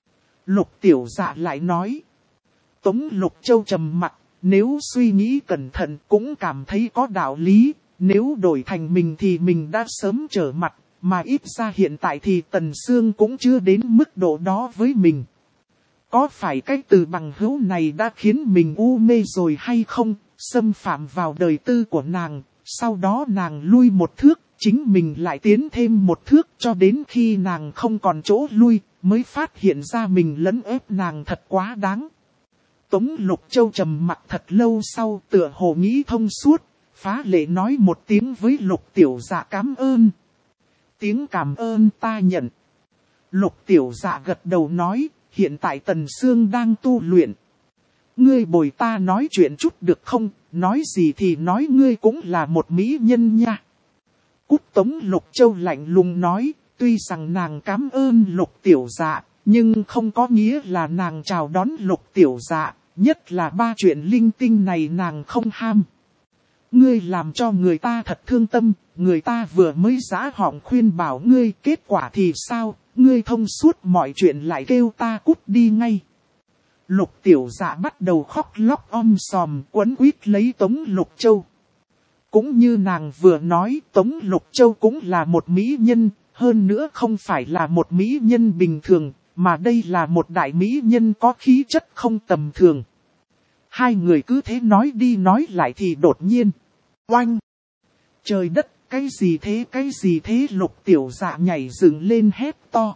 Lục Tiểu Dạ lại nói. Tống Lục Châu trầm mặc, nếu suy nghĩ cẩn thận cũng cảm thấy có đạo lý, nếu đổi thành mình thì mình đã sớm trở mặt, mà ít ra hiện tại thì Tần Sương cũng chưa đến mức độ đó với mình. Có phải cái từ bằng hữu này đã khiến mình u mê rồi hay không, xâm phạm vào đời tư của nàng, sau đó nàng lui một thước, chính mình lại tiến thêm một thước cho đến khi nàng không còn chỗ lui, mới phát hiện ra mình lấn ép nàng thật quá đáng. Tống Lục Châu trầm mặc thật lâu sau, tựa hồ nghĩ thông suốt, phá lệ nói một tiếng với Lục Tiểu Dạ cảm ơn. Tiếng cảm ơn ta nhận. Lục Tiểu Dạ gật đầu nói, hiện tại Tần Sương đang tu luyện. Ngươi bồi ta nói chuyện chút được không, nói gì thì nói, ngươi cũng là một mỹ nhân nha. Cút! Tống Lục Châu lạnh lùng nói, tuy rằng nàng cảm ơn Lục Tiểu Dạ, nhưng không có nghĩa là nàng chào đón Lục Tiểu Dạ, nhất là ba chuyện linh tinh này nàng không ham. ngươi làm cho người ta thật thương tâm, người ta vừa mới giã họng khuyên bảo ngươi, kết quả thì sao, ngươi thông suốt mọi chuyện lại kêu ta cút đi ngay. Lục Tiểu Dạ bắt đầu khóc lóc om sòm quấn quýt lấy Tống Lục Châu. Cũng như nàng vừa nói, Tống Lục Châu cũng là một mỹ nhân, hơn nữa không phải là một mỹ nhân bình thường, mà đây là một đại mỹ nhân có khí chất không tầm thường. Hai người cứ thế nói đi nói lại thì đột nhiên, oanh! Trời đất, cái gì thế, cái gì thế? Lục Tiểu Dạ nhảy dựng lên hét to.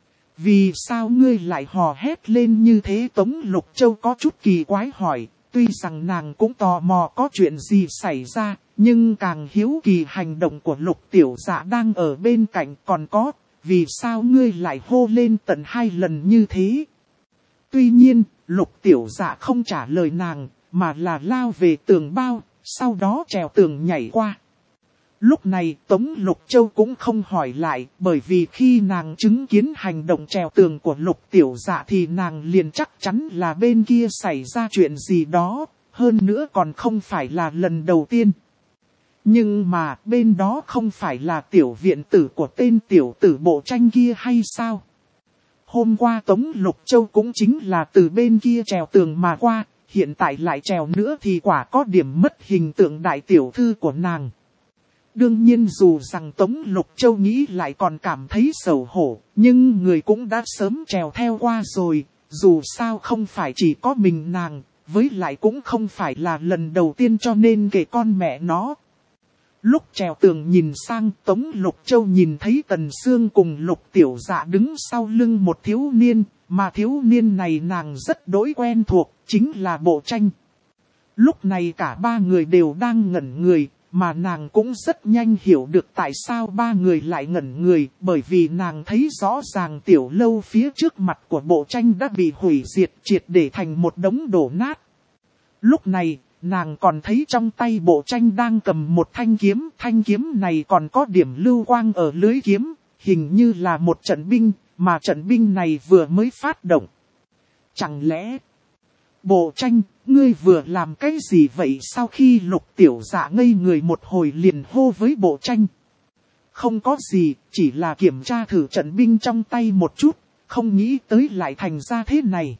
Vì sao ngươi lại hò hét lên như thế? Tống Lục Châu có chút kỳ quái hỏi, tuy rằng nàng cũng tò mò có chuyện gì xảy ra, nhưng càng hiếu kỳ hành động của Lục Tiểu Dạ đang ở bên cạnh. Còn có, vì sao ngươi lại hô lên tận hai lần như thế? Tuy nhiên, Lục Tiểu Dạ không trả lời nàng, mà là lao về tường bao, sau đó trèo tường nhảy qua. Lúc này Tống Lục Châu cũng không hỏi lại, bởi vì khi nàng chứng kiến hành động trèo tường của Lục Tiểu Dạ thì nàng liền chắc chắn là bên kia xảy ra chuyện gì đó, hơn nữa còn không phải là lần đầu tiên. Nhưng mà bên đó không phải là tiểu viện tử của tên tiểu tử Bộ Tranh kia hay sao? Hôm qua Tống Lục Châu cũng chính là từ bên kia trèo tường mà qua, hiện tại lại trèo nữa thì quả có điểm mất hình tượng đại tiểu thư của nàng. Đương nhiên dù rằng Tống Lục Châu nghĩ lại còn cảm thấy xấu hổ, nhưng người cũng đã sớm trèo theo qua rồi, dù sao không phải chỉ có mình nàng, với lại cũng không phải là lần đầu tiên cho nên kể con mẹ nó. Lúc trèo tường nhìn sang Tống Lục Châu nhìn thấy Tần Sương cùng Lục Tiểu Dạ đứng sau lưng một thiếu niên, mà thiếu niên này nàng rất đối quen thuộc, chính là Bộ Tranh. Lúc này cả ba người đều đang ngẩn người, mà nàng cũng rất nhanh hiểu được tại sao ba người lại ngẩn người, bởi vì nàng thấy rõ ràng tiểu lâu phía trước mặt của Bộ Tranh đã bị hủy diệt triệt để thành một đống đổ nát. Lúc này, nàng còn thấy trong tay Bộ Tranh đang cầm một thanh kiếm, thanh kiếm này còn có điểm lưu quang ở lưới kiếm, hình như là một trận binh, mà trận binh này vừa mới phát động. Chẳng lẽ, Bộ Tranh, ngươi vừa làm cái gì vậy? Sau khi Lục Tiểu Dạ ngây người một hồi liền hô với Bộ Tranh. Không có gì, chỉ là kiểm tra thử trận binh trong tay một chút, không nghĩ tới lại thành ra thế này.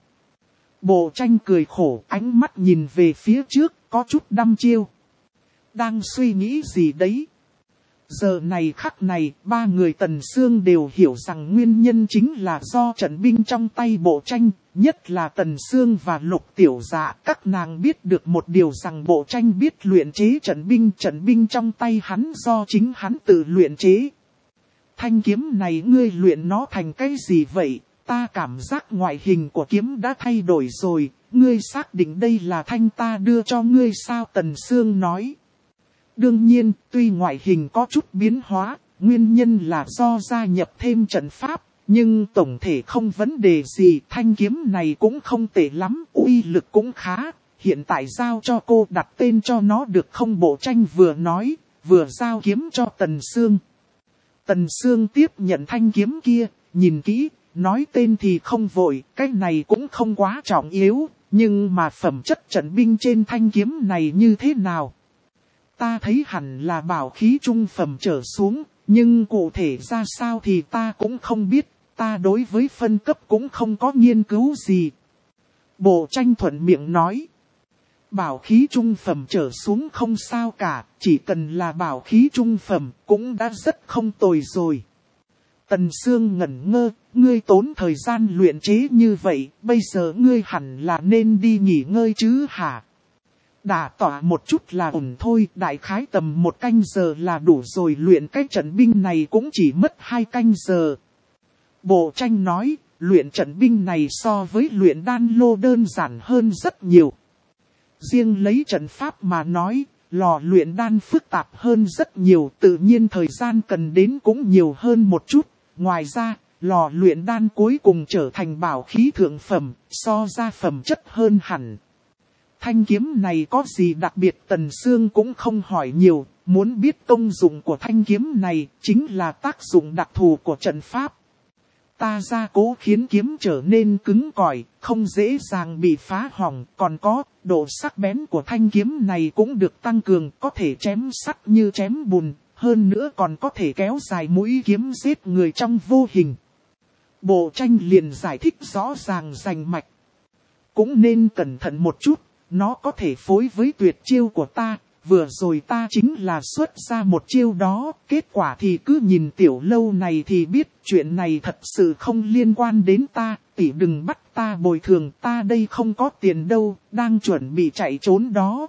Bộ Tranh cười khổ, ánh mắt nhìn về phía trước, có chút đăm chiêu. Đang suy nghĩ gì đấy? Giờ này khắc này, ba người Tần Sương đều hiểu rằng nguyên nhân chính là do trận binh trong tay Bộ Tranh, nhất là Tần Sương và Lục Tiểu Dạ. Các nàng biết được một điều rằng Bộ Tranh biết luyện chế trận binh, trận binh trong tay hắn do chính hắn tự luyện chế. Thanh kiếm này ngươi luyện nó thành cái gì vậy? Ta cảm giác ngoại hình của kiếm đã thay đổi rồi, ngươi xác định đây là thanh ta đưa cho ngươi sao? Tần Sương nói. Đương nhiên, tuy ngoại hình có chút biến hóa, nguyên nhân là do gia nhập thêm trận pháp, nhưng tổng thể không vấn đề gì. Thanh kiếm này cũng không tệ lắm, uy lực cũng khá, hiện tại giao cho cô đặt tên cho nó được không? Bộ Tranh vừa nói, vừa giao kiếm cho Tần Sương. Tần Sương tiếp nhận thanh kiếm kia, nhìn kỹ, nói tên thì không vội, cái này cũng không quá trọng yếu, nhưng mà phẩm chất trận binh trên thanh kiếm này như thế nào? Ta thấy hẳn là bảo khí trung phẩm trở xuống, nhưng cụ thể ra sao thì ta cũng không biết, ta đối với phân cấp cũng không có nghiên cứu gì. Bộ Tranh thuận miệng nói. Bảo khí trung phẩm trở xuống không sao cả, chỉ cần là bảo khí trung phẩm cũng đã rất không tồi rồi. Tần Sương ngẩn ngơ, ngươi tốn thời gian luyện chế như vậy, bây giờ ngươi hẳn là nên đi nghỉ ngơi chứ hả? Đả tỏa một chút là ổn thôi, đại khái tầm một canh giờ là đủ rồi, luyện cái trận binh này cũng chỉ mất hai canh giờ. Bộ Tranh nói, luyện trận binh này so với luyện đan lô đơn giản hơn rất nhiều. Riêng lấy trận pháp mà nói, lò luyện đan phức tạp hơn rất nhiều, tự nhiên thời gian cần đến cũng nhiều hơn một chút. Ngoài ra, lò luyện đan cuối cùng trở thành bảo khí thượng phẩm, so ra phẩm chất hơn hẳn. Thanh kiếm này có gì đặc biệt? Tần Sương cũng không hỏi nhiều, muốn biết công dụng của thanh kiếm này chính là tác dụng đặc thù của trận pháp. ta gia cố khiến kiếm trở nên cứng cỏi, không dễ dàng bị phá hỏng. Còn có, độ sắc bén của thanh kiếm này cũng được tăng cường, có thể chém sắt như chém bùn. Hơn nữa còn có thể kéo dài mũi kiếm giết người trong vô hình. Bộ tranh liền giải thích rõ ràng rành mạch. Cũng nên cẩn thận một chút, nó có thể phối với tuyệt chiêu của ta. Vừa rồi ta chính là xuất ra một chiêu đó, kết quả thì cứ nhìn tiểu lâu này thì biết chuyện này thật sự không liên quan đến ta, tỷ đừng bắt ta bồi thường, ta đây không có tiền đâu, đang chuẩn bị chạy trốn đó.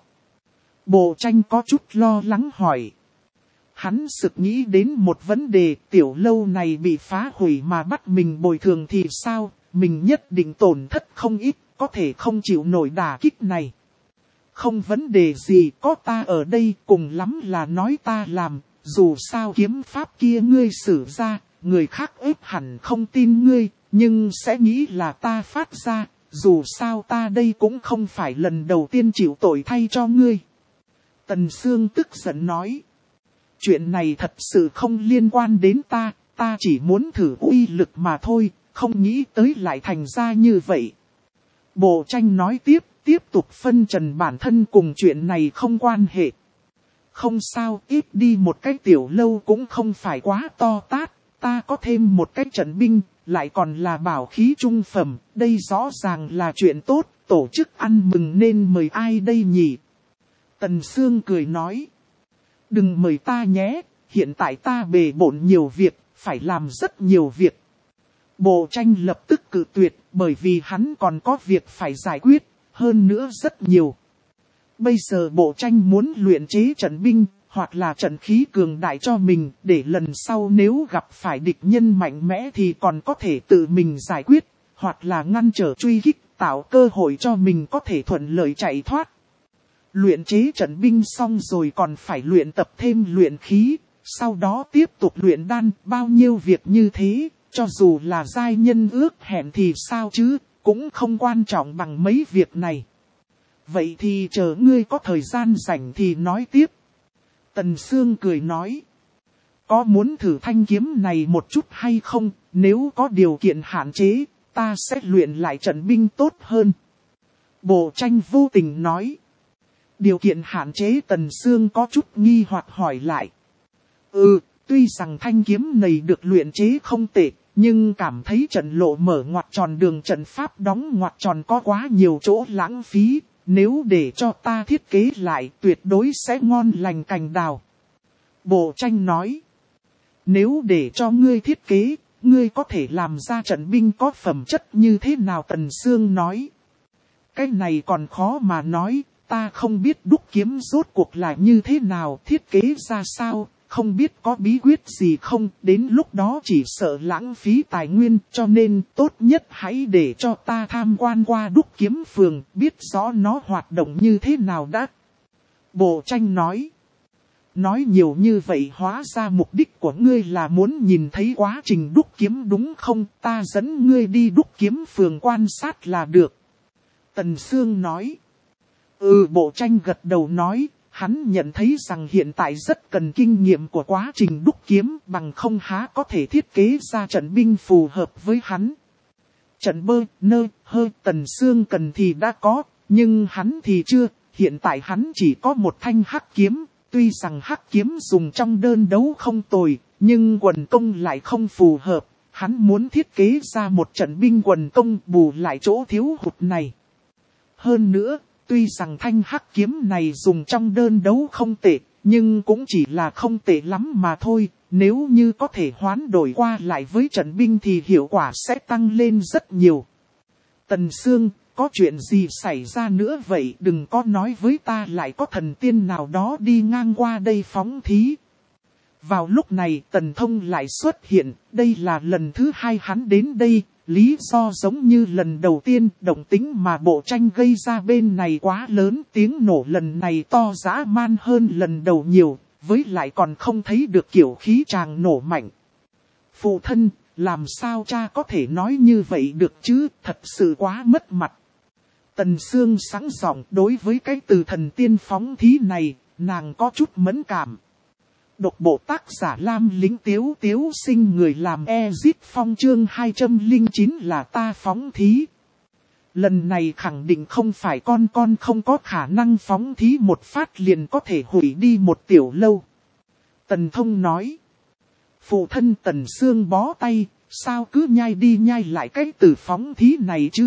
Bộ tranh có chút lo lắng hỏi. Hắn sực nghĩ đến một vấn đề, tiểu lâu này bị phá hủy mà bắt mình bồi thường thì sao, mình nhất định tổn thất không ít, có thể không chịu nổi đả kích này. Không vấn đề gì, có ta ở đây, cùng lắm là nói ta làm, dù sao kiếm pháp kia ngươi sử ra, người khác ếp hẳn không tin ngươi, nhưng sẽ nghĩ là ta phát ra, dù sao ta đây cũng không phải lần đầu tiên chịu tội thay cho ngươi. Tần Sương tức giận nói, chuyện này thật sự không liên quan đến ta, ta chỉ muốn thử uy lực mà thôi, không nghĩ tới lại thành ra như vậy. Bộ tranh nói tiếp. Tiếp tục phân trần bản thân cùng chuyện này không quan hệ. Không sao, ít đi một cái tiểu lâu cũng không phải quá to tát. Ta có thêm một cái trận binh, lại còn là bảo khí trung phẩm. Đây rõ ràng là chuyện tốt, tổ chức ăn mừng nên mời ai đây nhỉ? Tần Sương cười nói. Đừng mời ta nhé, hiện tại ta bề bộn nhiều việc, phải làm rất nhiều việc. Bộ tranh lập tức cự tuyệt, bởi vì hắn còn có việc phải giải quyết. Hơn nữa rất nhiều. Bây giờ bộ tranh muốn luyện chế trận binh, hoặc là trận khí cường đại cho mình, để lần sau nếu gặp phải địch nhân mạnh mẽ thì còn có thể tự mình giải quyết, hoặc là ngăn trở truy kích, tạo cơ hội cho mình có thể thuận lợi chạy thoát. Luyện chế trận binh xong rồi còn phải luyện tập thêm luyện khí, sau đó tiếp tục luyện đan, bao nhiêu việc như thế, cho dù là giai nhân ước hẹn thì sao chứ? Cũng không quan trọng bằng mấy việc này. Vậy thì chờ ngươi có thời gian rảnh thì nói tiếp. Tần Sương cười nói. Có muốn thử thanh kiếm này một chút hay không? Nếu có điều kiện hạn chế, ta sẽ luyện lại trận binh tốt hơn. Bộ tranh vô tình nói. Điều kiện hạn chế Tần Sương có chút nghi hoặc hỏi lại. Ừ, tuy rằng thanh kiếm này được luyện chế không tệ. Nhưng cảm thấy trận lộ mở ngoặt tròn đường trận pháp đóng ngoặt tròn có quá nhiều chỗ lãng phí, nếu để cho ta thiết kế lại tuyệt đối sẽ ngon lành cành đào. Bộ tranh nói, nếu để cho ngươi thiết kế, ngươi có thể làm ra trận binh có phẩm chất như thế nào? Tần Sương nói, cái này còn khó mà nói, ta không biết đúc kiếm rốt cuộc là như thế nào, thiết kế ra sao. Không biết có bí quyết gì không, đến lúc đó chỉ sợ lãng phí tài nguyên, cho nên tốt nhất hãy để cho ta tham quan qua đúc kiếm phường, biết rõ nó hoạt động như thế nào đã. Bộ tranh nói, nói nhiều như vậy hóa ra mục đích của ngươi là muốn nhìn thấy quá trình đúc kiếm đúng không, ta dẫn ngươi đi đúc kiếm phường quan sát là được. Tần Sương nói, ừ, bộ tranh gật đầu nói. Hắn nhận thấy rằng hiện tại rất cần kinh nghiệm của quá trình đúc kiếm, bằng không há có thể thiết kế ra trận binh phù hợp với hắn. Trận bơ, nơ, hơ, Tần Sương cần thì đã có, nhưng hắn thì chưa, hiện tại hắn chỉ có một thanh hắc kiếm, tuy rằng hắc kiếm dùng trong đơn đấu không tồi, nhưng quần công lại không phù hợp, hắn muốn thiết kế ra một trận binh quần công bù lại chỗ thiếu hụt này. Hơn nữa, tuy rằng thanh hắc kiếm này dùng trong đơn đấu không tệ, nhưng cũng chỉ là không tệ lắm mà thôi. Nếu như có thể hoán đổi qua lại với trận binh thì hiệu quả sẽ tăng lên rất nhiều. Tần Sương, có chuyện gì xảy ra nữa vậy? Đừng có nói với ta lại có thần tiên nào đó đi ngang qua đây phóng thí. Vào lúc này Tần Thông lại xuất hiện, đây là lần thứ hai hắn đến đây. Lý do giống như lần đầu tiên, động tính mà bộ tranh gây ra bên này quá lớn, tiếng nổ lần này to dã man hơn lần đầu nhiều, với lại còn không thấy được kiểu khí tràng nổ mạnh. Phụ thân, làm sao cha có thể nói như vậy được chứ, thật sự quá mất mặt. Tần Sương sáng giọng, đối với cái từ thần tiên phóng thí này, nàng có chút mẫn cảm. độc bộ tác giả Lam Lĩnh Tiếu Tiếu Sinh người làm Ezit Phong chương hai trăm lẻ chín là ta phóng thí. Lần này khẳng định không phải con con không có khả năng phóng thí một phát liền có thể hủy đi một tiểu lâu. Tần Thông nói. Phụ thân Tần Sương bó tay, sao cứ nhai đi nhai lại cái từ phóng thí này chứ?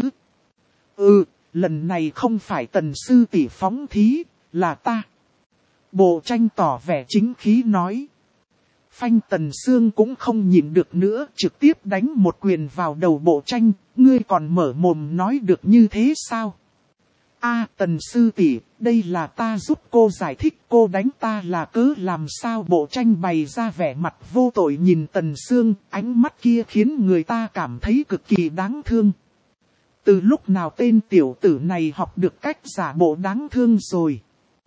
Ừ, lần này không phải Tần Sư tỷ phóng thí, là ta. Bộ Tranh tỏ vẻ chính khí nói. Phanh Tần Sương cũng không nhịn được nữa, trực tiếp đánh một quyền vào đầu Bộ Tranh, ngươi còn mở mồm nói được như thế sao? A Tần Sư tỷ, đây là ta giúp cô giải thích, cô đánh ta là cớ làm sao? Bộ Tranh bày ra vẻ mặt vô tội nhìn Tần Sương, ánh mắt kia khiến người ta cảm thấy cực kỳ đáng thương. Từ lúc nào tên tiểu tử này học được cách giả bộ đáng thương rồi?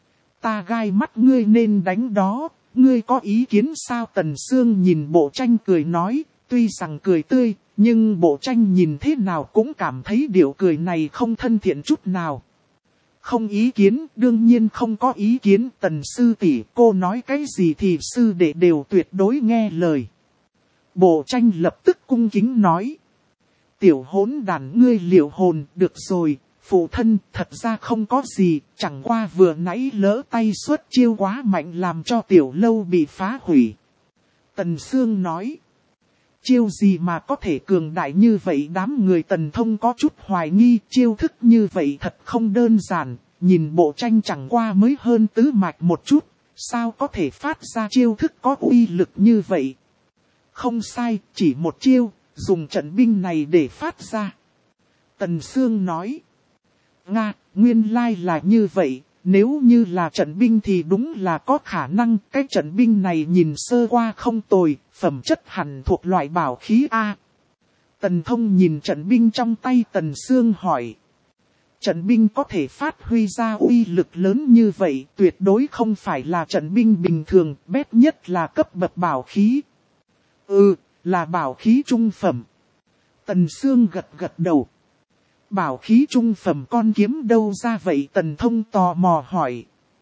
Ta gai mắt ngươi nên đánh đó, ngươi có ý kiến sao? Tần Sương nhìn Bộ Tranh cười nói, tuy rằng cười tươi, nhưng Bộ Tranh nhìn thế nào cũng cảm thấy điệu cười này không thân thiện chút nào. Không ý kiến, đương nhiên không có ý kiến. Tần sư tỷ, cô nói cái gì thì sư đệ đều tuyệt đối nghe lời. Bộ Tranh lập tức cung kính nói. Tiểu hỗn đàn ngươi liệu hồn, được rồi, phụ thân, thật ra không có gì, chẳng qua vừa nãy lỡ tay xuất chiêu quá mạnh làm cho tiểu lâu bị phá hủy. Tần Sương nói. Chiêu gì mà có thể cường đại như vậy? Đám người Tần Thông có chút hoài nghi, chiêu thức như vậy thật không đơn giản, nhìn Bộ Tranh chẳng qua mới hơn tứ mạch một chút, sao có thể phát ra chiêu thức có uy lực như vậy? Không sai, chỉ một chiêu, dùng trận binh này để phát ra. Tần Sương nói. Nga, nguyên lai là như vậy, nếu như là trận binh thì đúng là có khả năng, cái trận binh này nhìn sơ qua không tồi, phẩm chất hẳn thuộc loại bảo khí A. Tần Thông nhìn trận binh trong tay Tần Sương hỏi. Trận binh có thể phát huy ra uy lực lớn như vậy, tuyệt đối không phải là trận binh bình thường, bét nhất là cấp bậc bảo khí. Ừ, là bảo khí trung phẩm. Tần Sương gật gật đầu. Bảo khí trung phẩm con kiếm đâu ra vậy? Tần Thông tò mò hỏi.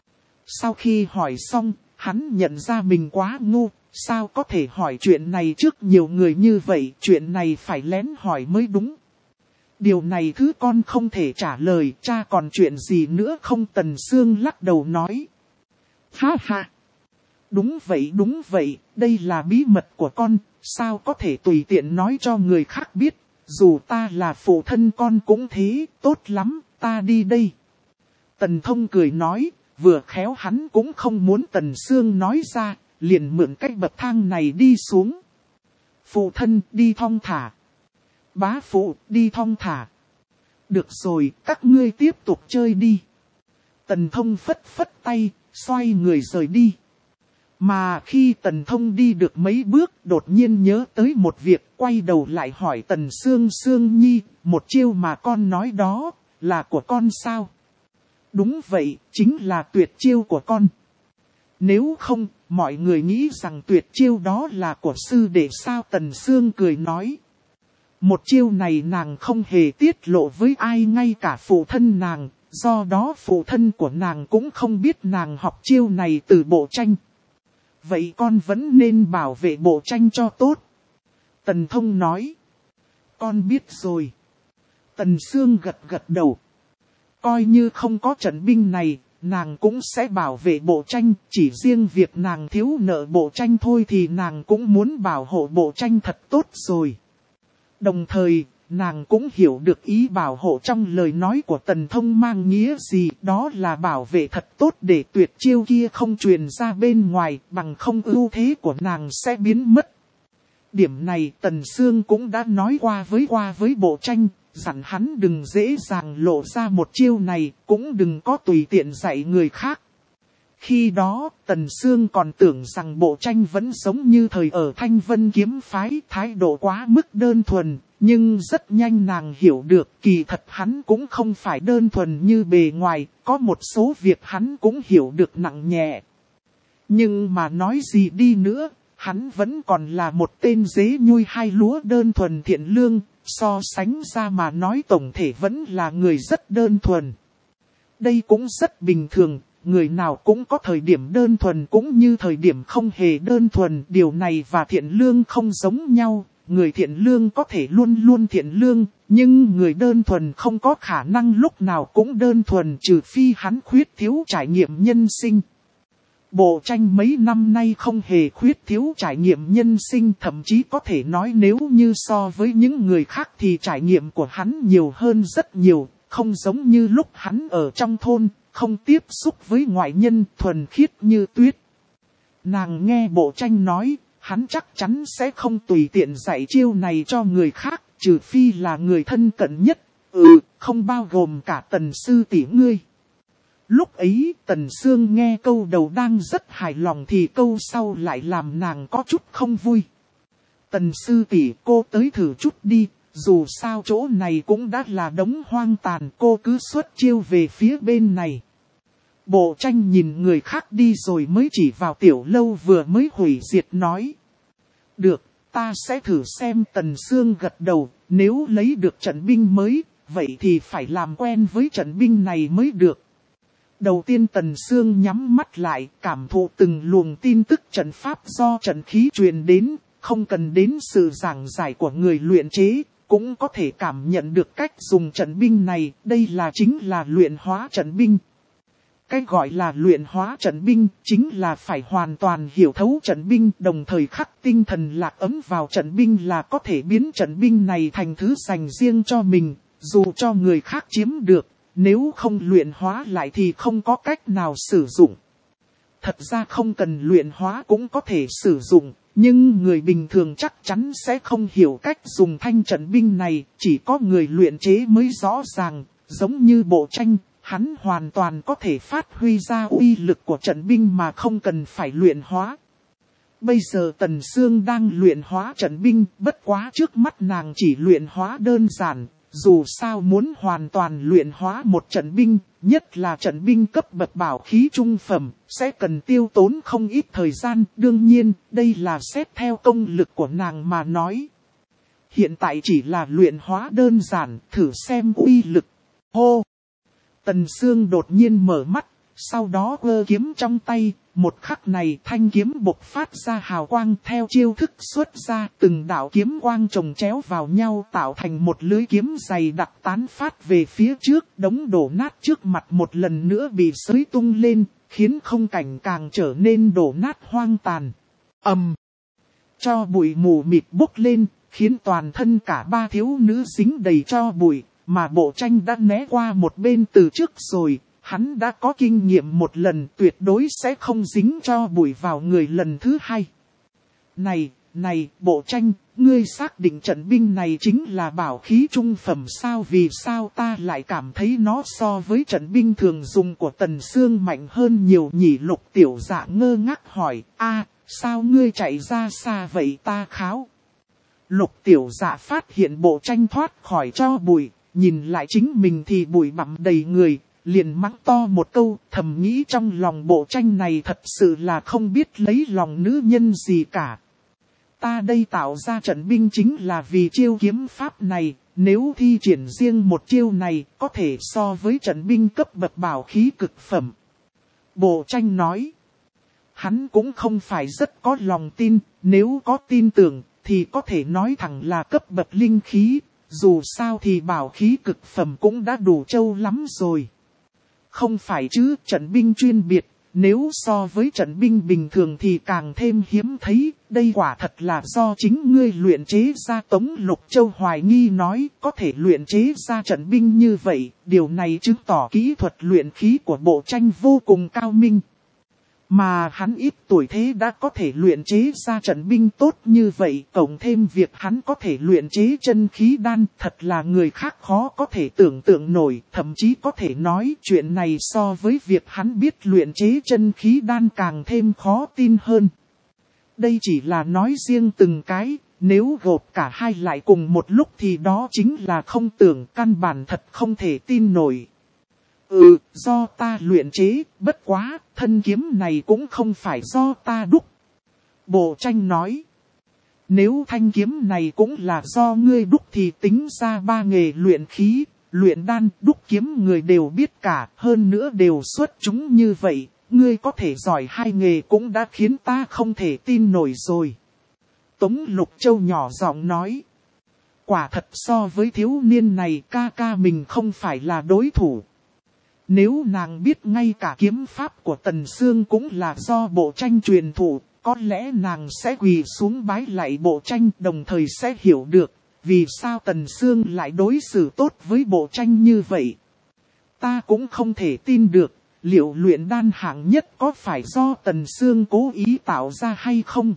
Sau khi hỏi xong, hắn nhận ra mình quá ngu, sao có thể hỏi chuyện này trước nhiều người như vậy, chuyện này phải lén hỏi mới đúng. Điều này thứ con không thể trả lời, cha còn chuyện gì nữa không? Tần Sương lắc đầu nói. Ha ha! Đúng vậy đúng vậy, đây là bí mật của con, sao có thể tùy tiện nói cho người khác biết. Dù ta là phụ thân con cũng thế, tốt lắm, ta đi đây. Tần Thông cười nói, vừa khéo hắn cũng không muốn Tần Sương nói ra, liền mượn cái bậc thang này đi xuống. Phụ thân, đi thong thả. Bá phụ, đi thong thả. Được rồi, các ngươi tiếp tục chơi đi. Tần Thông phất phất tay, xoay người rời đi. Mà khi Tần Thông đi được mấy bước, đột nhiên nhớ tới một việc, quay đầu lại hỏi Tần Sương Sương Nhi, một chiêu mà con nói đó, là của con sao? Đúng vậy, chính là tuyệt chiêu của con. Nếu không, mọi người nghĩ rằng tuyệt chiêu đó là của sư đệ sao? Tần Sương cười nói. Một chiêu này nàng không hề tiết lộ với ai, ngay cả phụ thân nàng, do đó phụ thân của nàng cũng không biết nàng học chiêu này từ Bộ Tranh. Vậy con vẫn nên bảo vệ Bộ Tranh cho tốt. Tần Thông nói. Con biết rồi. Tần Sương gật gật đầu. Coi như không có trận binh này, nàng cũng sẽ bảo vệ Bộ Tranh. Chỉ riêng việc nàng thiếu nợ Bộ Tranh thôi thì nàng cũng muốn bảo hộ Bộ Tranh thật tốt rồi. Đồng thời, nàng cũng hiểu được ý bảo hộ trong lời nói của Tần Thông mang nghĩa gì, đó là bảo vệ thật tốt để tuyệt chiêu kia không truyền ra bên ngoài, bằng không ưu thế của nàng sẽ biến mất. Điểm này Tần Sương cũng đã nói qua với qua với Bộ Tranh, dặn hắn đừng dễ dàng lộ ra một chiêu này, cũng đừng có tùy tiện dạy người khác. Khi đó, Tần Sương còn tưởng rằng Bộ Tranh vẫn giống như thời ở Thanh Vân kiếm phái, thái độ quá mức đơn thuần, nhưng rất nhanh nàng hiểu được kỳ thật hắn cũng không phải đơn thuần như bề ngoài, có một số việc hắn cũng hiểu được nặng nhẹ. Nhưng mà nói gì đi nữa, hắn vẫn còn là một tên dế nhui hai lúa đơn thuần thiện lương, so sánh ra mà nói tổng thể vẫn là người rất đơn thuần. Đây cũng rất bình thường. người nào cũng có thời điểm đơn thuần cũng như thời điểm không hề đơn thuần. Điều này và thiện lương không giống nhau. Người thiện lương có thể luôn luôn thiện lương, nhưng người đơn thuần không có khả năng lúc nào cũng đơn thuần trừ phi hắn khuyết thiếu trải nghiệm nhân sinh. Bộ tranh mấy năm nay không hề khuyết thiếu trải nghiệm nhân sinh, thậm chí có thể nói nếu như so với những người khác thì trải nghiệm của hắn nhiều hơn rất nhiều, không giống như lúc hắn ở trong thôn, không tiếp xúc với ngoại nhân thuần khiết như tuyết. Nàng nghe bộ tranh nói, hắn chắc chắn sẽ không tùy tiện dạy chiêu này cho người khác, trừ phi là người thân cận nhất, ừ, không bao gồm cả Tần sư tỷ ngươi. Lúc ấy Tần Sương nghe câu đầu đang rất hài lòng thì câu sau lại làm nàng có chút không vui. Tần sư tỷ, cô tới thử chút đi, dù sao chỗ này cũng đã là đống hoang tàn, cô cứ xuất chiêu về phía bên này. Bộ tranh nhìn người khác đi rồi mới chỉ vào tiểu lâu vừa mới hủy diệt nói. Được, ta sẽ thử xem. Tần Sương gật đầu, nếu lấy được trận binh mới, vậy thì phải làm quen với trận binh này mới được. Đầu tiên Tần Sương nhắm mắt lại, cảm thụ từng luồng tin tức trận pháp do trận khí truyền đến, không cần đến sự giảng giải của người luyện chế, cũng có thể cảm nhận được cách dùng trận binh này, đây là chính là luyện hóa trận binh. Cái gọi là luyện hóa trận binh, chính là phải hoàn toàn hiểu thấu trận binh, đồng thời khắc tinh thần lạc ấm vào trận binh là có thể biến trận binh này thành thứ dành riêng cho mình, dù cho người khác chiếm được. Nếu không luyện hóa lại thì không có cách nào sử dụng. Thật ra không cần luyện hóa cũng có thể sử dụng, nhưng người bình thường chắc chắn sẽ không hiểu cách dùng thanh trận binh này, chỉ có người luyện chế mới rõ ràng, giống như bộ tranh, hắn hoàn toàn có thể phát huy ra uy lực của trận binh mà không cần phải luyện hóa. Bây giờ Tần Sương đang luyện hóa trận binh, bất quá trước mắt nàng chỉ luyện hóa đơn giản. Dù sao muốn hoàn toàn luyện hóa một trận binh, nhất là trận binh cấp bậc bảo khí trung phẩm, sẽ cần tiêu tốn không ít thời gian. Đương nhiên, đây là xét theo công lực của nàng mà nói. Hiện tại chỉ là luyện hóa đơn giản, thử xem uy lực. Hô! Tần Sương đột nhiên mở mắt, sau đó giơ kiếm trong tay. Một khắc này thanh kiếm bộc phát ra hào quang theo chiêu thức xuất ra, từng đạo kiếm quang chồng chéo vào nhau tạo thành một lưới kiếm dày đặc tán phát về phía trước, đống đổ nát trước mặt một lần nữa bị xới tung lên, khiến không cảnh càng trở nên đổ nát hoang tàn. Ầm! Cho bụi mù mịt bốc lên, khiến toàn thân cả ba thiếu nữ dính đầy cho bụi, mà bộ tranh đã né qua một bên từ trước rồi. Hắn đã có kinh nghiệm một lần, tuyệt đối sẽ không dính cho bụi vào người lần thứ hai. Này, này, bộ tranh, ngươi xác định trận binh này chính là bảo khí trung phẩm sao? Vì sao ta lại cảm thấy nó so với trận binh thường dùng của Tần Sương mạnh hơn nhiều nhỉ? Lục Tiểu Dạ ngơ ngác hỏi, a, sao ngươi chạy ra xa vậy ta kháo? Lục Tiểu Dạ phát hiện bộ tranh thoát khỏi cho bụi, nhìn lại chính mình thì bụi bặm đầy người. Liền mắng to một câu, thầm nghĩ trong lòng bộ tranh này thật sự là không biết lấy lòng nữ nhân gì cả. Ta đây tạo ra trận binh chính là vì chiêu kiếm pháp này, nếu thi triển riêng một chiêu này, có thể so với trận binh cấp bậc bảo khí cực phẩm. Bộ tranh nói, hắn cũng không phải rất có lòng tin, nếu có tin tưởng, thì có thể nói thẳng là cấp bậc linh khí, dù sao thì bảo khí cực phẩm cũng đã đủ trâu lắm rồi. Không phải chứ, trận binh chuyên biệt, nếu so với trận binh bình thường thì càng thêm hiếm thấy, đây quả thật là do chính ngươi luyện chế ra. Tống Lục Châu hoài nghi nói, có thể luyện chế ra trận binh như vậy, điều này chứng tỏ kỹ thuật luyện khí của bộ tranh vô cùng cao minh. Mà hắn ít tuổi thế đã có thể luyện chế ra trận binh tốt như vậy, cộng thêm việc hắn có thể luyện chế chân khí đan, thật là người khác khó có thể tưởng tượng nổi, thậm chí có thể nói chuyện này so với việc hắn biết luyện chế chân khí đan càng thêm khó tin hơn. Đây chỉ là nói riêng từng cái, nếu gộp cả hai lại cùng một lúc thì đó chính là không tưởng, căn bản thật không thể tin nổi. Ừ, do ta luyện chế, bất quá, thân kiếm này cũng không phải do ta đúc. Bộ tranh nói, nếu thanh kiếm này cũng là do ngươi đúc thì tính ra ba nghề luyện khí, luyện đan, đúc kiếm người đều biết cả, hơn nữa đều xuất chúng như vậy, ngươi có thể giỏi hai nghề cũng đã khiến ta không thể tin nổi rồi. Tống Lục Châu nhỏ giọng nói. Quả thật so với thiếu niên này ca ca mình không phải là đối thủ. Nếu nàng biết ngay cả kiếm pháp của Tần Sương cũng là do Bộ Tranh truyền thụ, có lẽ nàng sẽ quỳ xuống bái lạy Bộ Tranh, đồng thời sẽ hiểu được vì sao Tần Sương lại đối xử tốt với Bộ Tranh như vậy. Ta cũng không thể tin được, liệu luyện đan hạng nhất có phải do Tần Sương cố ý tạo ra hay không?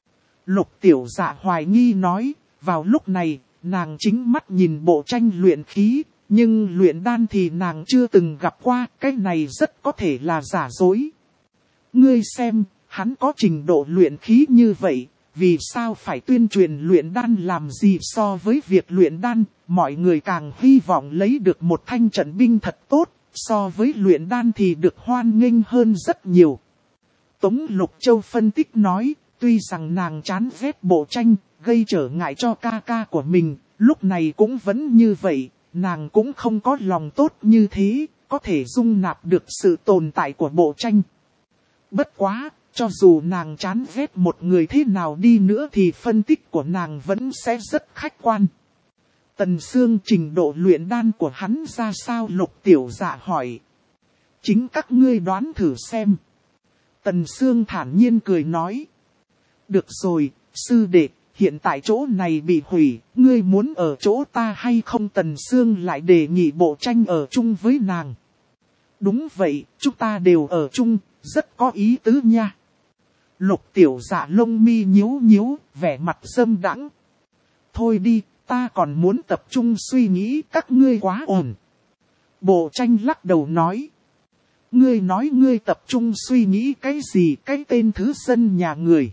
Lục Tiểu Dạ hoài nghi nói, vào lúc này, nàng chính mắt nhìn Bộ Tranh luyện khí, nhưng luyện đan thì nàng chưa từng gặp qua, cái này rất có thể là giả dối. Ngươi xem, hắn có trình độ luyện khí như vậy, vì sao phải tuyên truyền luyện đan làm gì? So với việc luyện đan, mọi người càng hy vọng lấy được một thanh trận binh thật tốt, so với luyện đan thì được hoan nghênh hơn rất nhiều. Tống Lục Châu phân tích nói, tuy rằng nàng chán ghét Bộ Tranh, gây trở ngại cho ca ca của mình, lúc này cũng vẫn như vậy, nàng cũng không có lòng tốt như thế, có thể dung nạp được sự tồn tại của Bộ Tranh. Bất quá, cho dù nàng chán ghét một người thế nào đi nữa thì phân tích của nàng vẫn sẽ rất khách quan. Tần Sương trình độ luyện đan của hắn ra sao? Lục Tiểu Dạ hỏi. Chính các ngươi đoán thử xem. Tần Sương thản nhiên cười nói. Được rồi, sư đệ, hiện tại chỗ này bị hủy, ngươi muốn ở chỗ ta hay không? Tần Sương lại đề nghị Bộ Tranh ở chung với nàng. Đúng vậy, chúng ta đều ở chung, rất có ý tứ nha. Lục Tiểu Dạ lông mi nhíu nhíu, vẻ mặt dâm đãng. Thôi đi, ta còn muốn tập trung suy nghĩ, các ngươi quá ổn. Bộ Tranh lắc đầu nói. Ngươi nói ngươi tập trung suy nghĩ cái gì? Cái tên thứ dân nhà người.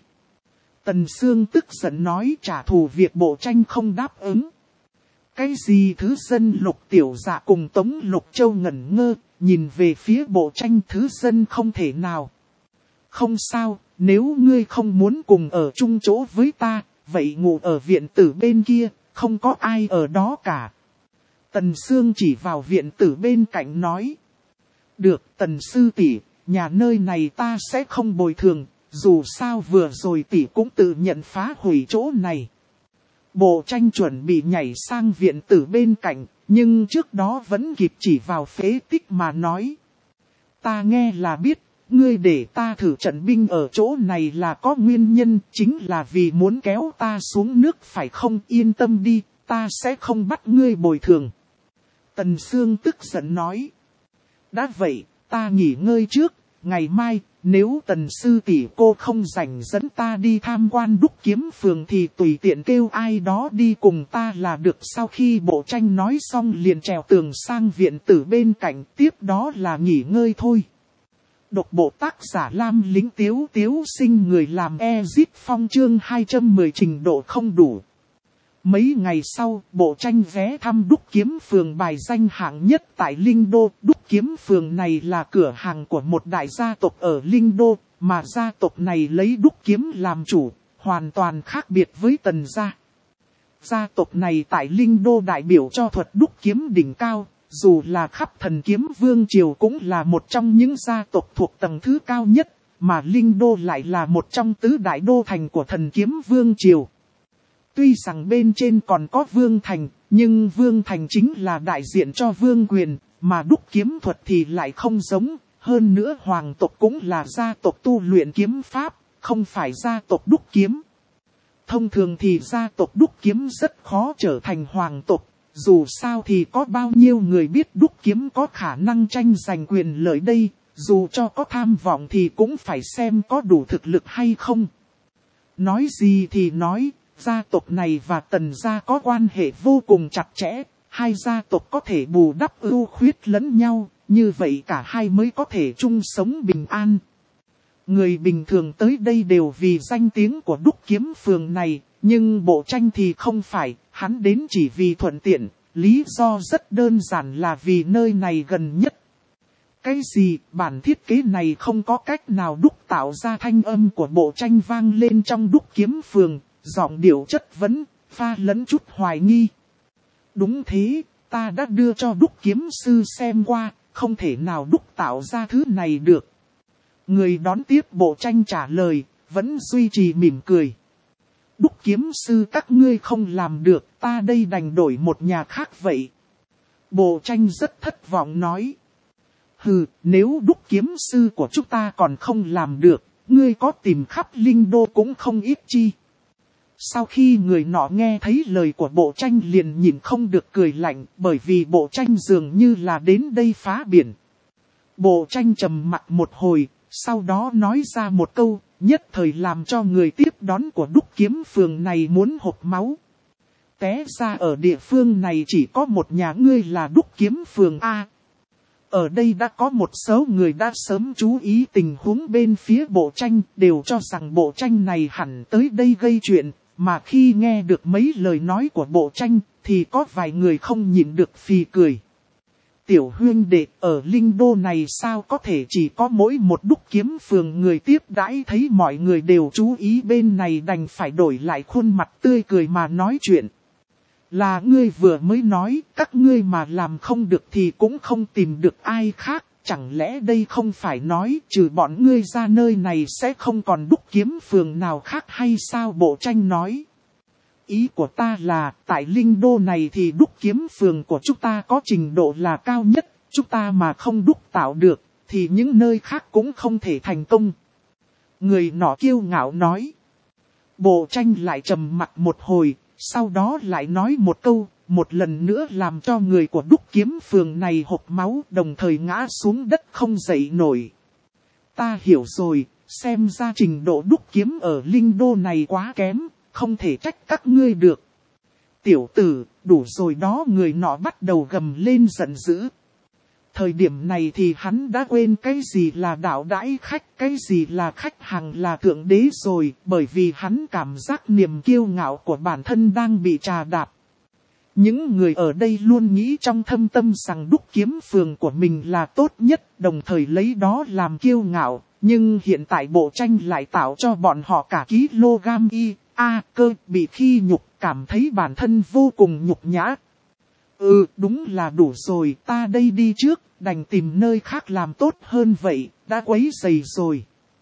Tần Sương tức giận nói, trả thù việc Bộ Tranh không đáp ứng. Cái gì thứ dân? Lục Tiểu Dạ cùng Tống Lục Châu ngẩn ngơ, nhìn về phía Bộ Tranh. Thứ dân không thể nào. Không sao, nếu ngươi không muốn cùng ở chung chỗ với ta, vậy ngủ ở viện tử bên kia, không có ai ở đó cả. Tần Sương chỉ vào viện tử bên cạnh nói. Được, Tần sư tỷ, nhà nơi này ta sẽ không bồi thường, dù sao vừa rồi tỷ cũng tự nhận phá hủy chỗ này. Bộ Tranh chuẩn bị nhảy sang viện tử bên cạnh, nhưng trước đó vẫn kịp chỉ vào phế tích mà nói. Ta nghe là biết, ngươi để ta thử trận binh ở chỗ này là có nguyên nhân, chính là vì muốn kéo ta xuống nước phải không? Yên tâm đi, ta sẽ không bắt ngươi bồi thường. Tần Sương tức giận nói. Đã vậy, ta nghỉ ngơi trước, ngày mai, nếu Tần sư tỷ cô không rảnh dẫn ta đi tham quan Đúc Kiếm Phường thì tùy tiện kêu ai đó đi cùng ta là được. Sau khi Bộ Tranh nói xong liền trèo tường sang viện tử bên cạnh, tiếp đó là nghỉ ngơi thôi. Độc bộ tác giả Lam Lĩnh Tiếu Tiếu Sinh, người làm Ezit Phong, chương hai trăm mười trình độ không đủ. Mấy ngày sau, Bộ Tranh ghé thăm Đúc Kiếm Phường bài danh hạng nhất tại Linh Đô. Đúc Kiếm Phường này là cửa hàng của một đại gia tộc ở Linh Đô, mà gia tộc này lấy đúc kiếm làm chủ, hoàn toàn khác biệt với Tần gia. Gia tộc này tại Linh Đô đại biểu cho thuật đúc kiếm đỉnh cao, dù là khắp Thần Kiếm Vương Triều cũng là một trong những gia tộc thuộc tầng thứ cao nhất, mà Linh Đô lại là một trong tứ đại đô thành của Thần Kiếm Vương Triều. Tuy rằng bên trên còn có Vương Thành, nhưng Vương Thành chính là đại diện cho Vương Quyền, mà đúc kiếm thuật thì lại không giống. Hơn nữa hoàng tộc cũng là gia tộc tu luyện kiếm pháp, không phải gia tộc đúc kiếm. Thông thường thì gia tộc đúc kiếm rất khó trở thành hoàng tộc, dù sao thì có bao nhiêu người biết đúc kiếm có khả năng tranh giành quyền lợi đây, dù cho có tham vọng thì cũng phải xem có đủ thực lực hay không. Nói gì thì nói, gia tộc này và Tần gia có quan hệ vô cùng chặt chẽ, hai gia tộc có thể bù đắp ưu khuyết lẫn nhau, như vậy cả hai mới có thể chung sống bình an. Người bình thường tới đây đều vì danh tiếng của Đúc Kiếm Phường này, nhưng Bộ Tranh thì không phải, hắn đến chỉ vì thuận tiện, lý do rất đơn giản là vì nơi này gần nhất. Cái gì, bản thiết kế này không có cách nào đúc tạo ra thanh âm của Bộ Tranh vang lên trong Đúc Kiếm Phường, giọng điệu chất vấn, pha lẫn chút hoài nghi. Đúng thế, ta đã đưa cho đúc kiếm sư xem qua, không thể nào đúc tạo ra thứ này được. Người đón tiếp bộ tranh trả lời, vẫn duy trì mỉm cười. Đúc kiếm sư các ngươi không làm được, ta đây đành đổi một nhà khác vậy. Bộ tranh rất thất vọng nói. Hừ, nếu đúc kiếm sư của chúng ta còn không làm được, ngươi có tìm khắp linh đô cũng không ít chi. Sau khi người nọ nghe thấy lời của bộ tranh liền nhìn không được cười lạnh, bởi vì bộ tranh dường như là đến đây phá biển. Bộ tranh trầm mặc một hồi, sau đó nói ra một câu, nhất thời làm cho người tiếp đón của đúc kiếm phường này muốn hộc máu. Té ra ở địa phương này chỉ có một nhà ngươi là đúc kiếm phường A. Ở đây đã có một số người đã sớm chú ý tình huống bên phía bộ tranh, đều cho rằng bộ tranh này hẳn tới đây gây chuyện, mà khi nghe được mấy lời nói của bộ tranh, thì có vài người không nhịn được phì cười. Tiểu huynh đệ, ở linh đô này sao có thể chỉ có mỗi một đúc kiếm phường người tiếp đãi, thấy mọi người đều chú ý bên này đành phải đổi lại khuôn mặt tươi cười mà nói chuyện. Là ngươi vừa mới nói, các ngươi mà làm không được thì cũng không tìm được ai khác, chẳng lẽ đây không phải nói trừ bọn ngươi ra nơi này sẽ không còn đúc kiếm phường nào khác hay sao? Bộ tranh nói. Ý của ta là, tại linh đô này thì đúc kiếm phường của chúng ta có trình độ là cao nhất, chúng ta mà không đúc tạo được, thì những nơi khác cũng không thể thành công. Người nọ kiêu ngạo nói. Bộ tranh lại trầm mặc một hồi, sau đó lại nói một câu, một lần nữa làm cho người của đúc kiếm phường này hộc máu, đồng thời ngã xuống đất không dậy nổi. Ta hiểu rồi, xem ra trình độ đúc kiếm ở linh đô này quá kém, không thể trách các ngươi được. Tiểu tử, đủ rồi đó, người nọ bắt đầu gầm lên giận dữ. Thời điểm này thì hắn đã quên cái gì là đạo đãi khách, cái gì là khách hàng là thượng đế rồi, bởi vì hắn cảm giác niềm kiêu ngạo của bản thân đang bị trà đạp. Những người ở đây luôn nghĩ trong thâm tâm rằng đúc kiếm phường của mình là tốt nhất, đồng thời lấy đó làm kiêu ngạo, nhưng hiện tại bộ tranh lại tạo cho bọn họ cả kg y, a, cơ bị khi nhục, cảm thấy bản thân vô cùng nhục nhã. Ừ, đúng là đủ rồi, ta đây đi trước, đành tìm nơi khác làm tốt hơn vậy, đã quấy rầy rồi.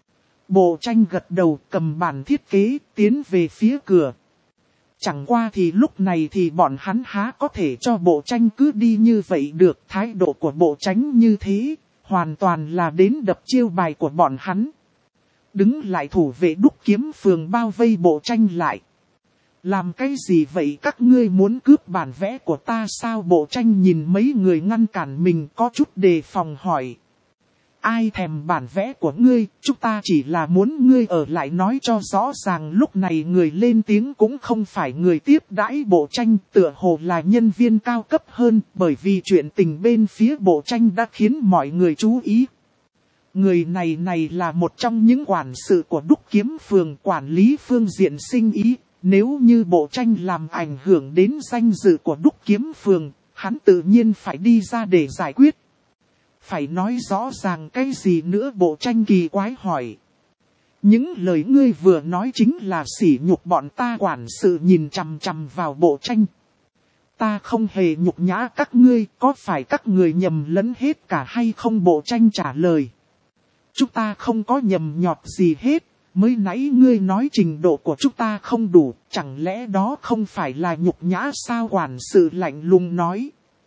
Bộ tranh gật đầu, cầm bản thiết kế, tiến về phía cửa. Chẳng qua thì lúc này thì bọn hắn há có thể cho bộ tranh cứ đi như vậy được, thái độ của bộ tranh như thế, hoàn toàn là đến đập chiêu bài của bọn hắn. Đứng lại thủ vệ đúc kiếm phường bao vây bộ tranh lại. Làm cái gì vậy, các ngươi muốn cướp bản vẽ của ta sao? Bộ tranh nhìn mấy người ngăn cản mình có chút đề phòng hỏi. Ai thèm bản vẽ của ngươi, chúng ta chỉ là muốn ngươi ở lại nói cho rõ ràng. Lúc này người lên tiếng cũng không phải người tiếp đãi bộ tranh, tựa hồ là nhân viên cao cấp hơn, bởi vì chuyện tình bên phía bộ tranh đã khiến mọi người chú ý. Người này này là một trong những quản sự của đúc kiếm phường, quản lý phương diện sinh ý. Nếu như bộ tranh làm ảnh hưởng đến danh dự của đúc kiếm phường, hắn tự nhiên phải đi ra để giải quyết. Phải nói rõ ràng cái gì nữa? Bộ tranh kỳ quái hỏi. Những lời ngươi vừa nói chính là sỉ nhục bọn ta. Quản sự nhìn chằm chằm vào bộ tranh. Ta không hề nhục nhã các ngươi, có phải các người nhầm lẫn hết cả hay không? Bộ tranh trả lời. Chúng ta không có nhầm nhọt gì hết. Mới nãy ngươi nói trình độ của chúng ta không đủ, chẳng lẽ đó không phải là nhục nhã sao? Quản sự lạnh lùng nói.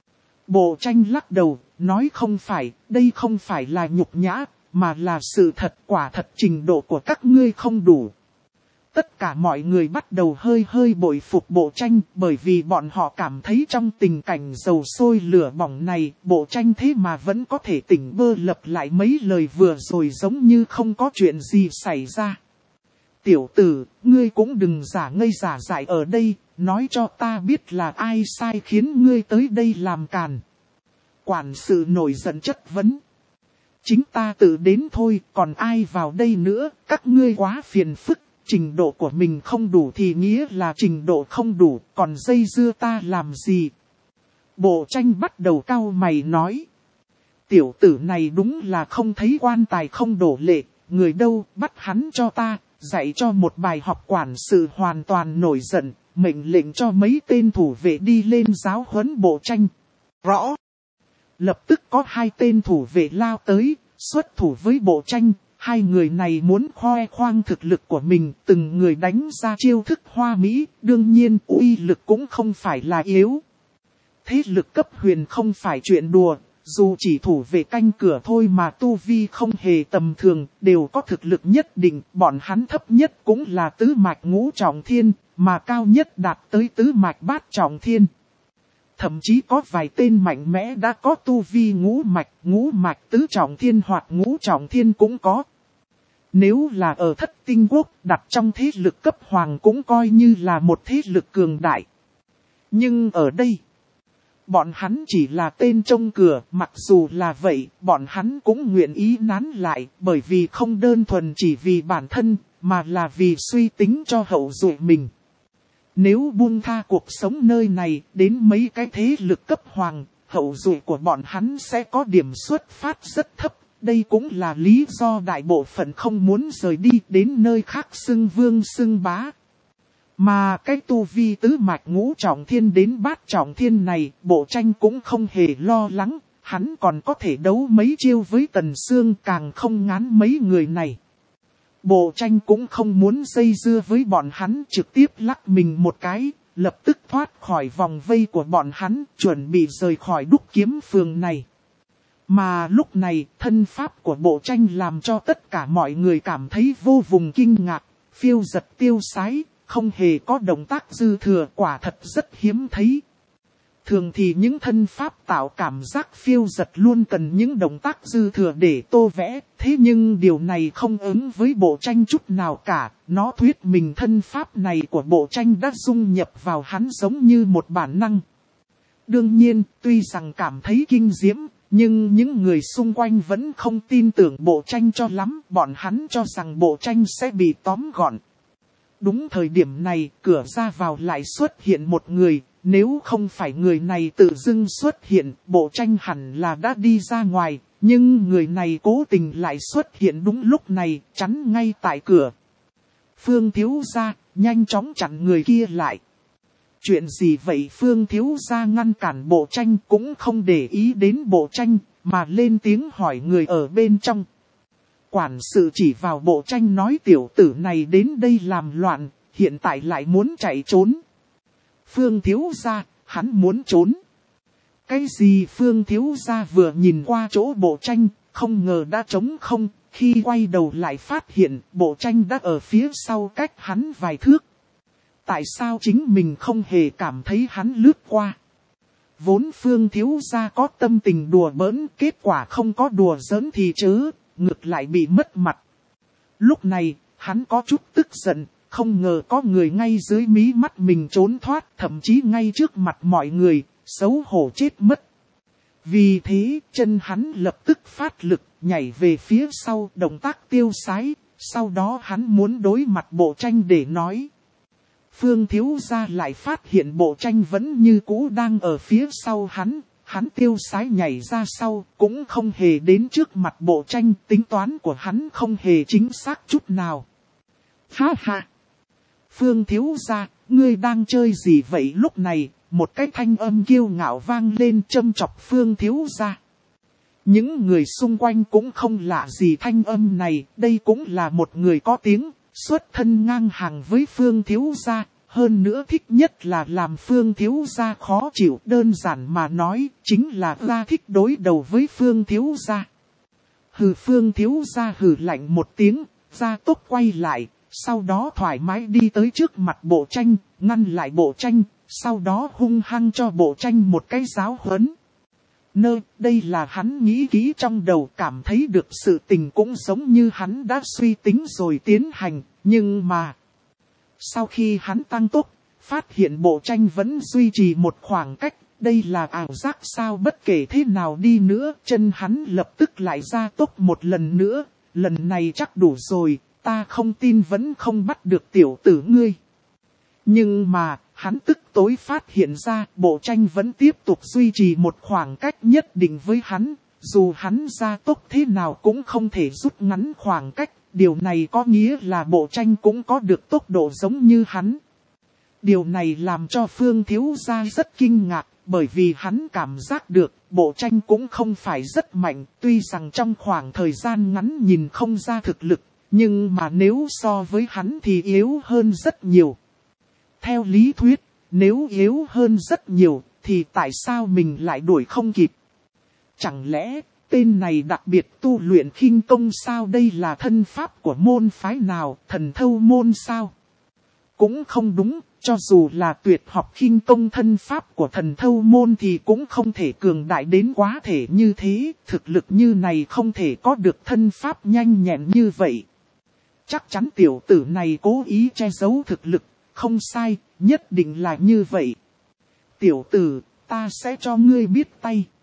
Bộ tranh lắc đầu, nói không phải, đây không phải là nhục nhã, mà là sự thật, quả thật trình độ của các ngươi không đủ. Tất cả mọi người bắt đầu hơi hơi bội phục bộ tranh, bởi vì bọn họ cảm thấy trong tình cảnh dầu sôi lửa bỏng này, bộ tranh thế mà vẫn có thể tỉnh bơ lập lại mấy lời vừa rồi giống như không có chuyện gì xảy ra. Tiểu tử, ngươi cũng đừng giả ngây giả dại ở đây, nói cho ta biết là ai sai khiến ngươi tới đây làm càn. Quản sự nổi giận chất vấn. Chính ta tự đến thôi, còn ai vào đây nữa, các ngươi quá phiền phức. Trình độ của mình không đủ thì nghĩa là trình độ không đủ, còn dây dưa ta làm gì? Bộ tranh bắt đầu cau mày nói. Tiểu tử này đúng là không thấy quan tài không đổ lệ, người đâu, bắt hắn cho ta, dạy cho một bài học. Quản sự hoàn toàn nổi giận, mệnh lệnh cho mấy tên thủ vệ đi lên giáo huấn bộ tranh. Rõ. Lập tức có hai tên thủ vệ lao tới, xuất thủ với Bộ Tranh. Hai người này muốn khoe khoang thực lực của mình, từng người đánh ra chiêu thức hoa mỹ, đương nhiên uy lực cũng không phải là yếu. Thế lực cấp huyền không phải chuyện đùa, dù chỉ thủ vệ canh cửa thôi mà tu vi không hề tầm thường, đều có thực lực nhất định, bọn hắn thấp nhất cũng là tứ mạch ngũ trọng thiên, mà cao nhất đạt tới tứ mạch bát trọng thiên. Thậm chí có vài tên mạnh mẽ đã có tu vi ngũ mạch, ngũ mạch tứ trọng thiên hoặc ngũ trọng thiên cũng có. Nếu là ở Thất Tinh Quốc đặt trong thế lực cấp hoàng cũng coi như là một thế lực cường đại. Nhưng ở đây, bọn hắn chỉ là tên trông cửa, mặc dù là vậy, bọn hắn cũng nguyện ý nán lại, bởi vì không đơn thuần chỉ vì bản thân, mà là vì suy tính cho hậu duệ mình. Nếu buông tha cuộc sống nơi này, đến mấy cái thế lực cấp hoàng, hậu duệ của bọn hắn sẽ có điểm xuất phát rất thấp. Đây cũng là lý do đại bộ phận không muốn rời đi đến nơi khác xưng vương xưng bá. Mà cái tu vi tứ mạch ngũ trọng thiên đến bát trọng thiên này, Bộ Tranh cũng không hề lo lắng, hắn còn có thể đấu mấy chiêu với Tần Sương, càng không ngán mấy người này. Bộ Tranh cũng không muốn dây dưa với bọn hắn, trực tiếp lắc mình một cái, lập tức thoát khỏi vòng vây của bọn hắn, chuẩn bị rời khỏi Đúc Kiếm Phường này. Mà lúc này, thân pháp của Bộ Tranh làm cho tất cả mọi người cảm thấy vô cùng kinh ngạc, phiêu giật tiêu sái, không hề có động tác dư thừa, quả thật rất hiếm thấy. Thường thì những thân pháp tạo cảm giác phiêu giật luôn cần những động tác dư thừa để tô vẽ, thế nhưng điều này không ứng với Bộ Tranh chút nào cả, nó thuyết mình thân pháp này của Bộ Tranh đã dung nhập vào hắn giống như một bản năng. Đương nhiên, tuy rằng cảm thấy kinh diễm, nhưng những người xung quanh vẫn không tin tưởng Bộ Tranh cho lắm, bọn hắn cho rằng Bộ Tranh sẽ bị tóm gọn. Đúng thời điểm này, cửa ra vào lại xuất hiện một người, nếu không phải người này tự dưng xuất hiện, Bộ Tranh hẳn là đã đi ra ngoài, nhưng người này cố tình lại xuất hiện đúng lúc này, chắn ngay tại cửa. Phương thiếu gia, nhanh chóng chặn người kia lại. Chuyện gì vậy? Phương thiếu gia ngăn cản Bộ Tranh, cũng không để ý đến Bộ Tranh, mà lên tiếng hỏi người ở bên trong. Quản sự chỉ vào Bộ Tranh nói tiểu tử này đến đây làm loạn, hiện tại lại muốn chạy trốn. Phương thiếu gia, hắn muốn trốn. Cái gì? Phương thiếu gia vừa nhìn qua chỗ Bộ Tranh, không ngờ đã trống không, khi quay đầu lại phát hiện Bộ Tranh đã ở phía sau cách hắn vài thước. Tại sao chính mình không hề cảm thấy hắn lướt qua? Vốn Phương thiếu gia có tâm tình đùa bỡn, kết quả không có đùa giỡn thì chớ, ngược lại bị mất mặt. Lúc này, hắn có chút tức giận, không ngờ có người ngay dưới mí mắt mình trốn thoát, thậm chí ngay trước mặt mọi người, xấu hổ chết mất. Vì thế, chân hắn lập tức phát lực, nhảy về phía sau, động tác tiêu sái, sau đó hắn muốn đối mặt Bộ Tranh để nói. Phương thiếu gia lại phát hiện Bộ Tranh vẫn như cũ đang ở phía sau hắn, hắn tiêu sái nhảy ra sau, cũng không hề đến trước mặt Bộ Tranh, tính toán của hắn không hề chính xác chút nào. Ha ha! Phương thiếu gia, ngươi đang chơi gì vậy? Lúc này, một cái thanh âm kiêu ngạo vang lên châm chọc Phương thiếu gia. Những người xung quanh cũng không lạ gì thanh âm này, đây cũng là một người có tiếng, xuất thân ngang hàng với Phương thiếu gia, hơn nữa thích nhất là làm Phương thiếu gia khó chịu, đơn giản mà nói, chính là gia thích đối đầu với Phương thiếu gia. Hừ, Phương thiếu gia hừ lạnh một tiếng, gia tốc quay lại, sau đó thoải mái đi tới trước mặt Bộ Tranh, ngăn lại Bộ Tranh, sau đó hung hăng cho Bộ Tranh một cái giáo huấn. Nơ, đây là hắn nghĩ kỹ trong đầu, cảm thấy được sự tình cũng giống như hắn đã suy tính rồi tiến hành, nhưng mà... Sau khi hắn tăng tốc, phát hiện Bộ Tranh vẫn duy trì một khoảng cách, đây là ảo giác sao? Bất kể thế nào đi nữa, chân hắn lập tức lại gia tốc một lần nữa, lần này chắc đủ rồi, ta không tin vẫn không bắt được tiểu tử ngươi. Nhưng mà, hắn tức tối phát hiện ra, Bộ Tranh vẫn tiếp tục duy trì một khoảng cách nhất định với hắn, dù hắn gia tốc thế nào cũng không thể rút ngắn khoảng cách. Điều này có nghĩa là Bộ Tranh cũng có được tốc độ giống như hắn. Điều này làm cho Phương thiếu gia rất kinh ngạc, Bởi vì hắn cảm giác được bộ tranh cũng không phải rất mạnh, tuy rằng trong khoảng thời gian ngắn nhìn không ra thực lực, nhưng mà nếu so với hắn thì yếu hơn rất nhiều. Theo lý thuyết, nếu yếu hơn rất nhiều, thì tại sao mình lại đuổi không kịp? Chẳng lẽ, tên này đặc biệt tu luyện khinh công sao? Đây là thân pháp của môn phái nào, thần thâu môn sao? Cũng không đúng, cho dù là tuyệt học khinh công thân pháp của thần thâu môn thì cũng không thể cường đại đến quá thể như thế. Thực lực như này không thể có được thân pháp nhanh nhẹn như vậy. Chắc chắn tiểu tử này cố ý che giấu thực lực, không sai, nhất định là như vậy. Tiểu tử, ta sẽ cho ngươi biết tay.